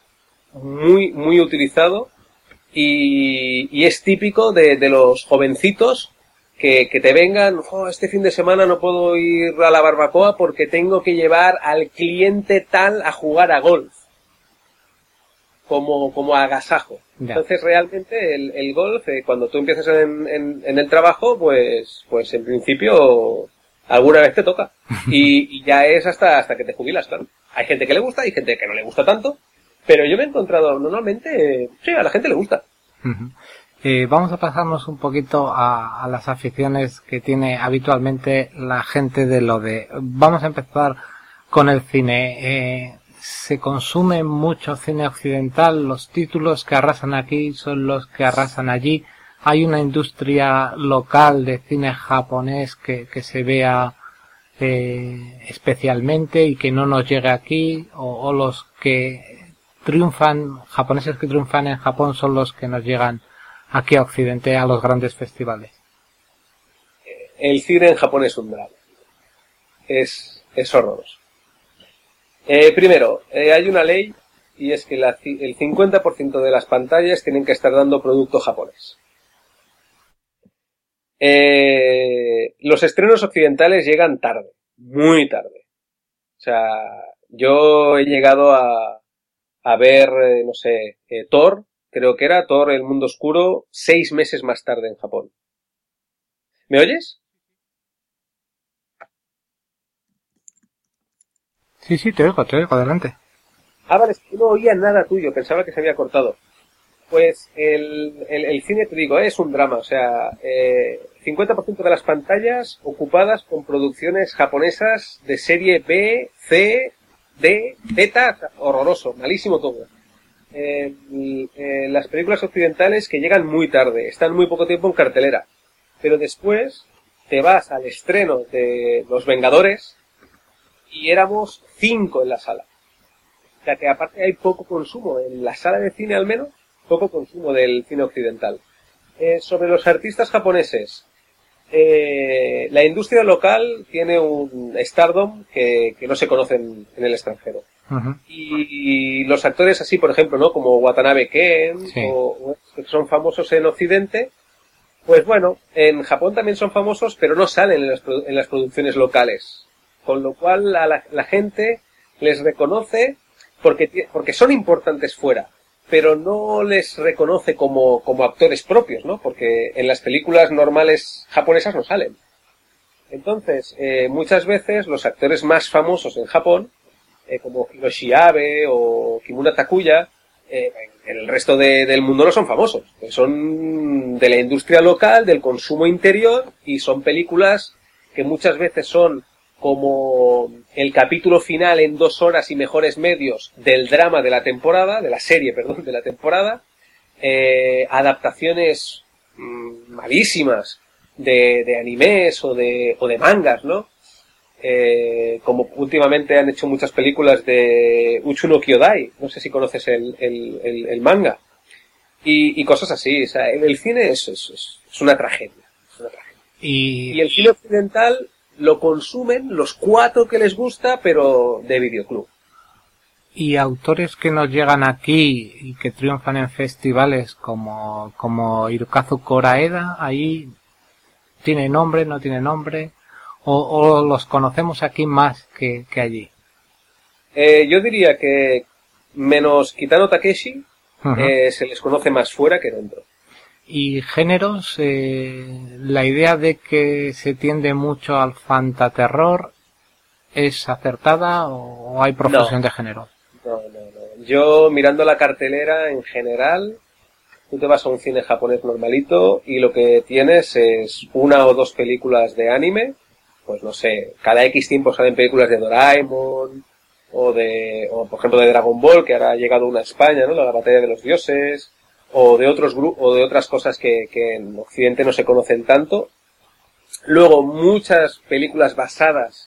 muy, muy utilizado, y, y es típico de, de los jovencitos que, que te vengan, oh, este fin de semana no puedo ir a la barbacoa porque tengo que llevar al cliente tal a jugar a golf. Como, como agasajo.
Ya.
Entonces realmente el, el golf, eh, cuando tú empiezas en, en, en el trabajo, pues, pues en principio alguna vez te toca. Y, y ya es hasta, hasta que te jubilas, claro. Hay gente que le gusta, hay gente que no le gusta tanto, pero yo me he encontrado normalmente, eh, sí, a la gente le gusta.
Ujú. Eh, vamos a pasarnos un poquito a, a las aficiones que tiene habitualmente la gente de lo de... Vamos a empezar con el cine. Eh, se consume mucho cine occidental, los títulos que arrasan aquí son los que arrasan allí. Hay una industria local de cine japonés que, que se vea eh, especialmente y que no nos llegue aquí, o, o los que triunfan, japoneses que triunfan en Japón son los que nos llegan aquí a Occidente a los grandes festivales.
El cine en Japón es un drama. Es, es horroroso. Eh, primero, eh, hay una ley, y es que la, el cincuenta por ciento de las pantallas tienen que estar dando producto japonés. Eh, los estrenos occidentales llegan tarde, muy tarde. O sea, yo he llegado a, a ver, eh, no sé, eh, Thor, creo que era Thor, El Mundo Oscuro, seis meses más tarde en Japón. ¿Me oyes?
Sí, sí, te oigo, te oigo, adelante.
Ah, vale, es que no oía nada tuyo, pensaba que se había cortado. Pues el, el, el cine, te digo, es un drama, o sea, eh, cincuenta por ciento de las pantallas ocupadas con producciones japonesas de serie B, C, D, beta, horroroso, malísimo todo. Eh, y, eh, las películas occidentales que llegan muy tarde, están muy poco tiempo en cartelera, pero después te vas al estreno de Los Vengadores y éramos cinco en la sala. O sea que aparte hay poco consumo, en la sala de cine al menos, poco consumo del cine occidental. Eh, sobre los artistas japoneses, eh, la industria local tiene un stardom que, que no se conoce en, en el extranjero. Uh-huh. Y, y los actores así, por ejemplo, ¿no? Como Watanabe Ken, sí. o, o que son famosos en Occidente, pues bueno, en Japón también son famosos, pero no salen en las, en las producciones locales. Con lo cual a la, la gente les reconoce porque, porque son importantes fuera, pero no les reconoce como, como actores propios, ¿no? Porque en las películas normales japonesas no salen. Entonces, eh, muchas veces los actores más famosos en Japón, eh, como Hiroshi Abe o Kimura Takuya, eh, en el resto de, del mundo no son famosos. Son de la industria local, del consumo interior, y son películas que muchas veces son como el capítulo final en dos horas y mejores medios del drama de la temporada, de la serie, perdón, de la temporada, eh, adaptaciones mmm, malísimas de, de animes o de, o de mangas, ¿no? Eh, como últimamente han hecho muchas películas de Uchu no Kyodai, no sé si conoces el, el, el, el manga, y, y cosas así. O sea, el, el cine es, es, es una tragedia, es una tragedia. Y... y el cine occidental lo consumen los cuatro que les gusta, pero de videoclub.
Y autores que nos llegan aquí y que triunfan en festivales como, como Hirokazu Koreeda, ahí tiene nombre, no tiene nombre, o, o los conocemos aquí más que, que allí.
Eh, yo diría que menos Kitano Takeshi, uh-huh. eh, se les conoce más fuera que dentro.
Y géneros, eh, la idea de que se tiende mucho al fantaterror, ¿es acertada o hay profesión
no,
de género?
No, no, no. Yo mirando la cartelera en general, tú te vas a un cine japonés normalito y lo que tienes es una o dos películas de anime, pues no sé, cada X tiempo salen películas de Doraemon o de, o por ejemplo de Dragon Ball, que ahora ha llegado una a España, ¿no? La batalla de los dioses. O de otros grupos, o de otras cosas que, que en Occidente no se conocen tanto. Luego, muchas películas basadas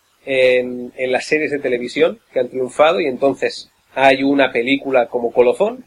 en, en las series de televisión que han triunfado, y entonces hay una película como colofón.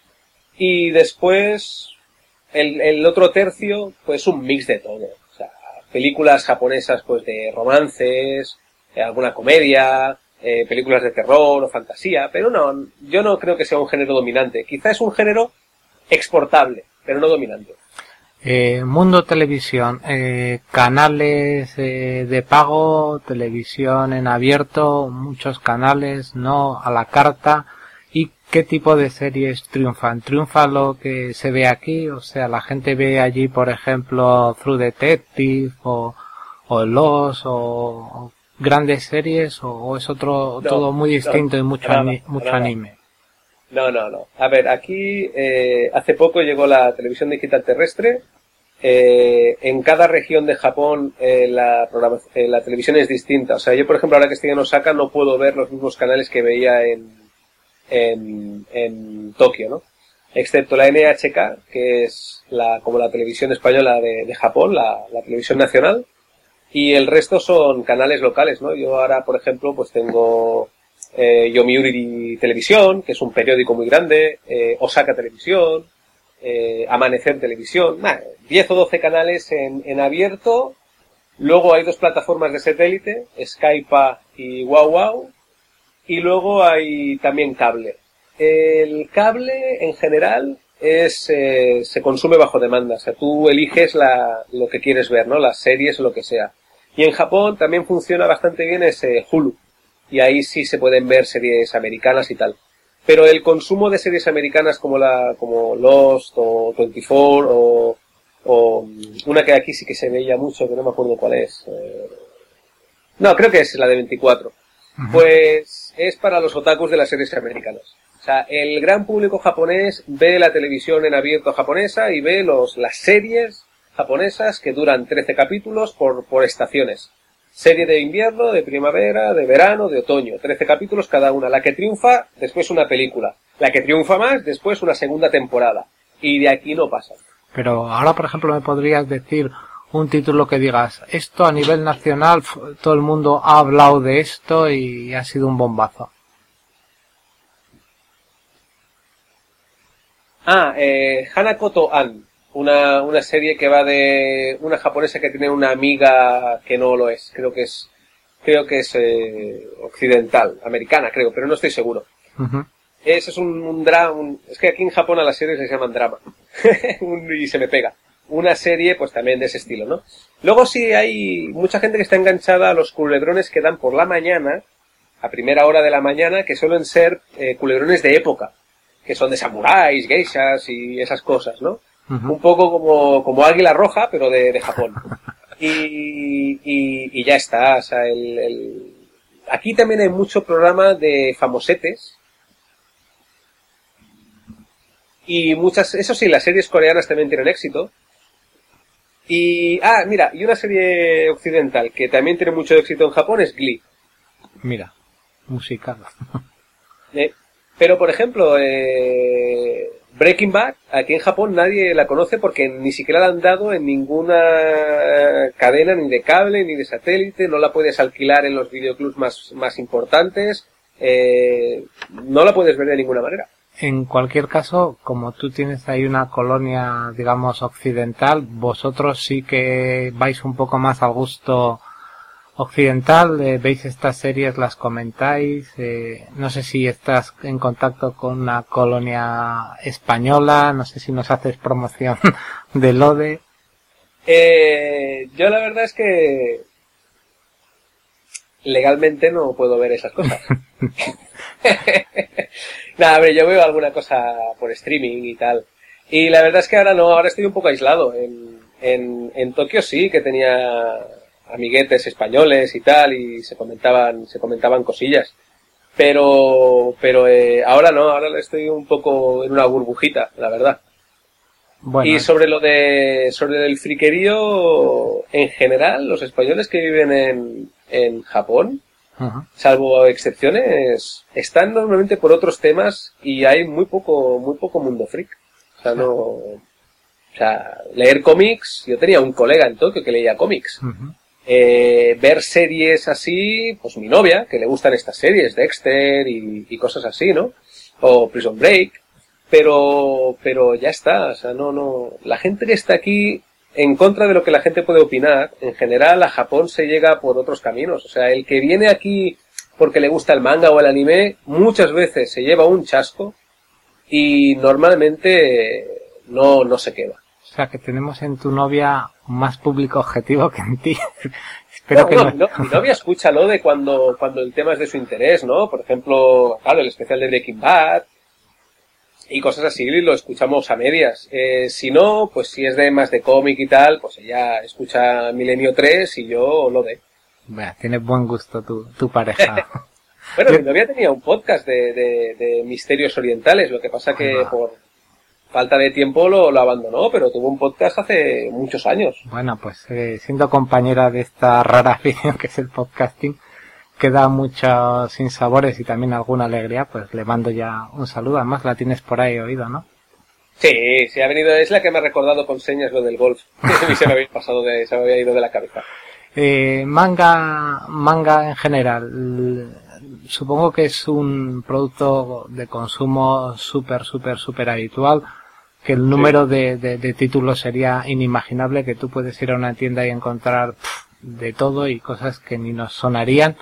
Y después, el, el otro tercio, pues un mix de todo. O sea, películas japonesas, pues de romances, eh, alguna comedia, eh, películas de terror o fantasía, pero no, yo no creo que sea un género dominante. Quizá es un género exportable, pero no dominante.
Eh, mundo televisión, eh, canales eh, de pago, televisión en abierto, muchos canales, no a la carta. ¿Y qué tipo de series triunfan? ¿Triunfa lo que se ve aquí? O sea, la gente ve allí, por ejemplo, True Detective o, o Los o, o grandes series, o, o es otro no, todo muy distinto no, y mucho, nada, ani- mucho nada. anime.
No, no, no. A ver, aquí eh, hace poco llegó la televisión digital terrestre. Eh, en cada región de Japón eh, la, eh, la televisión es distinta. O sea, yo, por ejemplo, ahora que estoy en Osaka no puedo ver los mismos canales que veía en, en, en Tokio, ¿no? Excepto la N H K, que es la como la televisión española de, de Japón, la, la televisión nacional. Y el resto son canales locales, ¿no? Yo ahora, por ejemplo, pues tengo... Eh, Yomiuri Televisión, que es un periódico muy grande, eh, Osaka Televisión, eh, Amanecer Televisión, nah, diez o doce canales en, en abierto. Luego hay dos plataformas de satélite, Skypa y Wow Wow, y luego hay también cable. El cable en general es eh, se consume bajo demanda, o sea, tú eliges la, lo que quieres ver, ¿no? Las series o lo que sea. Y en Japón también funciona bastante bien ese Hulu. Y ahí sí se pueden ver series americanas y tal. Pero el consumo de series americanas como la como Lost o veinticuatro o, o una que aquí sí que se veía mucho, que no me acuerdo cuál es. Eh, no, creo que es la de veinticuatro. Uh-huh. Pues es para los otakus de las series americanas. O sea, el gran público japonés ve la televisión en abierto japonesa y ve los las series japonesas que duran trece capítulos por, por estaciones. Serie de invierno, de primavera, de verano, de otoño. trece capítulos cada una. La que triunfa, después una película. La que triunfa más, después una segunda temporada. Y de aquí no pasa.
Pero ahora, por ejemplo, me podrías decir un título que digas, esto a nivel nacional, todo el mundo ha hablado de esto y ha sido un bombazo.
Ah, eh, Hanakoto An, una, una serie que va de una japonesa que tiene una amiga que no lo es, creo que es, creo que es eh, occidental, americana creo, pero no estoy seguro.
Uh-huh.
Ese es un, un drama, es que aquí en Japón a las series les llaman drama, y se me pega. Una serie pues también de ese estilo, ¿no? Luego sí hay mucha gente que está enganchada a los culebrones que dan por la mañana, a primera hora de la mañana, que suelen ser eh, culebrones de época, que son de samuráis, geishas y esas cosas, ¿no? Uh-huh. Un poco como, como Águila Roja, pero de, de Japón. Y, y, y ya está, o sea, el, el... aquí también hay mucho programa de famosetes. Y muchas, eso sí, las series coreanas también tienen éxito. Y, ah, mira, y una serie occidental que también tiene mucho éxito en Japón es Glee.
Mira, musical.
Eh, pero, por ejemplo, eh, Breaking Bad, aquí en Japón nadie la conoce porque ni siquiera la han dado en ninguna cadena, ni de cable, ni de satélite, no la puedes alquilar en los videoclubs más, más importantes, eh, no la puedes ver de ninguna manera.
En cualquier caso, como tú tienes ahí una colonia, digamos, occidental, vosotros sí que vais un poco más al gusto occidental, eh, veis estas series, las comentáis, eh, no sé si estás en contacto con una colonia española, no sé si nos haces promoción del O D E.
Eh, yo la verdad es que legalmente no puedo ver esas cosas. Nada, a ver, yo veo alguna cosa por streaming y tal. Y la verdad es que ahora no, ahora estoy un poco aislado. En, en, en Tokio sí que tenía amiguetes españoles y tal, y se comentaban, se comentaban cosillas. Pero, pero eh, ahora no, ahora estoy un poco en una burbujita, la verdad. Bueno, y sobre lo de, sobre el friquerío, en general, los españoles que viven en, en Japón, uh-huh, salvo excepciones, están normalmente por otros temas y hay muy poco, muy poco mundo freak. O sea, no, o sea, leer cómics, yo tenía un colega en Tokio que leía cómics. Uh-huh. Eh, ver series así, pues mi novia, que le gustan estas series, Dexter y, y cosas así, ¿no? O Prison Break. Pero, pero ya está, o sea, no, no, la gente que está aquí, en contra de lo que la gente puede opinar, en general a Japón se llega por otros caminos. O sea, el que viene aquí porque le gusta el manga o el anime, muchas veces se lleva un chasco y normalmente no, no se queda.
O sea, que tenemos en tu novia más público objetivo que en ti. Espero
no,
que
no,
no.
Mi, no, mi novia escucha lo de cuando, cuando el tema es de su interés, ¿no? Por ejemplo, claro, el especial de Breaking Bad y cosas así, lo escuchamos a medias. Eh, si no, pues si es de más de cómic y tal, pues ella escucha Milenio tres y yo lo de.
Bueno, tienes buen gusto tu, tu pareja.
Bueno,
Yo...
mi novia tenía un podcast de, de, de misterios orientales, lo que pasa que ah. por falta de tiempo lo, lo abandonó, pero tuvo un podcast hace muchos años.
Bueno, pues eh, siendo compañera de esta rara afición que es el podcasting, que da muchos sinsabores y también alguna alegría, pues le mando ya un saludo. Además la tienes por ahí oído, ¿no?
Sí, sí, ha venido, es la que me ha recordado con señas lo del golf. Y se me había pasado de, se me había ido de la cabeza.
Eh, manga, manga en general, supongo que es un producto de consumo súper, súper, súper habitual, que el número sí. de, de, de títulos sería inimaginable, que tú puedes ir a una tienda y encontrar pff, de todo y cosas que ni nos sonarían.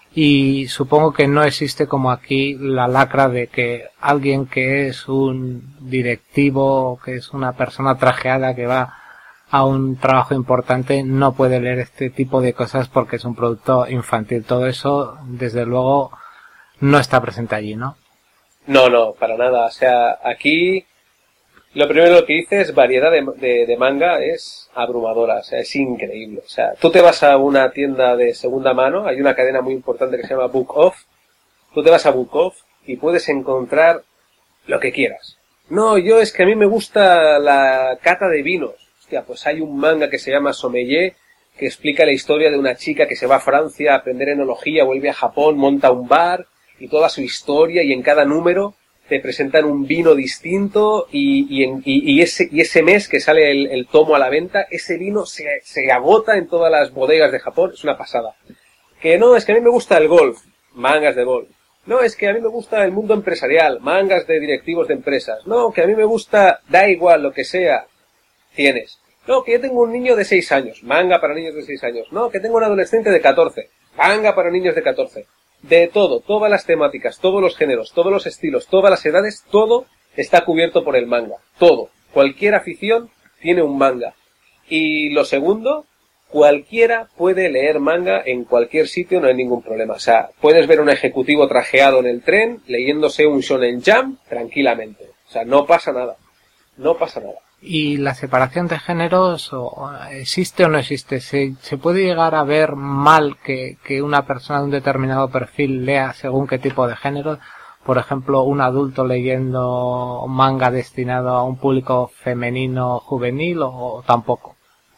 Y supongo que no existe como aquí la lacra de que alguien que es un directivo, que es una persona trajeada que va a un trabajo importante, no puede leer este tipo de cosas porque es un producto infantil. Todo eso, desde luego, no está presente allí, ¿no?
No, no, para nada. O sea, aquí lo primero que dices, variedad de, de, de manga es abrumadora, o sea, es increíble. O sea, tú te vas a una tienda de segunda mano, hay una cadena muy importante que se llama Book Off, tú te vas a Book Off y puedes encontrar lo que quieras. No, yo es que a mí me gusta la cata de vinos. Hostia, pues hay un manga que se llama Sommelier, que explica la historia de una chica que se va a Francia a aprender enología, vuelve a Japón, monta un bar y toda su historia, y en cada número te presentan un vino distinto y, y, en, y, y, ese, y ese mes que sale el, el tomo a la venta, ese vino se, se agota en todas las bodegas de Japón, es una pasada. Que no, es que a mí me gusta el golf, mangas de golf. No, es que a mí me gusta el mundo empresarial, mangas de directivos de empresas. No, que a mí me gusta, da igual lo que sea, tienes. No, que yo tengo un niño de seis años, manga para niños de seis años. No, que tengo un adolescente de catorce, manga para niños de catorce. De todo, todas las temáticas, todos los géneros, todos los estilos, todas las edades, todo está cubierto por el manga. Todo. Cualquier afición tiene un manga. Y lo segundo, cualquiera puede leer manga en cualquier sitio, no hay ningún problema. O sea, puedes ver un ejecutivo trajeado en el tren, leyéndose un Shonen Jump tranquilamente. O sea, no pasa nada. No pasa nada.
¿Y la separación de géneros o, existe o no existe? ¿Se, ¿Se puede llegar a ver mal que, que una persona de un determinado perfil lea según qué tipo de género? Por ejemplo, un adulto leyendo manga destinado a un público femenino juvenil o, o tampoco.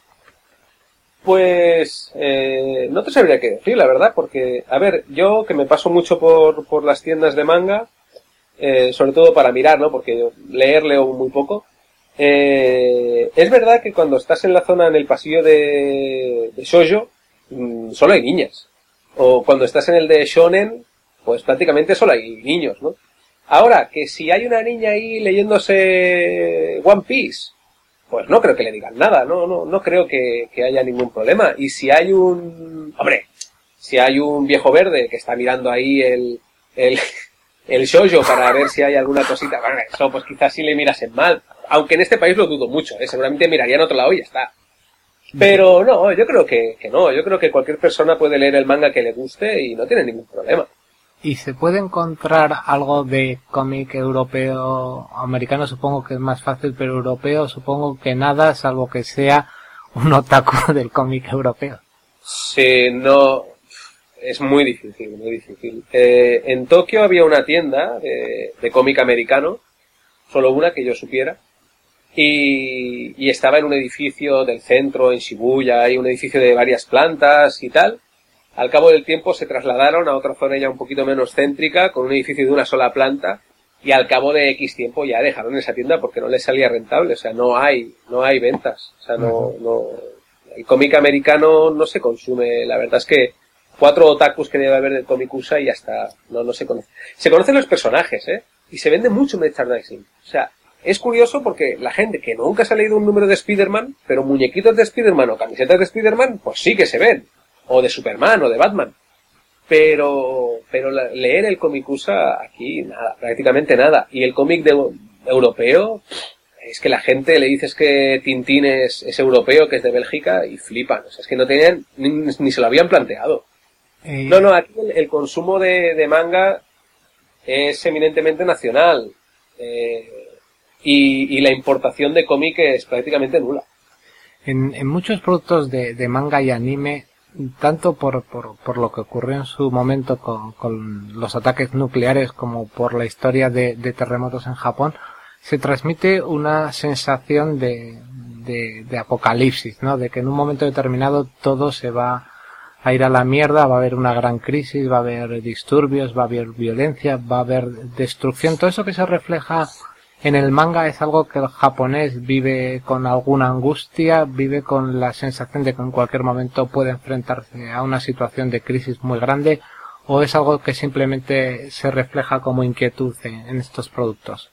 Pues eh, no te sabría qué decir, la verdad, porque, a ver, yo que me paso mucho por, por las tiendas de manga, eh, sobre todo para mirar, ¿no? Porque yo leer leo muy poco. Eh, es verdad que cuando estás en la zona, en el pasillo de, de shoujo, mmm, solo hay niñas. O cuando estás en el de shonen, pues prácticamente solo hay niños, ¿no? Ahora, que si hay una niña ahí leyéndose One Piece, pues no creo que le digan nada, no, no, no creo que, que haya ningún problema. Y si hay un, hombre, si hay un viejo verde que está mirando ahí el, el, el shoujo para ver si hay alguna cosita, bueno, eso pues quizás sí le mirasen mal. Aunque en este país lo dudo mucho, ¿eh? Seguramente miraría en otro lado y ya está. Pero no, yo creo que, que no. Yo creo que cualquier persona puede leer el manga que le guste y no tiene ningún problema.
¿Y se puede encontrar algo de cómic europeo, americano? Supongo que es más fácil, pero europeo supongo que nada, salvo que sea un otaku del cómic europeo.
Sí, no, es muy difícil, muy difícil. Eh, en Tokio había una tienda de, de cómic americano, solo una que yo supiera, y, y estaba en un edificio del centro, en Shibuya, hay un edificio de varias plantas y tal. Al cabo del tiempo se trasladaron a otra zona ya un poquito menos céntrica, con un edificio de una sola planta, y al cabo de X tiempo ya dejaron esa tienda porque no les salía rentable. O sea, no hay, no hay ventas. O sea, no, no, el cómic americano no se consume. La verdad es que cuatro otakus que debe haber del cómic U S A y ya está. No, no se conoce. Se conocen los personajes, ¿eh? Y se vende mucho merchandising. O sea, es curioso porque la gente que nunca se ha leído un número de Spider-Man, pero muñequitos de Spider-Man o camisetas de Spider-Man, pues sí que se ven. O de Superman o de Batman. Pero, pero la, leer el cómic U S A aquí nada, prácticamente nada. Y el cómic de, europeo, es que la gente le dices que Tintín es, es europeo, que es de Bélgica, y flipan. O sea, es que no tenían, ni, ni se lo habían planteado. Eh... No, no, aquí el, el consumo de, de manga es eminentemente nacional. Eh, y, y la importación de cómic es prácticamente nula.
En, en muchos productos de, de manga y anime, tanto por, por, por lo que ocurrió en su momento con, con los ataques nucleares como por la historia de, de terremotos en Japón, se transmite una sensación de, de, de apocalipsis, ¿no? De que en un momento determinado todo se va a ir a la mierda, va a haber una gran crisis, va a haber disturbios, va a haber violencia, va a haber destrucción. Todo eso que se refleja en el manga es algo que el japonés vive con alguna angustia, vive con la sensación de que en cualquier momento puede enfrentarse a una situación de crisis muy grande, o es algo que simplemente se refleja como inquietud en, en estos productos.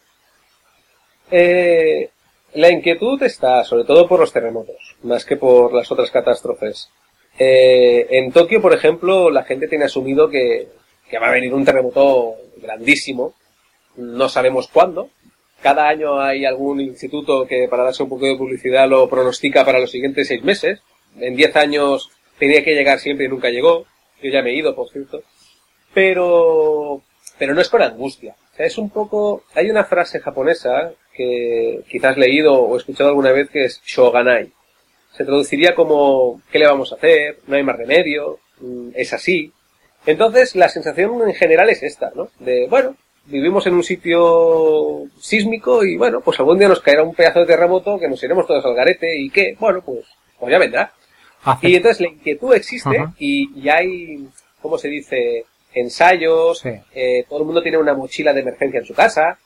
Eh, la inquietud está sobre todo por los terremotos, más que por las otras catástrofes. Eh, en Tokio, por ejemplo, la gente tiene asumido que, que va a venir un terremoto grandísimo, no sabemos cuándo. Cada año hay algún instituto que, para darse un poco de publicidad, lo pronostica para los siguientes seis meses. En diez años tenía que llegar siempre y nunca llegó. Yo ya me he ido, por cierto. Pero, pero no es con angustia. O sea, es un poco, hay una frase japonesa que quizás has leído o escuchado alguna vez, que es shoganai. Se traduciría como, ¿qué le vamos a hacer? No hay más remedio. Es así. Entonces, la sensación en general es esta, ¿no? De, bueno, vivimos en un sitio sísmico y, bueno, pues algún día nos caerá un pedazo de terremoto que nos iremos todos al garete y que, bueno, pues, pues ya vendrá. Hace... Y entonces la inquietud existe. Uh-huh. y, y hay, ¿cómo se dice? Ensayos, sí. eh, todo el mundo tiene una mochila de emergencia en su casa,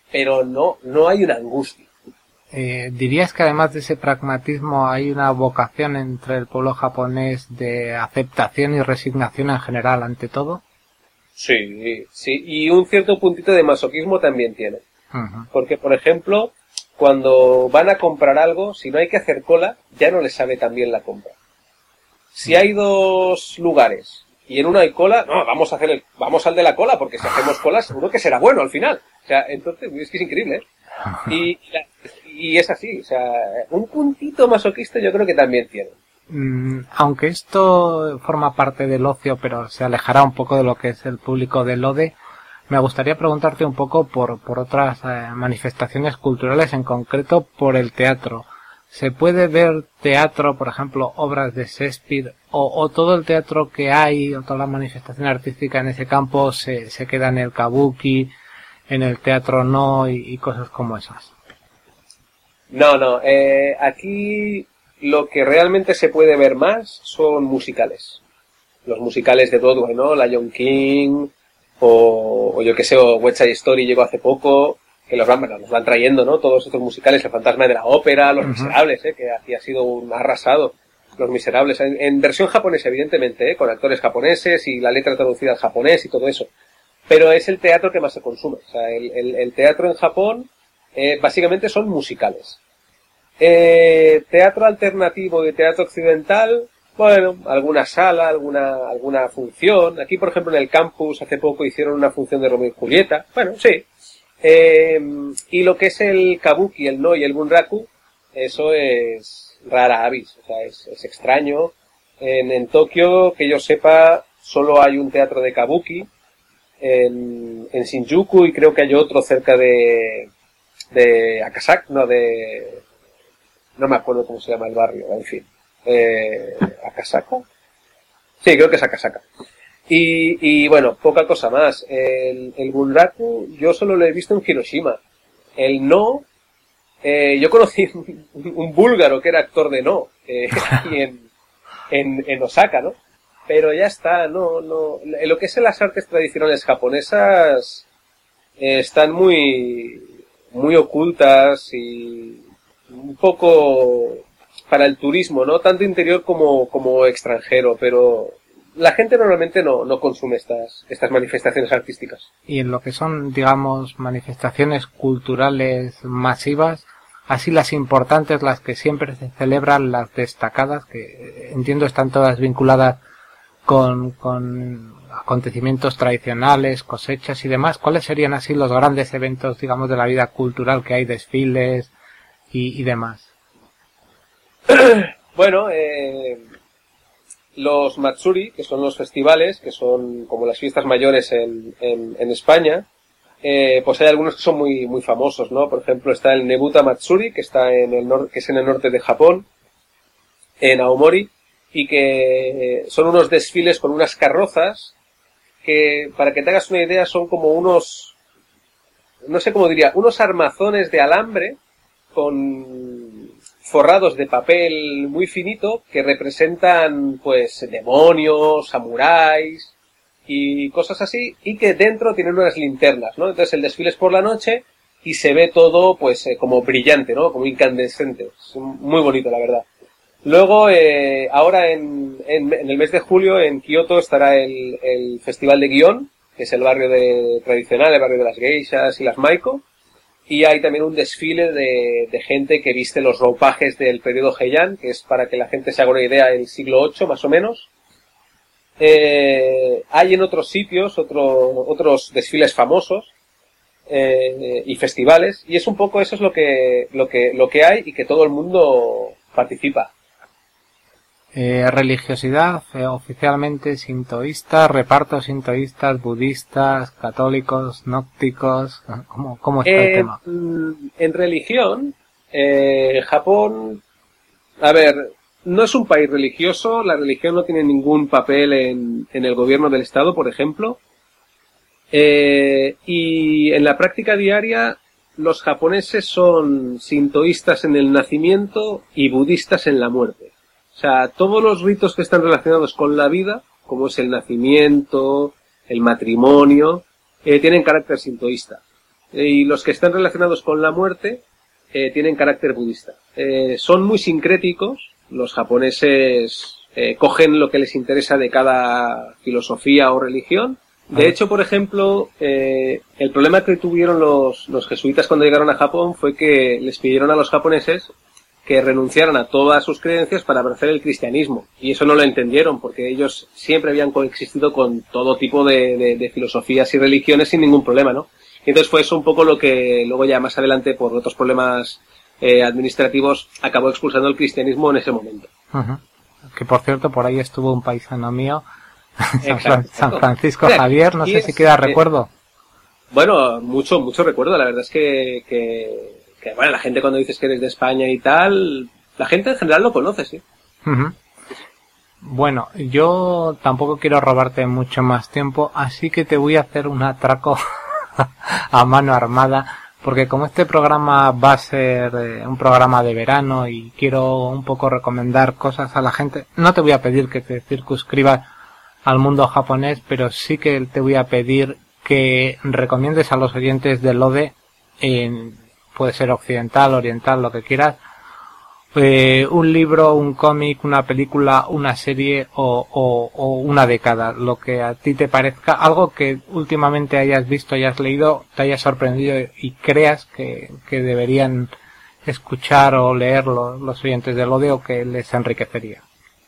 pero no, no hay una angustia.
Eh, ¿Dirías que además de ese pragmatismo hay una vocación entre el pueblo japonés de aceptación y resignación en general ante todo?
Sí, sí, y un cierto puntito de masoquismo también tiene.
Uh-huh.
Porque, por ejemplo, cuando van a comprar algo, si no hay que hacer cola, ya no les sabe tan bien la compra. Si hay dos lugares y en uno hay cola, no, vamos a hacer el, vamos al de la cola, porque si hacemos cola seguro que será bueno al final. O sea, entonces, es que es increíble, ¿eh? Y, y es así, o sea, un puntito masoquista yo creo que también tiene.
Mm, aunque esto forma parte del ocio, pero se alejará un poco de lo que es el público del Ode, me gustaría preguntarte un poco por, por otras eh, manifestaciones culturales, en concreto por el teatro. ¿Se puede ver teatro, por ejemplo, obras de Shakespeare, o, o todo el teatro que hay, o toda la manifestación artística en ese campo se, se queda en el kabuki, en el teatro no, y, y cosas como esas?
No, no, eh, aquí lo que realmente se puede ver más son musicales. Los musicales de Broadway, ¿no? Lion King, o, o yo que sé, o West Side Story llegó hace poco, que los van, bueno, los van trayendo, ¿no? Todos estos musicales, El Fantasma de la Ópera, Los uh-huh. Miserables, ¿eh? Que aquí ha sido un arrasado. Los Miserables, en, en versión japonesa, evidentemente, ¿eh? Con actores japoneses y la letra traducida al japonés y todo eso. Pero es el teatro que más se consume. O sea, el, el, el teatro en Japón, eh, básicamente son musicales. Eh, teatro alternativo y teatro occidental, bueno, alguna sala, alguna, alguna función. Aquí, por ejemplo, en el campus, hace poco hicieron una función de Romeo y Julieta. Bueno, sí. Eh, y lo que es el kabuki, el no y el bunraku, eso es rara avis. O sea, es, es extraño. En, en Tokio, que yo sepa, solo hay un teatro de kabuki. En, en Shinjuku, y creo que hay otro cerca de de Akasaka, no, de no me acuerdo cómo se llama el barrio, en fin, eh, ¿Akasaka? Sí, creo que es Akasaka. Y, y bueno, poca cosa más. El, el bunraku yo solo lo he visto en Hiroshima. El no, eh, yo conocí un, un búlgaro que era actor de no, eh, aquí en, en, en Osaka, ¿no? Pero ya está, no, no, lo que es en las artes tradicionales japonesas eh, están muy, muy ocultas y un poco para el turismo, ¿no? Tanto interior como, como extranjero, pero la gente normalmente no, no consume estas, estas manifestaciones artísticas.
Y en lo que son, digamos, manifestaciones culturales masivas, así las importantes, las que siempre se celebran, las destacadas, que entiendo están todas vinculadas con, con acontecimientos tradicionales, cosechas y demás, ¿cuáles serían así los grandes eventos, digamos, de la vida cultural que hay, desfiles y, y demás?
Bueno, eh, los Matsuri, que son los festivales, que son como las fiestas mayores en, en, en España, eh, pues hay algunos que son muy, muy famosos, ¿no? Por ejemplo, está el Nebuta Matsuri, que está en el nor- que es en el norte de Japón, en Aomori, y que son unos desfiles con unas carrozas que, para que te hagas una idea, son como unos, no sé cómo diría, unos armazones de alambre con forrados de papel muy finito que representan, pues, demonios, samuráis y cosas así, y que dentro tienen unas linternas, ¿no? Entonces el desfile es por la noche y se ve todo, pues, eh, como brillante, ¿no? Como incandescente. Es muy bonito, la verdad. Luego, eh, ahora en, en, en el mes de julio en Kioto estará el, el Festival de Gion, que es el barrio de, tradicional, el barrio de las geishas y las maiko, y hay también un desfile de, de gente que viste los ropajes del periodo Heian, que es, para que la gente se haga una idea, el siglo ocho más o menos. Eh, hay en otros sitios otro, otros desfiles famosos eh, y festivales, y es un poco eso es lo que, lo que, lo que hay y que todo el mundo participa.
Eh, religiosidad, eh, oficialmente sintoísta, repartos sintoístas, budistas, católicos, gnósticos, ¿cómo, cómo está
eh,
el tema?
En religión, eh, Japón, a ver, no es un país religioso, la religión no tiene ningún papel en, en el gobierno del Estado, por ejemplo, eh, y en la práctica diaria los japoneses son sintoístas en el nacimiento y budistas en la muerte. O sea, todos los ritos que están relacionados con la vida, como es el nacimiento, el matrimonio, eh, tienen carácter sintoísta. y los que están relacionados con la muerte eh, tienen carácter budista. Eh, son muy sincréticos, los japoneses eh, cogen lo que les interesa de cada filosofía o religión. De hecho, por ejemplo, eh, el problema que tuvieron los, los jesuitas cuando llegaron a Japón fue que les pidieron a los japoneses que renunciaran a todas sus creencias para abrazar el cristianismo. Y eso no lo entendieron, porque ellos siempre habían coexistido con todo tipo de, de, de filosofías y religiones sin ningún problema, ¿no? Y entonces fue eso un poco lo que luego ya más adelante, por otros problemas eh, administrativos, acabó expulsando el cristianismo en ese momento.
Uh-huh. Que por cierto, por ahí estuvo un paisano mío, San, Fran-
Exacto.
San Francisco Javier, no
Y
sé
es,
si queda
eh,
recuerdo.
Bueno, mucho, mucho recuerdo. La verdad es que, que, que, bueno, la gente cuando dices que eres de España y tal, la gente en general lo conoce, sí.
Uh-huh. Bueno, yo tampoco quiero robarte mucho más tiempo, así que te voy a hacer un atraco a mano armada, porque como este programa va a ser eh, un programa de verano y quiero un poco recomendar cosas a la gente, no te voy a pedir que te circunscribas al mundo japonés, pero sí que te voy a pedir que recomiendes a los oyentes del O D E, en, puede ser occidental, oriental, lo que quieras, eh, un libro, un cómic, una película, una serie o, o, o una década, lo que a ti te parezca, algo que últimamente hayas visto, hayas leído, te haya sorprendido y creas que, que deberían escuchar o leer los, los oyentes del O D E o que les enriquecería.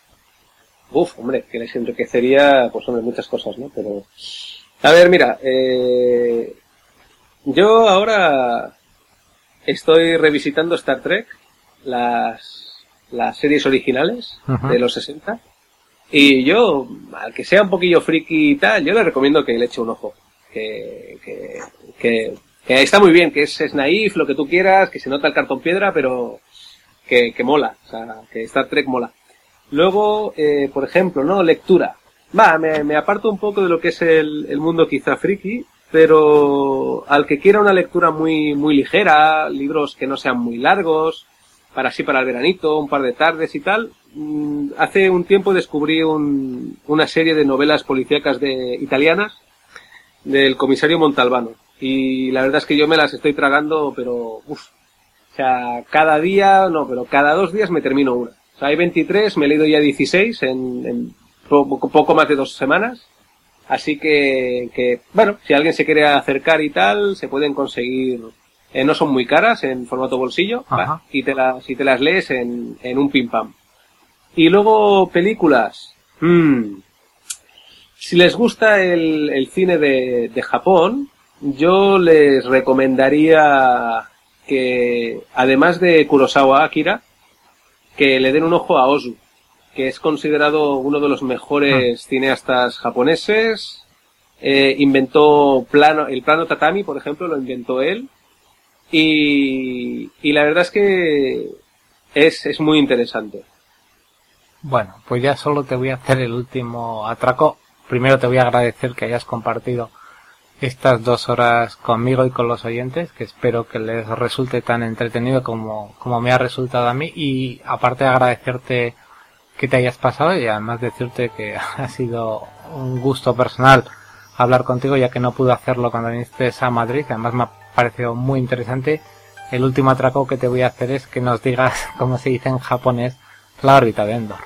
Uf, hombre, que les enriquecería, pues hombre, muchas cosas, ¿no? Pero, a ver, mira, eh, yo ahora estoy revisitando Star Trek, las, las series originales uh-huh. de los sesenta, y yo, al que sea un poquillo friki y tal, yo le recomiendo que le eche un ojo, que, que, que, que está muy bien, que es, es naif, lo que tú quieras, que se nota el cartón piedra, pero que, que mola, o sea, que Star Trek mola. Luego, eh, por ejemplo, ¿no? Lectura. Va, me, me aparto un poco de lo que es el, el mundo quizá friki, pero al que quiera una lectura muy, muy ligera, libros que no sean muy largos, para así para el veranito, un par de tardes y tal, mmm, hace un tiempo descubrí un, una serie de novelas policíacas de, italianas del comisario Montalbano. Y la verdad es que yo me las estoy tragando, pero, uff, o sea, cada día, no, pero cada dos días me termino una. O sea, hay veintitrés, me he leído ya dieciséis en, en poco, poco más de dos semanas. Así que, que, bueno, si alguien se quiere acercar y tal, se pueden conseguir, eh, no son muy caras, en formato bolsillo, va, y te las, y te las lees en, en un pim pam. Y luego, películas. Hmm. Si les gusta el, el cine de, de Japón, yo les recomendaría que, además de Kurosawa Akira, que le den un ojo a Ozu, que es considerado uno de los mejores ah. cineastas japoneses. Eh, inventó plano, el plano tatami, por ejemplo, lo inventó él. Y, y la verdad es que es, es muy interesante.
Bueno, pues ya solo te voy a hacer el último atraco. Primero te voy a agradecer que hayas compartido estas dos horas conmigo y con los oyentes, que espero que les resulte tan entretenido como, como me ha resultado a mí, y aparte de agradecerte que te hayas pasado y además decirte que ha sido un gusto personal hablar contigo, ya que no pude hacerlo cuando viniste a Madrid. Además me ha parecido muy interesante. El último atraco que te voy a hacer es que nos digas cómo se dice en japonés la órbita de Endor.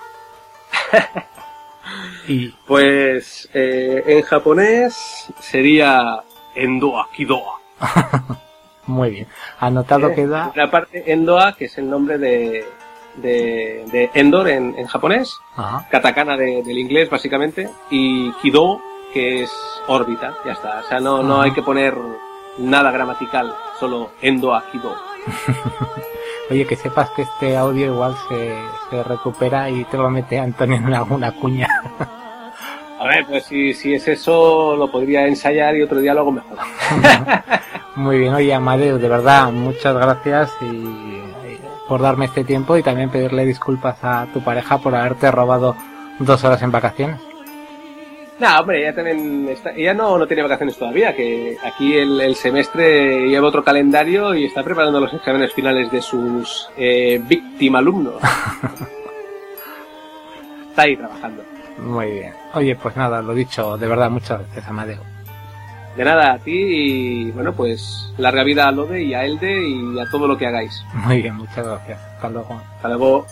Y pues eh, en japonés sería Endoa Kidoa.
Muy bien, anotado
eh,
queda.
La parte Endoa, que es el nombre de, de, de Endor en, en japonés, ajá. Katakana de, del inglés básicamente, y Kido, que es órbita, ya está. O sea, no, no hay que poner nada gramatical, solo Endoa Kido.
Oye, que sepas que este audio igual se, se recupera y te lo mete Antonio en alguna cuña.
A ver, pues si, si es eso, lo podría ensayar y otro día lo hago mejor.
Muy bien, oye, Amadeo, de verdad, muchas gracias y, y por darme este tiempo y también pedirle disculpas a tu pareja por haberte robado dos horas en vacaciones.
No, hombre, ella también está, ella no, no tiene vacaciones todavía, que aquí el, el semestre lleva otro calendario y está preparando los exámenes finales de sus eh, víctima alumnos. Está ahí trabajando.
Muy bien. Oye, pues nada, lo dicho, de verdad, muchas gracias, Amadeo.
De nada, a ti y bueno, pues larga vida a Lode y a Elde y a todo lo que hagáis.
Muy bien, muchas gracias. Hasta luego.
Hasta luego.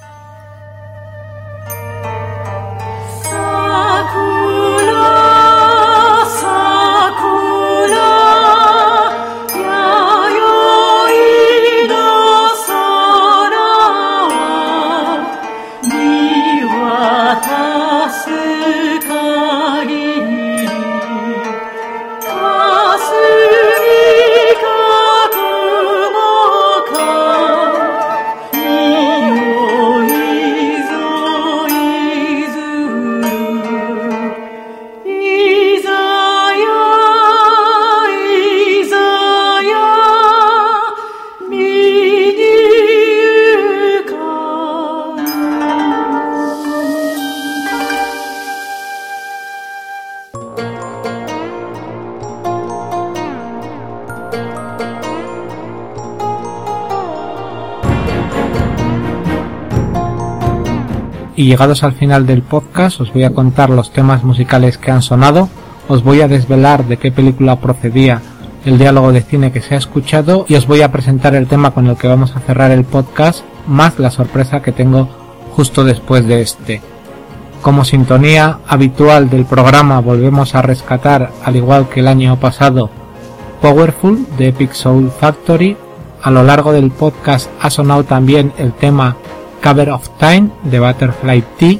Y llegados al final del podcast os voy a contar los temas musicales que han sonado, os voy a desvelar de qué película procedía el diálogo de cine que se ha escuchado y os voy a presentar el tema con el que vamos a cerrar el podcast, más la sorpresa que tengo justo después de este. Como sintonía habitual del programa volvemos a rescatar, al igual que el año pasado, Powerful de Epic Soul Factory. A lo largo del podcast ha sonado también el tema Cover of Time de Butterfly Tea,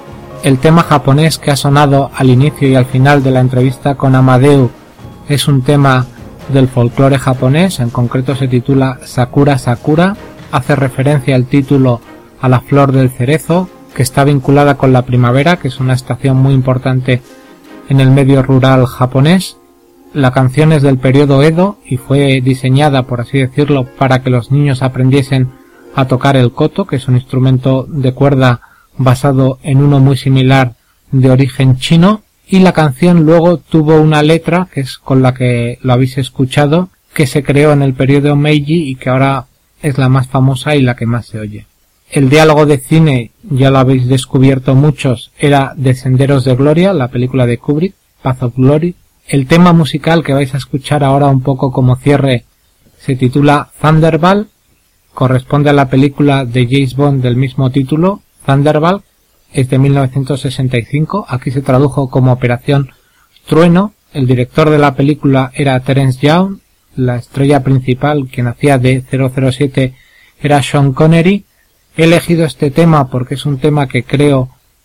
el tema japonés que ha sonado al inicio y al final de la entrevista con Amadeu es un tema del folclore japonés, en concreto se titula Sakura Sakura, hace referencia al título a la flor del cerezo, que está vinculada con la primavera, que es una estación muy importante en el medio rural japonés. La canción es del periodo Edo y fue diseñada, por así decirlo, para que los niños aprendiesen a tocar el koto, que es un instrumento de cuerda basado en uno muy similar de origen chino, y la canción luego tuvo una letra, que es con la que lo habéis escuchado, que se creó en el periodo Meiji y que ahora es la más famosa y la que más se oye. El diálogo de cine, ya lo habéis descubierto muchos, era de Senderos de Gloria, la película de Kubrick, Path of Glory. El tema musical que vais a escuchar ahora un poco como cierre se titula Thunderball, corresponde a la película de James Bond del mismo título, Thunderball, es de mil novecientos sesenta y cinco, aquí se tradujo como Operación Trueno. El director de la película era Terence Young, la estrella principal, quien hacía de cero cero siete, era Sean Connery. He elegido este tema porque es un tema que creo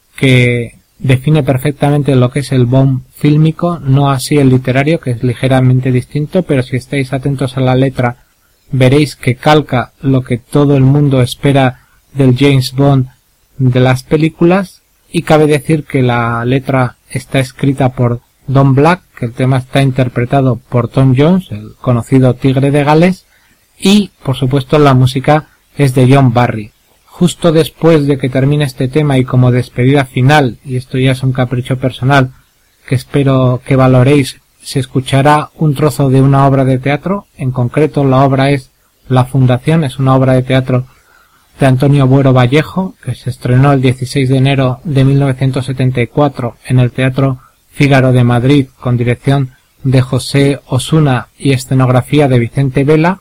que define perfectamente lo que es el Bond fílmico, no así el literario, que es ligeramente distinto, pero si estáis atentos a la letra veréis que calca lo que todo el mundo espera del James Bond de las películas, y cabe decir que la letra está escrita por Don Black, que el tema está interpretado por Tom Jones, el conocido Tigre de Gales, y por supuesto la música es de John Barry. Justo después de que termine este tema y como despedida final, y esto ya es un capricho personal que espero que valoréis, se escuchará un trozo de una obra de teatro. En concreto la obra es La Fundación, es una obra de teatro de Antonio Buero Vallejo, que se estrenó el dieciséis de enero de mil novecientos setenta y cuatro en el Teatro Fígaro de Madrid, con dirección de José Osuna y escenografía de Vicente Vela.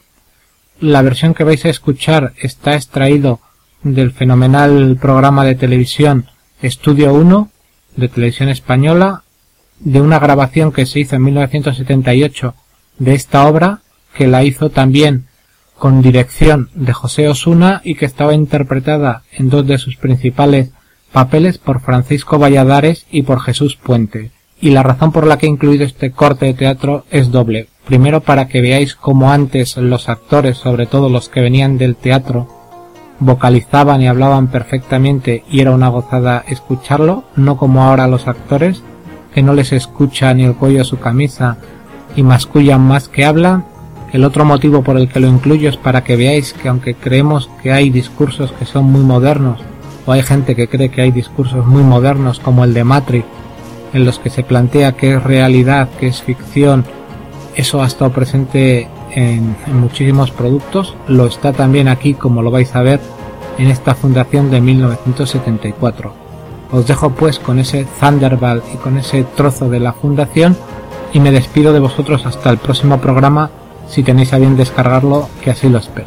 La versión que vais a escuchar está extraído del fenomenal programa de televisión Estudio uno, de Televisión Española, de una grabación que se hizo en mil novecientos setenta y ocho de esta obra, que la hizo también con dirección de José Osuna y que estaba interpretada en dos de sus principales papeles por Francisco Valladares y por Jesús Puente. Y la razón por la que he incluido este corte de teatro es doble. Primero, para que veáis cómo antes los actores, sobre todo los que venían del teatro, vocalizaban y hablaban perfectamente y era una gozada escucharlo, no como ahora los actores, que no les escucha ni el cuello de su camisa y mascullan más que hablan. El otro motivo por el que lo incluyo es para que veáis que aunque creemos que hay discursos que son muy modernos, o hay gente que cree que hay discursos muy modernos como el de Matrix, en los que se plantea qué es realidad, qué es ficción, eso ha estado presente en, en muchísimos productos, lo está también aquí, como lo vais a ver, en esta fundación de mil novecientos setenta y cuatro. Os dejo pues con ese Thunderball y con ese trozo de la fundación, y me despido de vosotros hasta el próximo programa, si tenéis a bien descargarlo, que así lo espero.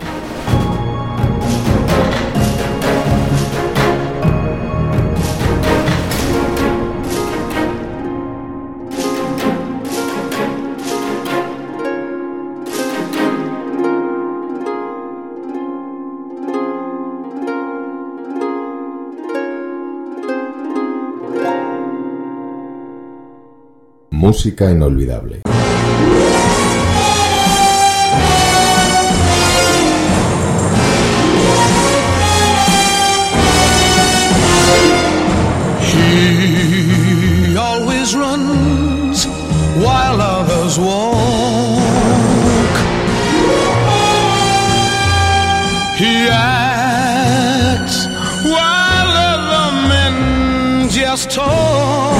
Música inolvidable.
He always runs while others walk. He acts while other men just talk.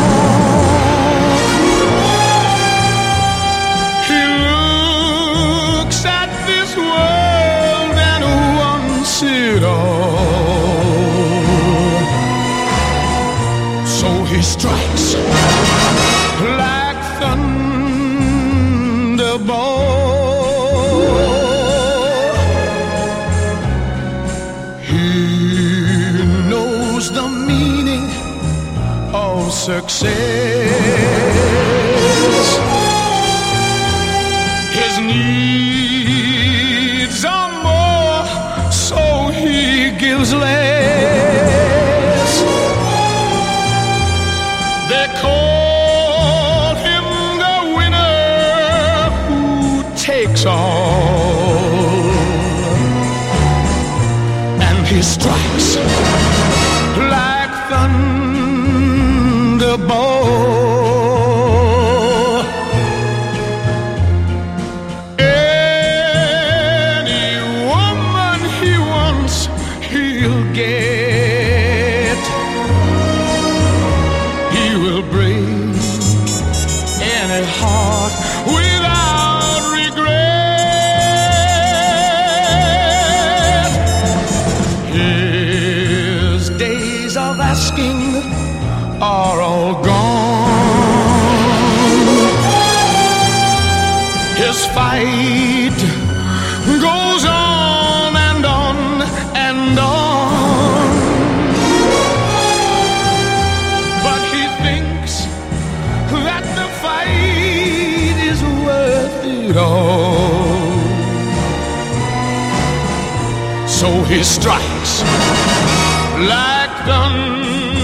It all. So he strikes like thunderbolt. He knows the meaning of success. His needs are more, so he gives less. They call him the winner who takes all, and he strikes like thunderbolt. Any woman he wants, he'll get. He will break any heart without regret. His days of asking are all gone. His fight goes on and on and on. But he thinks that the fight is worth it all. So he strikes like thunder.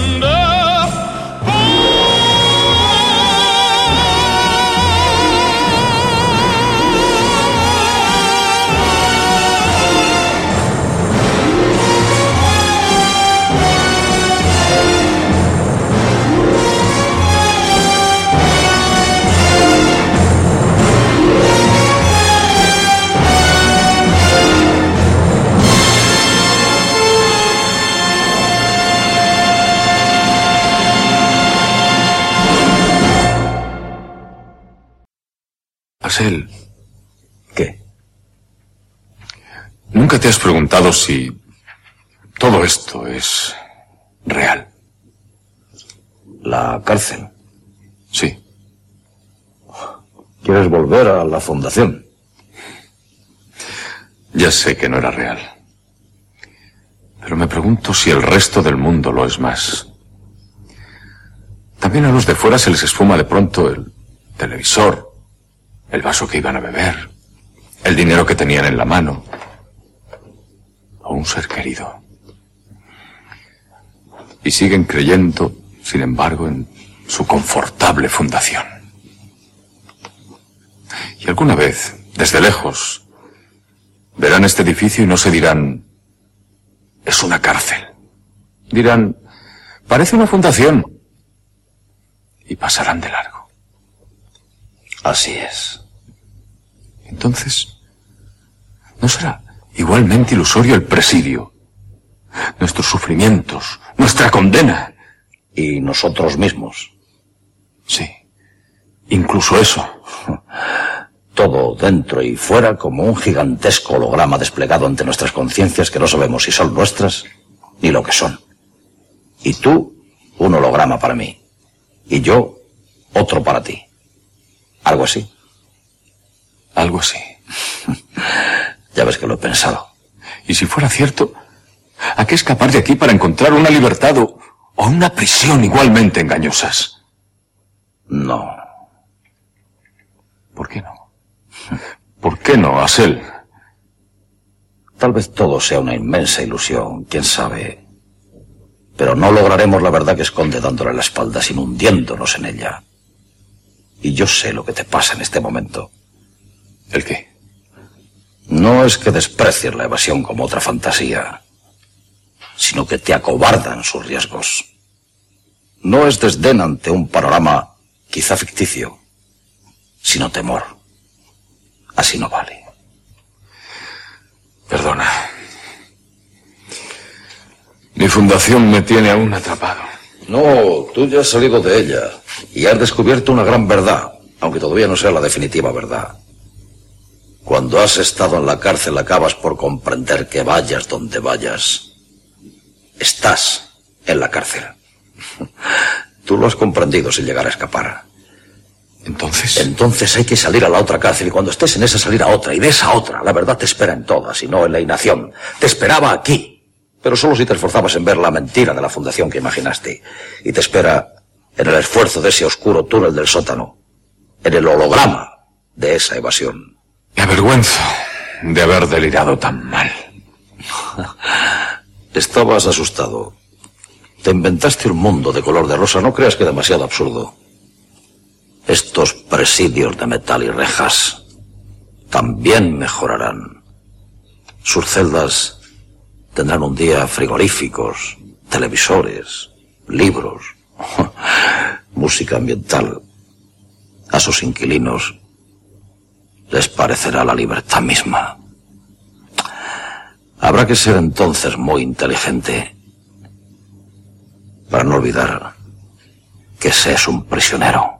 Asel.
¿Qué?
¿Nunca te has preguntado si todo esto es real?
¿La cárcel?
Sí.
¿Quieres volver a la fundación?
Ya sé que no era real. Pero me pregunto si el resto del mundo lo es más. También a los de fuera se les esfuma de pronto el televisor, el vaso que iban a beber, el dinero que tenían en la mano, o un ser querido. Y siguen creyendo, sin embargo, en su confortable fundación. Y alguna vez, desde lejos, verán este edificio y no se dirán, es una cárcel. Dirán, parece una fundación. Y pasarán de largo.
Así es.
Entonces, ¿no será igualmente ilusorio el presidio? Nuestros sufrimientos, nuestra condena.
Y nosotros mismos.
Sí, incluso eso.
Todo dentro y fuera como un gigantesco holograma desplegado ante nuestras conciencias que no sabemos si son nuestras ni lo que son. Y tú, un holograma para mí. Y yo, otro para ti. Algo así.
Algo así.
Ya ves que lo he pensado.
Y si fuera cierto, ¿a qué escapar de aquí para encontrar una libertad o, o una prisión igualmente engañosas?
No.
¿Por qué no? ¿Por qué no, Asel?
Tal vez todo sea una inmensa ilusión, quién sabe. Pero no lograremos la verdad que esconde dándole la espalda, sino hundiéndonos en ella. Y yo sé lo que te pasa en este momento.
¿El qué?
No es que desprecies la evasión como otra fantasía, sino que te acobardan sus riesgos. No es desdén ante un panorama quizá ficticio, sino temor. Así no vale.
Perdona. Mi fundación me tiene aún atrapado.
No, tú ya has salido de ella y has descubierto una gran verdad, aunque todavía no sea la definitiva verdad. Cuando has estado en la cárcel acabas por comprender que vayas donde vayas, estás en la cárcel. Tú lo has comprendido sin llegar a escapar.
Entonces...
Entonces hay que salir a la otra cárcel y cuando estés en esa salir a otra y de esa otra, la verdad te espera en todas y no en la inacción. Te esperaba aquí. Pero solo si te esforzabas en ver la mentira de la fundación que imaginaste. Y te espera en el esfuerzo de ese oscuro túnel del sótano. En el holograma de esa evasión.
Me avergüenzo de haber delirado tan mal.
Estabas asustado. Te inventaste un mundo de color de rosa. No creas que demasiado absurdo. Estos presidios de metal y rejas también mejorarán. Sus celdas tendrán un día frigoríficos, televisores, libros, música ambiental. A sus inquilinos les parecerá la libertad misma. Habrá que ser entonces muy inteligente para no olvidar que se es un prisionero.